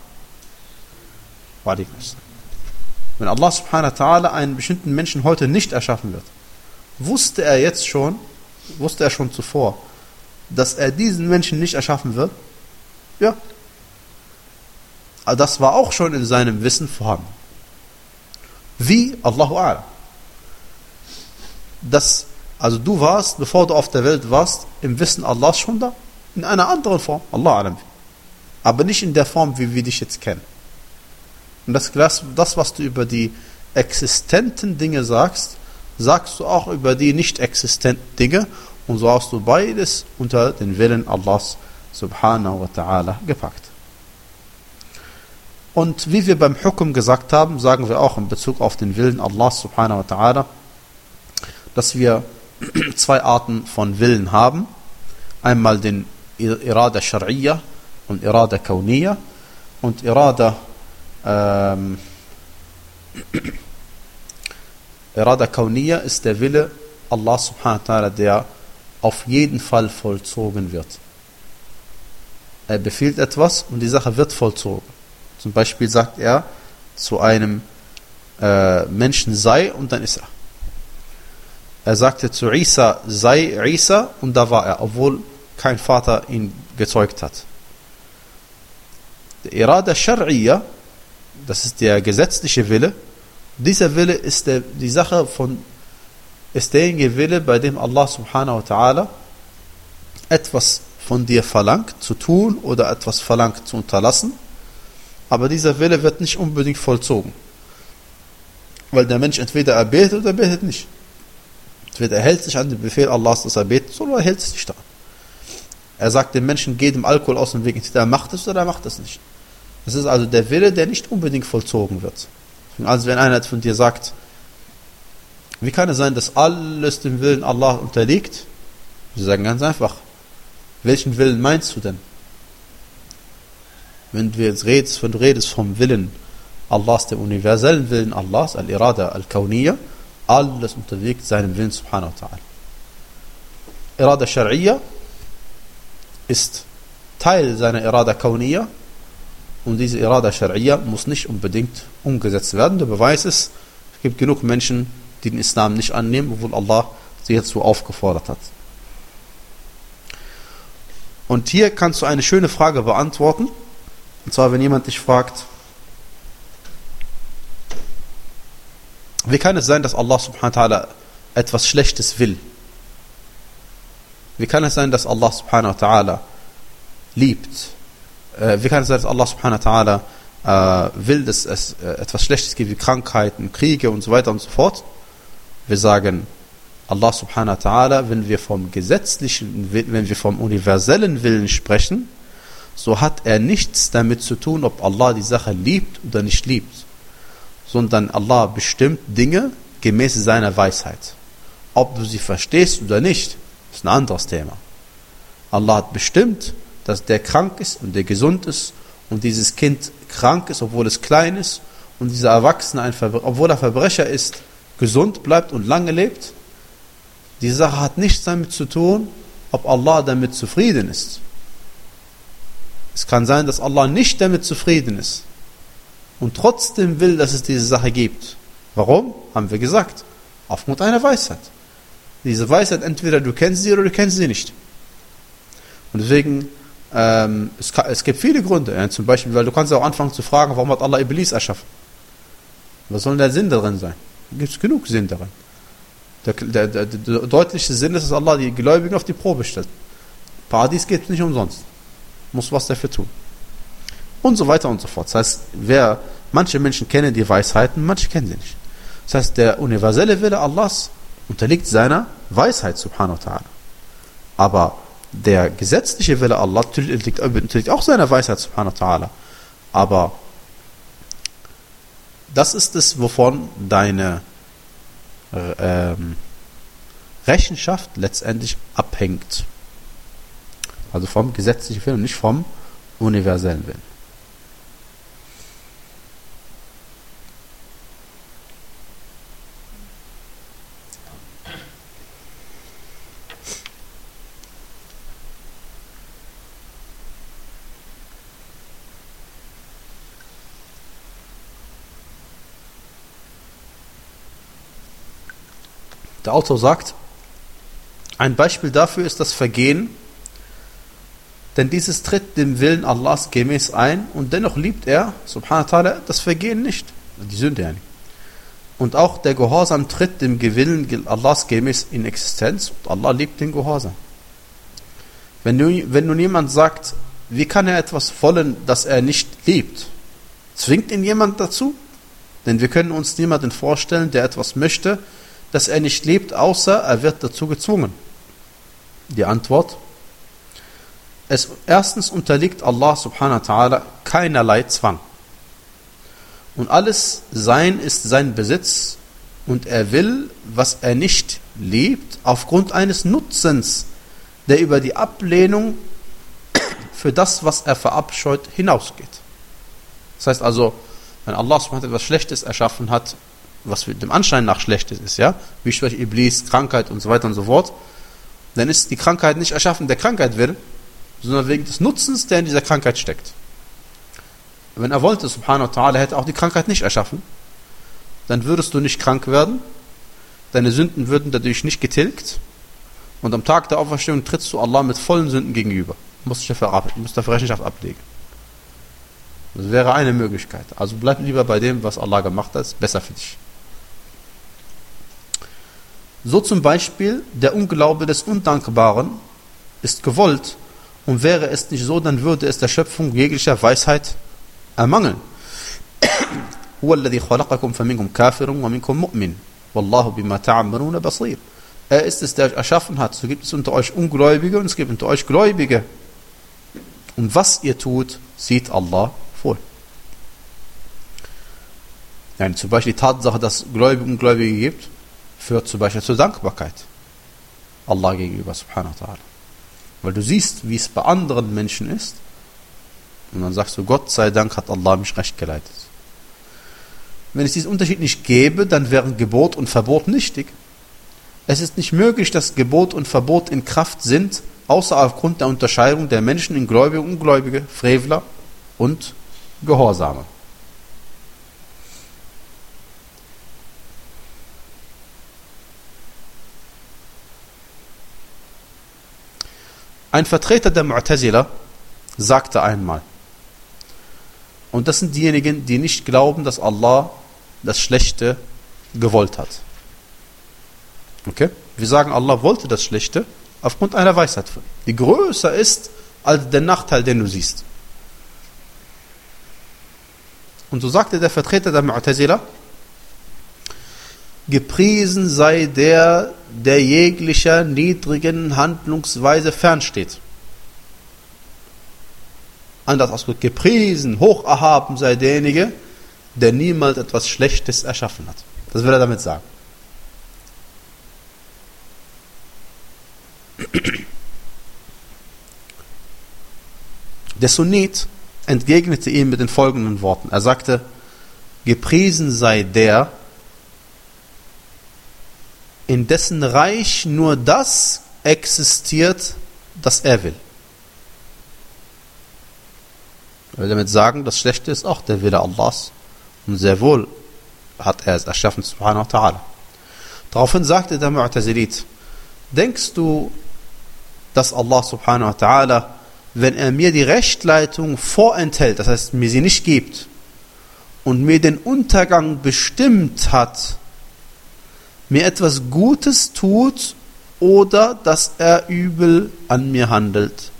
Wenn Allah subhanahu wa ta'ala einen bestimmten Menschen heute nicht erschaffen wird, wusste er jetzt schon, wusste er schon zuvor, dass er diesen Menschen nicht erschaffen wird? Ja. Aber das war auch schon in seinem Wissen vorhanden. Wie? Allahu A'lam. Das, also du warst, bevor du auf der Welt warst, im Wissen Allahs schon da, in einer anderen Form, Allah A'lam. Aber nicht in der Form, wie wir dich jetzt kennen. Und das, das, was du über die existenten Dinge sagst, sagst du auch über die nicht existenten Dinge, und so hast du beides unter den Willen Allahs subhanahu wa ta'ala gepackt. Und wie wir beim Hukum gesagt haben, sagen wir auch in Bezug auf den Willen Allahs subhanahu wa ta'ala, dass wir zwei Arten von Willen haben. Einmal den Irada Shar'iyya und Irada Kawniyya. Und Irada ähm, Irada Kawniyya ist der Wille Allah subhanahu wa ta'ala, der auf jeden Fall vollzogen wird. Er befiehlt etwas und die Sache wird vollzogen. Zum Beispiel sagt er zu einem äh, Menschen sei und dann ist er. Er sagte zu Isa sei Isa und da war er, obwohl kein Vater ihn gezeugt hat. Der Irada Shar'iyya, das ist der gesetzliche Wille. Dieser Wille ist der, die Sache von ist derjenige Wille, bei dem Allah subhanahu wa ta'ala etwas von dir verlangt zu tun oder etwas verlangt zu unterlassen, aber dieser Wille wird nicht unbedingt vollzogen. Weil der Mensch entweder er betet oder er betet nicht. Entweder er hält sich an den Befehl Allahs, dass er betet, oder er hält sich nicht daran. Er sagt dem Menschen, geh dem Alkohol aus dem Weg, entweder er macht es oder er macht es nicht. Das ist also der Wille, der nicht unbedingt vollzogen wird. Also wenn einer von dir sagt, wie kann es sein, dass alles dem Willen Allah unterliegt? Sie sagen ganz einfach, welchen Willen meinst du denn? Wenn du jetzt redest, wenn du redest vom Willen Allahs, dem universellen Willen Allahs, Al-Irada Al-Kawniyya, alles unterliegt seinem Willen subhanahu wa ta'ala. Irada Shar'iyya ist Teil seiner Irada Kawniyya und diese Irada Shar'iyya muss nicht unbedingt umgesetzt werden. Der Beweis ist, es gibt genug Menschen, die den Islam nicht annehmen, obwohl Allah sie dazu aufgefordert hat. Und hier kannst du eine schöne Frage beantworten. Und zwar, wenn jemand dich fragt, wie kann es sein, dass Allah subhanahu wa ta'ala etwas Schlechtes will? Wie kann es sein, dass Allah subhanahu wa ta'ala liebt? Wie kann es sein, dass Allah subhanahu wa ta'ala äh, will, dass es äh, etwas Schlechtes gibt, wie Krankheiten, Kriege und so weiter und so fort? Wir sagen, Allah subhanahu wa ta'ala, wenn wir vom gesetzlichen, wenn wir vom universellen Willen sprechen, so hat er nichts damit zu tun, ob Allah die Sache liebt oder nicht liebt, sondern Allah bestimmt Dinge gemäß seiner Weisheit. Ob du sie verstehst oder nicht, ist ein anderes Thema. Allah hat bestimmt, dass der krank ist und der gesund ist und dieses Kind krank ist, obwohl es klein ist, und dieser Erwachsene, ein Verbre- obwohl er Verbrecher ist, gesund bleibt und lange lebt. Die Sache hat nichts damit zu tun, ob Allah damit zufrieden ist. Es kann sein, dass Allah nicht damit zufrieden ist und trotzdem will, dass es diese Sache gibt. Warum? Haben wir gesagt. Aufgrund einer Weisheit. Diese Weisheit, entweder du kennst sie oder du kennst sie nicht. Und deswegen, ähm, es, kann, es gibt viele Gründe. Ja, zum Beispiel, weil du kannst auch anfangen zu fragen, warum hat Allah Iblis erschaffen? Was soll der Sinn darin sein? Da gibt es genug Sinn darin. Der, der, der, der deutlichste Sinn ist, dass Allah die Gläubigen auf die Probe stellt. Paradies geht nicht umsonst. Muss was dafür tun. Und so weiter und so fort. Das heißt, wer, manche Menschen kennen die Weisheiten, manche kennen sie nicht. Das heißt, der universelle Wille Allahs unterliegt seiner Weisheit, subhanahu wa ta'ala. Aber der gesetzliche Wille Allah unterliegt, unterliegt auch seiner Weisheit, subhanahu wa ta'ala. Aber das ist es, wovon deine ähm, Rechenschaft letztendlich abhängt. Also vom gesetzlichen Willen und nicht vom universellen Willen. Der Autor sagt, ein Beispiel dafür ist das Vergehen, denn dieses tritt dem Willen Allahs gemäß ein und dennoch liebt er, subhanahu wa ta'ala, das Vergehen nicht, die Sünde ja nicht. Und auch der Gehorsam tritt dem Willen Allahs gemäß in Existenz und Allah liebt den Gehorsam. Wenn, du, wenn nun jemand sagt, wie kann er etwas wollen, das er nicht liebt? Zwingt ihn jemand dazu? Denn wir können uns niemanden vorstellen, der etwas möchte, das er nicht lebt, außer er wird dazu gezwungen. Die Antwort: Es erstens unterliegt Allah subhanahu wa ta'ala keinerlei Zwang. Und alles Sein ist sein Besitz und er will, was er nicht liebt, aufgrund eines Nutzens, der über die Ablehnung für das, was er verabscheut, hinausgeht. Das heißt also, wenn Allah subhanahu wa ta'ala etwas Schlechtes erschaffen hat, was dem Anschein nach Schlechtes ist, ja, wie zum Beispiel Iblis, Krankheit und so weiter und so fort, dann ist die Krankheit nicht erschaffen der Krankheit willen, sondern wegen des Nutzens, der in dieser Krankheit steckt. Wenn er wollte, subhanahu wa ta'ala, hätte auch die Krankheit nicht erschaffen, dann würdest du nicht krank werden, deine Sünden würden dadurch nicht getilgt und am Tag der Auferstehung trittst du Allah mit vollen Sünden gegenüber. Du musst dafür, musst dafür Rechenschaft ablegen. Das wäre eine Möglichkeit. Also bleib lieber bei dem, was Allah gemacht hat, ist besser für dich. So zum Beispiel, der Unglaube des Undankbaren ist gewollt und wäre es nicht so, dann würde es der Schöpfung jeglicher Weisheit ermangeln. Er ist es, der euch erschaffen hat. So gibt es unter euch Ungläubige und es gibt unter euch Gläubige. Und was ihr tut, sieht Allah vor. Ja, zum Beispiel die Tatsache, dass es Gläubige und Ungläubige gibt, führt zum Beispiel zur Dankbarkeit Allah gegenüber, subhanahu wa ta'ala. Weil du siehst, wie es bei anderen Menschen ist und dann sagst du, Gott sei Dank hat Allah mich recht geleitet. Wenn es diesen Unterschied nicht gäbe, dann wären Gebot und Verbot nichtig. Es ist nicht möglich, dass Gebot und Verbot in Kraft sind, außer aufgrund der Unterscheidung der Menschen in Gläubige und Ungläubige, Frevler und Gehorsame. Ein Vertreter der Mu'tazila sagte einmal, und das sind diejenigen, die nicht glauben, dass Allah das Schlechte gewollt hat. Okay? Wir sagen, Allah wollte das Schlechte aufgrund einer Weisheit, die größer ist als der Nachteil, den du siehst. Und so sagte der Vertreter der Mu'tazila, gepriesen sei der, der jeglicher niedrigen Handlungsweise fernsteht. Anders ausgedrückt, gepriesen, hoch erhaben sei derjenige, der niemals etwas Schlechtes erschaffen hat. Das will er damit sagen. Der Sunnit entgegnete ihm mit den folgenden Worten. Er sagte, gepriesen sei der, in dessen Reich nur das existiert, das er will. Er will damit sagen, das Schlechte ist auch der Wille Allahs. Und sehr wohl hat er es erschaffen, subhanahu wa ta'ala. Daraufhin sagte der Mu'tazilit, denkst du, dass Allah subhanahu wa ta'ala, wenn er mir die Rechtleitung vorenthält, das heißt mir sie nicht gibt, und mir den Untergang bestimmt hat, mir etwas Gutes tut oder dass er übel an mir handelt?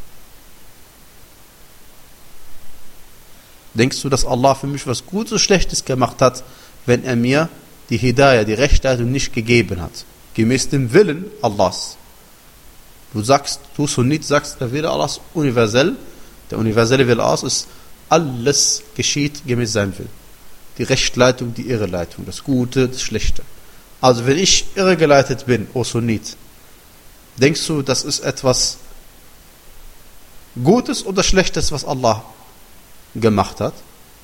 Denkst du, dass Allah für mich was Gutes oder Schlechtes gemacht hat, wenn er mir die Hidayah, die Rechtleitung nicht gegeben hat? Gemäß dem Willen Allahs. Du sagst, du Sunnit sagst, der Wille Allahs universell. Der universelle Wille Allahs ist, alles geschieht gemäß seinem Willen. Die Rechtleitung, die Irreleitung, das Gute, das Schlechte. Also wenn ich irregeleitet bin, o Sunnit, denkst du, das ist etwas Gutes oder Schlechtes, was Allah gemacht hat?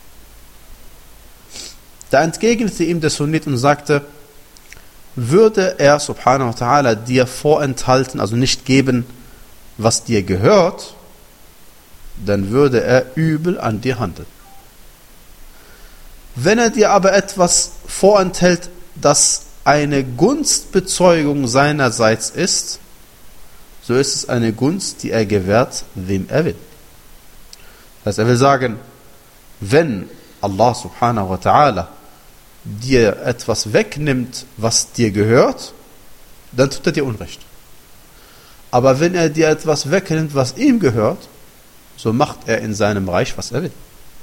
Da entgegnete ihm der Sunnit und sagte, würde er, subhanahu wa ta'ala, dir vorenthalten, also nicht geben, was dir gehört, dann würde er übel an dir handeln. Wenn er dir aber etwas vorenthält, das eine Gunstbezeugung seinerseits ist, so ist es eine Gunst, die er gewährt, wem er will. Das heißt, er will sagen, wenn Allah subhanahu wa ta'ala dir etwas wegnimmt, was dir gehört, dann tut er dir Unrecht. Aber wenn er dir etwas wegnimmt, was ihm gehört, so macht er in seinem Reich, was er will.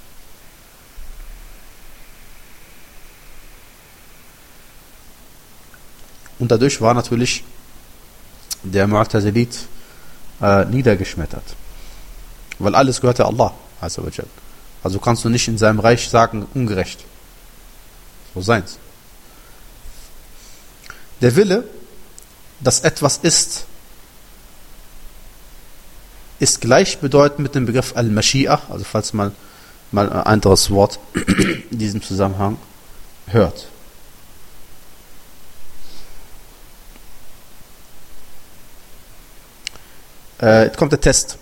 Und dadurch war natürlich der Mu'tazilit äh, niedergeschmettert. Weil alles gehört ja Allah. Also kannst du nicht in seinem Reich sagen, ungerecht. So sein's. Der Wille, dass etwas ist, ist gleichbedeutend mit dem Begriff Al-Mashi'a, also falls man mal ein anderes Wort in diesem Zusammenhang hört. Äh, jetzt kommt der Test.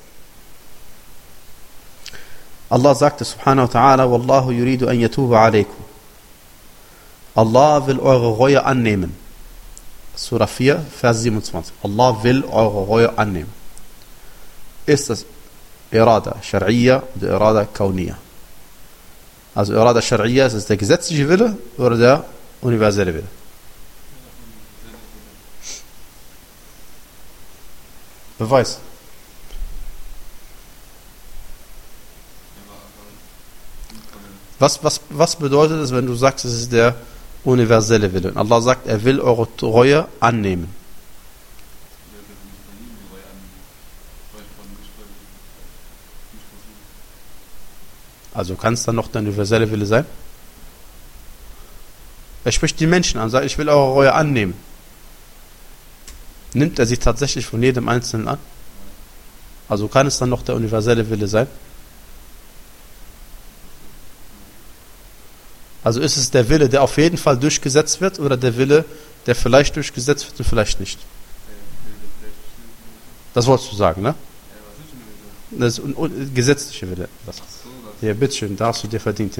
Allah sagte subhanahu wa ta'ala, Wallahu yuridu an yatuba alaykum. Allah will eure Reue annehmen. Surah vier, Vers siebenundzwanzig. Allah will eure Reue annehmen. Ist das Irada Shar'iyya oder Irada Kauniyya? Also Irada Shar'iyya, ist es der gesetzliche Wille oder der universelle Wille? Beweis. Was, was, was bedeutet es, wenn du sagst, es ist der universelle Wille? Und Allah sagt, er will eure Reue annehmen. Also kann es dann noch der universelle Wille sein? Er spricht die Menschen an, sagt, ich will eure Reue annehmen. Nimmt er sie tatsächlich von jedem Einzelnen an? Also kann es dann noch der universelle Wille sein? Also ist es der Wille, der auf jeden Fall durchgesetzt wird, oder der Wille, der vielleicht durchgesetzt wird und vielleicht nicht? Das wolltest du sagen, ne? Das ist ein, ein gesetzlicher Wille. Was? Ja, bitteschön, da hast du dir verdient.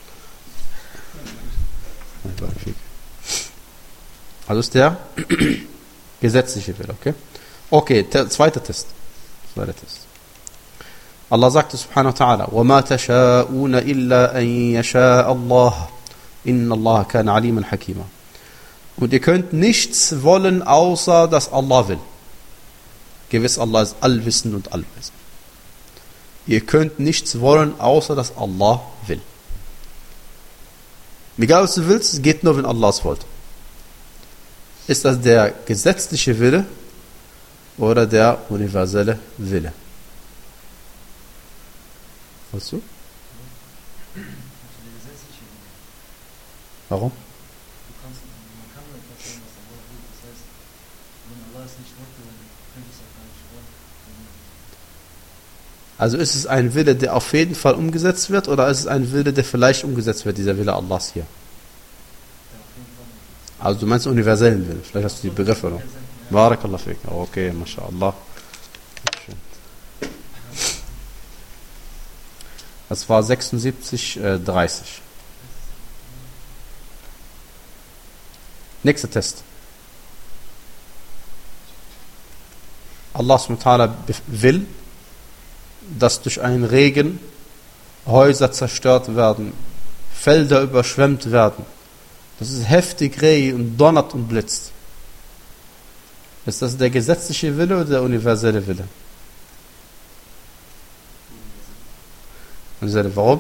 Also ist der gesetzliche Wille, okay? Okay, der zweite Test. Zweiter Test. Allah sagte subhanahu wa ta'ala, وَمَا تَشَاءُونَ إِلَّا أَن يَشَاءَ اللَّهُ إِنَّ اللَّهَ كَانَ عَلِيمًا حَكِيمًا. Und ihr könnt nichts wollen, außer dass Allah will. Gewiss, Allah ist allwissend und allwissend. Ihr könnt nichts wollen, außer dass Allah will. Egal was du willst, es geht nur, wenn Allah es wollte. Ist das der gesetzliche Wille oder der universelle Wille? Weißt du? Warum? Du kannst, man kann nur etwas sagen, was Allah will. Das heißt, wenn Allah es nicht wollte, dann könnte es auch gar nicht wollen. Also ist es ein Wille, der auf jeden Fall umgesetzt wird, oder ist es ein Wille, der vielleicht umgesetzt wird, dieser Wille Allahs hier? Ja, auf jeden Fall. Also du meinst universellen Willen. Vielleicht hast du die Begriffe noch. Barakallah fik. Okay, mashallah. Schön. Das war sechsundsiebzig, äh, dreißig. Nächster Test. Allah subhanahu wa ta'ala will, dass durch einen Regen Häuser zerstört werden, Felder überschwemmt werden. Das ist heftig regnet und donnert und blitzt. Ist das der gesetzliche Wille oder der universelle Wille? Warum?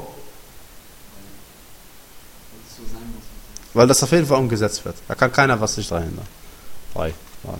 Weil das auf jeden Fall umgesetzt wird. Da kann keiner was sich daran hindern. Drei.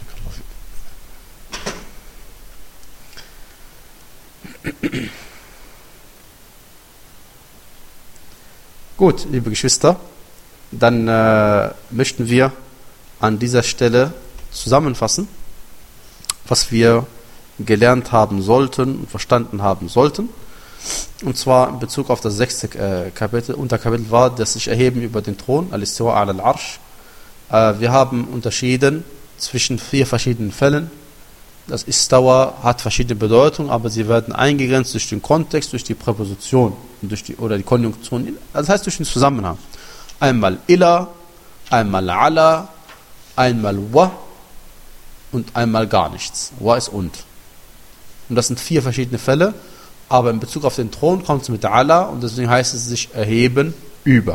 Gut, liebe Geschwister, dann äh, möchten wir an dieser Stelle zusammenfassen, was wir gelernt haben sollten und verstanden haben sollten. Und zwar in Bezug auf das sechste äh, Kapitel, Unterkapitel war das sich erheben über den Thron, al-Istiwa ala al-Arsh. Äh, wir haben unterschieden zwischen vier verschiedenen Fällen. Das Istawa hat verschiedene Bedeutungen, aber sie werden eingegrenzt durch den Kontext, durch die Präposition durch die, oder die Konjunktion, das heißt durch den Zusammenhang. Einmal ila, einmal ala, einmal wa und einmal gar nichts. Wa ist und. Und das sind vier verschiedene Fälle. Aber in Bezug auf den Thron kommt es mit ala und deswegen heißt es sich erheben über.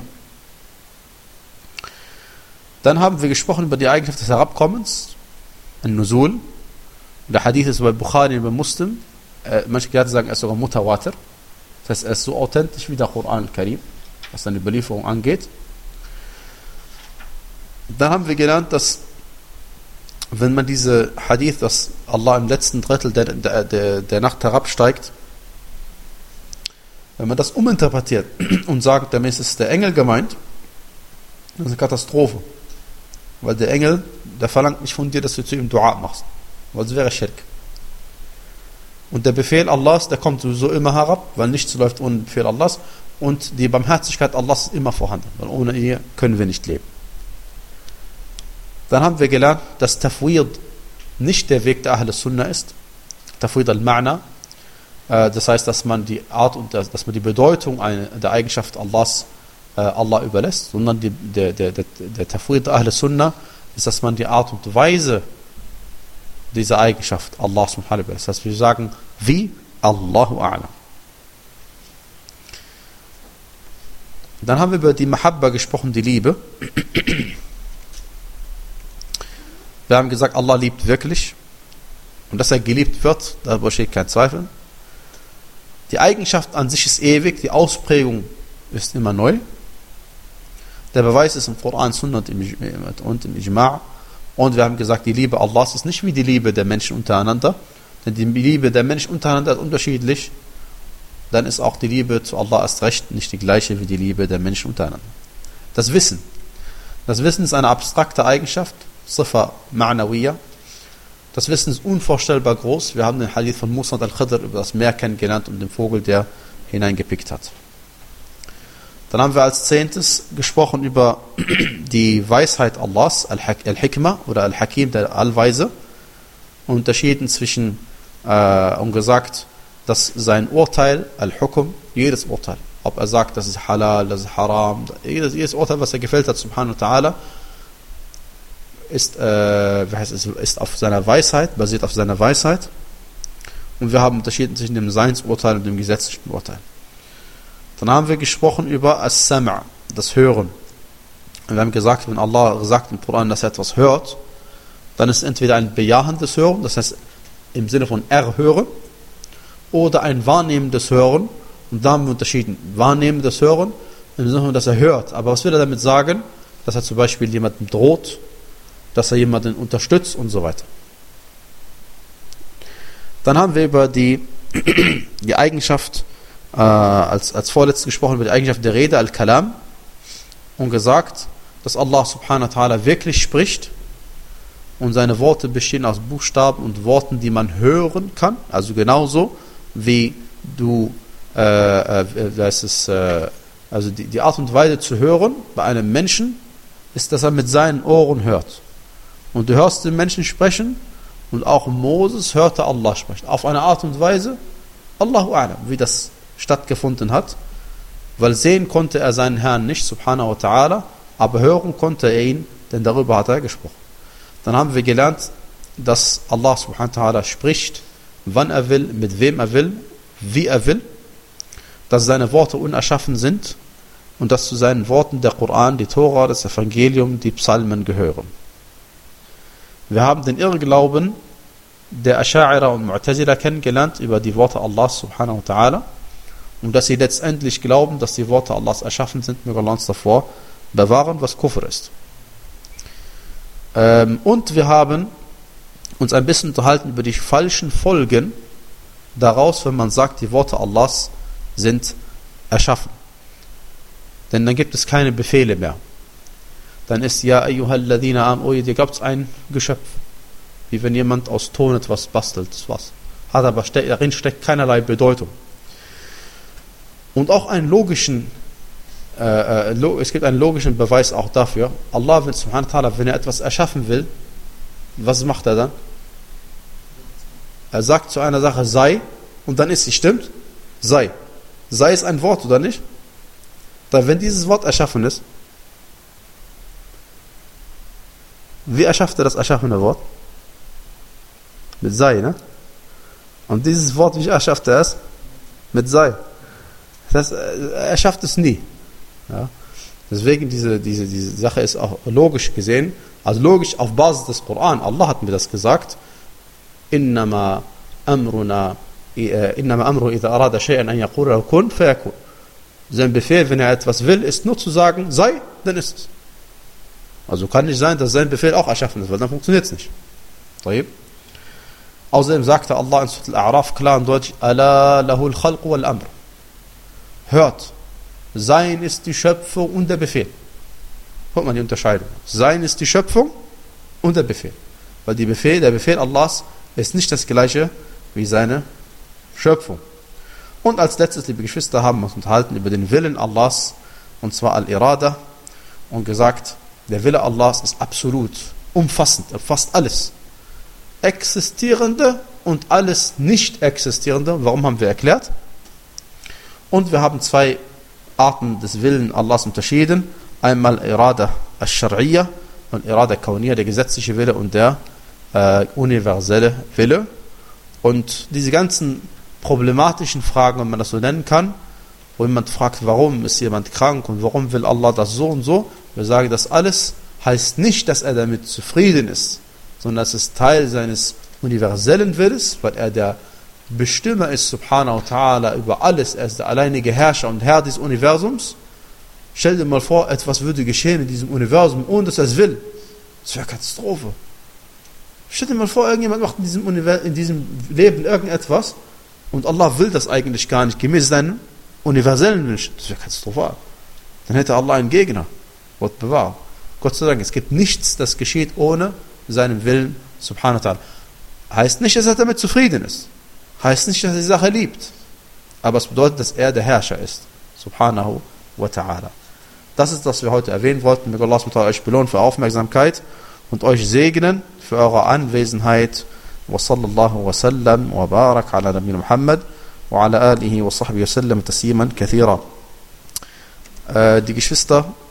Dann haben wir gesprochen über die Eigenschaft des Herabkommens, An-Nuzul. Der Hadith ist bei Bukhari und bei Muslim. Äh, manche Gelehrte sagen, er ist sogar Mutawatir. Das heißt, er ist so authentisch wie der Koran al-Karim, was seine Überlieferung angeht. Dann haben wir gelernt, dass wenn man diese Hadith, dass Allah im letzten Drittel der, der, der, der Nacht herabsteigt, wenn man das uminterpretiert und sagt, damit ist der Engel gemeint, das ist eine Katastrophe. Weil der Engel, der verlangt nicht von dir, dass du zu ihm Dua machst. Weil das wäre Schirk. Und der Befehl Allahs, der kommt sowieso immer herab, weil nichts läuft ohne den Befehl Allahs. Und die Barmherzigkeit Allahs ist immer vorhanden, weil ohne ihr können wir nicht leben. Dann haben wir gelernt, dass Tafwid nicht der Weg der Ahl Sunnah ist. Tafwid al-Ma'na. Das heißt, dass man die Art und dass man die Bedeutung der Eigenschaft Allahs Allah überlässt, sondern die, der, der, der, der Tafwid der Ahl Sunnah ist, dass man die Art und Weise dieser Eigenschaft Allah subhanahu wa ta'ala überlässt. Das heißt, wir sagen, wie Allahu a'lam. Dann haben wir über die Mahabba gesprochen, die Liebe. Wir haben gesagt, Allah liebt wirklich. Und dass er geliebt wird, darüber besteht kein Zweifel. Die Eigenschaft an sich ist ewig, die Ausprägung ist immer neu. Der Beweis ist im Koran, Sunnah und im Ijma'. Und wir haben gesagt, die Liebe Allahs ist nicht wie die Liebe der Menschen untereinander. Denn die Liebe der Menschen untereinander ist unterschiedlich. Dann ist auch die Liebe zu Allah erst recht nicht die gleiche wie die Liebe der Menschen untereinander. Das Wissen. Das Wissen ist eine abstrakte Eigenschaft. Sifa ma'nawiyya. Das Wissen ist unvorstellbar groß. Wir haben den Hadith von Musa al-Khidr über das Meer kennengelernt und den Vogel, der hineingepickt hat. Dann haben wir als zehntes gesprochen über die Weisheit Allahs, Al-Hikmah oder Al-Hakim, der Allweise. Und unterschieden zwischen, äh, und gesagt, dass sein Urteil, Al-Hukum, jedes Urteil, ob er sagt, das ist halal, das ist haram, jedes, jedes Urteil, was er gefällt hat, subhanahu wa ta'ala, ist, äh, wie heißt es, ist auf seiner Weisheit, basiert auf seiner Weisheit. Und wir haben unterschieden zwischen dem Seinsurteil und dem gesetzlichen Urteil. Dann haben wir gesprochen über As-Sam', das Hören. Und wir haben gesagt, wenn Allah sagt im Koran, dass er etwas hört, dann ist es entweder ein bejahendes Hören, das heißt im Sinne von erhören, oder ein wahrnehmendes Hören. Und da haben wir unterschieden. Wahrnehmendes Hören, im Sinne von, dass er hört. Aber was will er damit sagen? Dass er zum Beispiel jemandem droht, dass er jemanden unterstützt und so weiter. Dann haben wir über die, die Eigenschaft, äh, als, als vorletztes gesprochen, über die Eigenschaft der Rede, Al-Kalam, und gesagt, dass Allah subhanahu wa ta'ala wirklich spricht und seine Worte bestehen aus Buchstaben und Worten, die man hören kann, also genauso wie du, äh, äh, das ist, äh, also die, die Art und Weise zu hören bei einem Menschen ist, dass er mit seinen Ohren hört. Und du hörst den Menschen sprechen und auch Moses hörte Allah sprechen. Auf eine Art und Weise, Allahu a'lam, wie das stattgefunden hat. Weil sehen konnte er seinen Herrn nicht, subhanahu wa ta'ala, aber hören konnte er ihn, denn darüber hat er gesprochen. Dann haben wir gelernt, dass Allah subhanahu wa ta'ala spricht, wann er will, mit wem er will, wie er will, dass seine Worte unerschaffen sind und dass zu seinen Worten der Koran, die Tora, das Evangelium, die Psalmen gehören. Wir haben den Irrglauben der Asha'ira und Mu'tazila kennengelernt über die Worte Allahs subhanahu wa ta'ala und dass sie letztendlich glauben, dass die Worte Allahs erschaffen sind, möge Allah uns davor bewahren, was Kufr ist. Ähm, und wir haben uns ein bisschen unterhalten über die falschen Folgen daraus, wenn man sagt, die Worte Allahs sind erschaffen. Denn dann gibt es keine Befehle mehr. Dann ist ja ayyuhalladhina am, oh, dir gab es ein Geschöpf. Wie wenn jemand aus Ton etwas bastelt, das was. Hat aber ste- darin steckt keinerlei Bedeutung. Und auch einen logischen, äh, äh, lo- es gibt einen logischen Beweis auch dafür. Allah, wenn, subhanahu wa ta'ala, wenn er etwas erschaffen will, was macht er dann? Er sagt zu einer Sache sei und dann ist sie, stimmt? Sei. Sei ist ein Wort, oder nicht? Dann, wenn dieses Wort erschaffen ist, wie erschafft er das erschaffene Wort? Mit sei, ne? Und dieses Wort, wie erschafft er es? Mit sei. Das, er schafft es nie. Ja? Deswegen, diese, diese, diese Sache ist auch logisch gesehen, also logisch auf Basis des Koran. Allah hat mir das gesagt. Innama amruna innama amru idha arada shay'an an yaqula lahu kun fayakun. Sein Befehl, wenn er etwas will, ist nur zu sagen, sei, dann ist es. Also kann nicht sein, dass sein Befehl auch erschaffen ist, weil dann funktioniert es nicht. طيب. Außerdem sagte Allah in Surah Al-A'raf klar und deutlich, Ala lahul khalq wal amr. Hört, sein ist die Schöpfung und der Befehl. Hört man die Unterscheidung. Sein ist die Schöpfung und der Befehl. Weil die Befehl, der Befehl Allahs ist nicht das gleiche wie seine Schöpfung. Und als letztes, liebe Geschwister, haben wir uns unterhalten über den Willen Allahs, und zwar Al-Irada, und gesagt, der Wille Allahs ist absolut, umfassend, umfasst alles. Existierende und alles nicht existierende. Warum haben wir erklärt? Und wir haben zwei Arten des Willen Allahs unterschieden. Einmal Irada al-Shar'iyya und Irada al-Kawniyya, der gesetzliche Wille und der äh, universelle Wille. Und diese ganzen problematischen Fragen, wenn man das so nennen kann, wo jemand fragt, warum ist jemand krank und warum will Allah das so und so, wir sagen, das alles heißt nicht, dass er damit zufrieden ist, sondern es ist Teil seines universellen Willens, weil er der Bestimmer ist, subhanahu wa ta'ala, über alles. Er ist der alleinige Herrscher und Herr des Universums. Stell dir mal vor, etwas würde geschehen in diesem Universum, ohne dass er es will. Das wäre Katastrophe. Stell dir mal vor, irgendjemand macht in diesem, Univers- in diesem Leben irgendetwas und Allah will das eigentlich gar nicht, gemäß seinem universellen Wunsch. Das wäre katastrophal. Dann hätte Allah einen Gegner. Gott bewahrt. Gott sei Dank, es gibt nichts, das geschieht ohne seinen Willen, subhanahu wa ta'ala. Heißt nicht, dass er damit zufrieden ist. Heißt nicht, dass er die Sache liebt. Aber es bedeutet, dass er der Herrscher ist. Subhanahu wa ta'ala. Das ist, was wir heute erwähnen wollten. Möge Allah euch belohnen für Aufmerksamkeit und euch segnen für eure Anwesenheit. Wa sallallahu wa sallam wa barak ala Nabiyyina Muhammad wa ala alihi wa sahbihi wa sallam tasliman kathira. Die Geschwister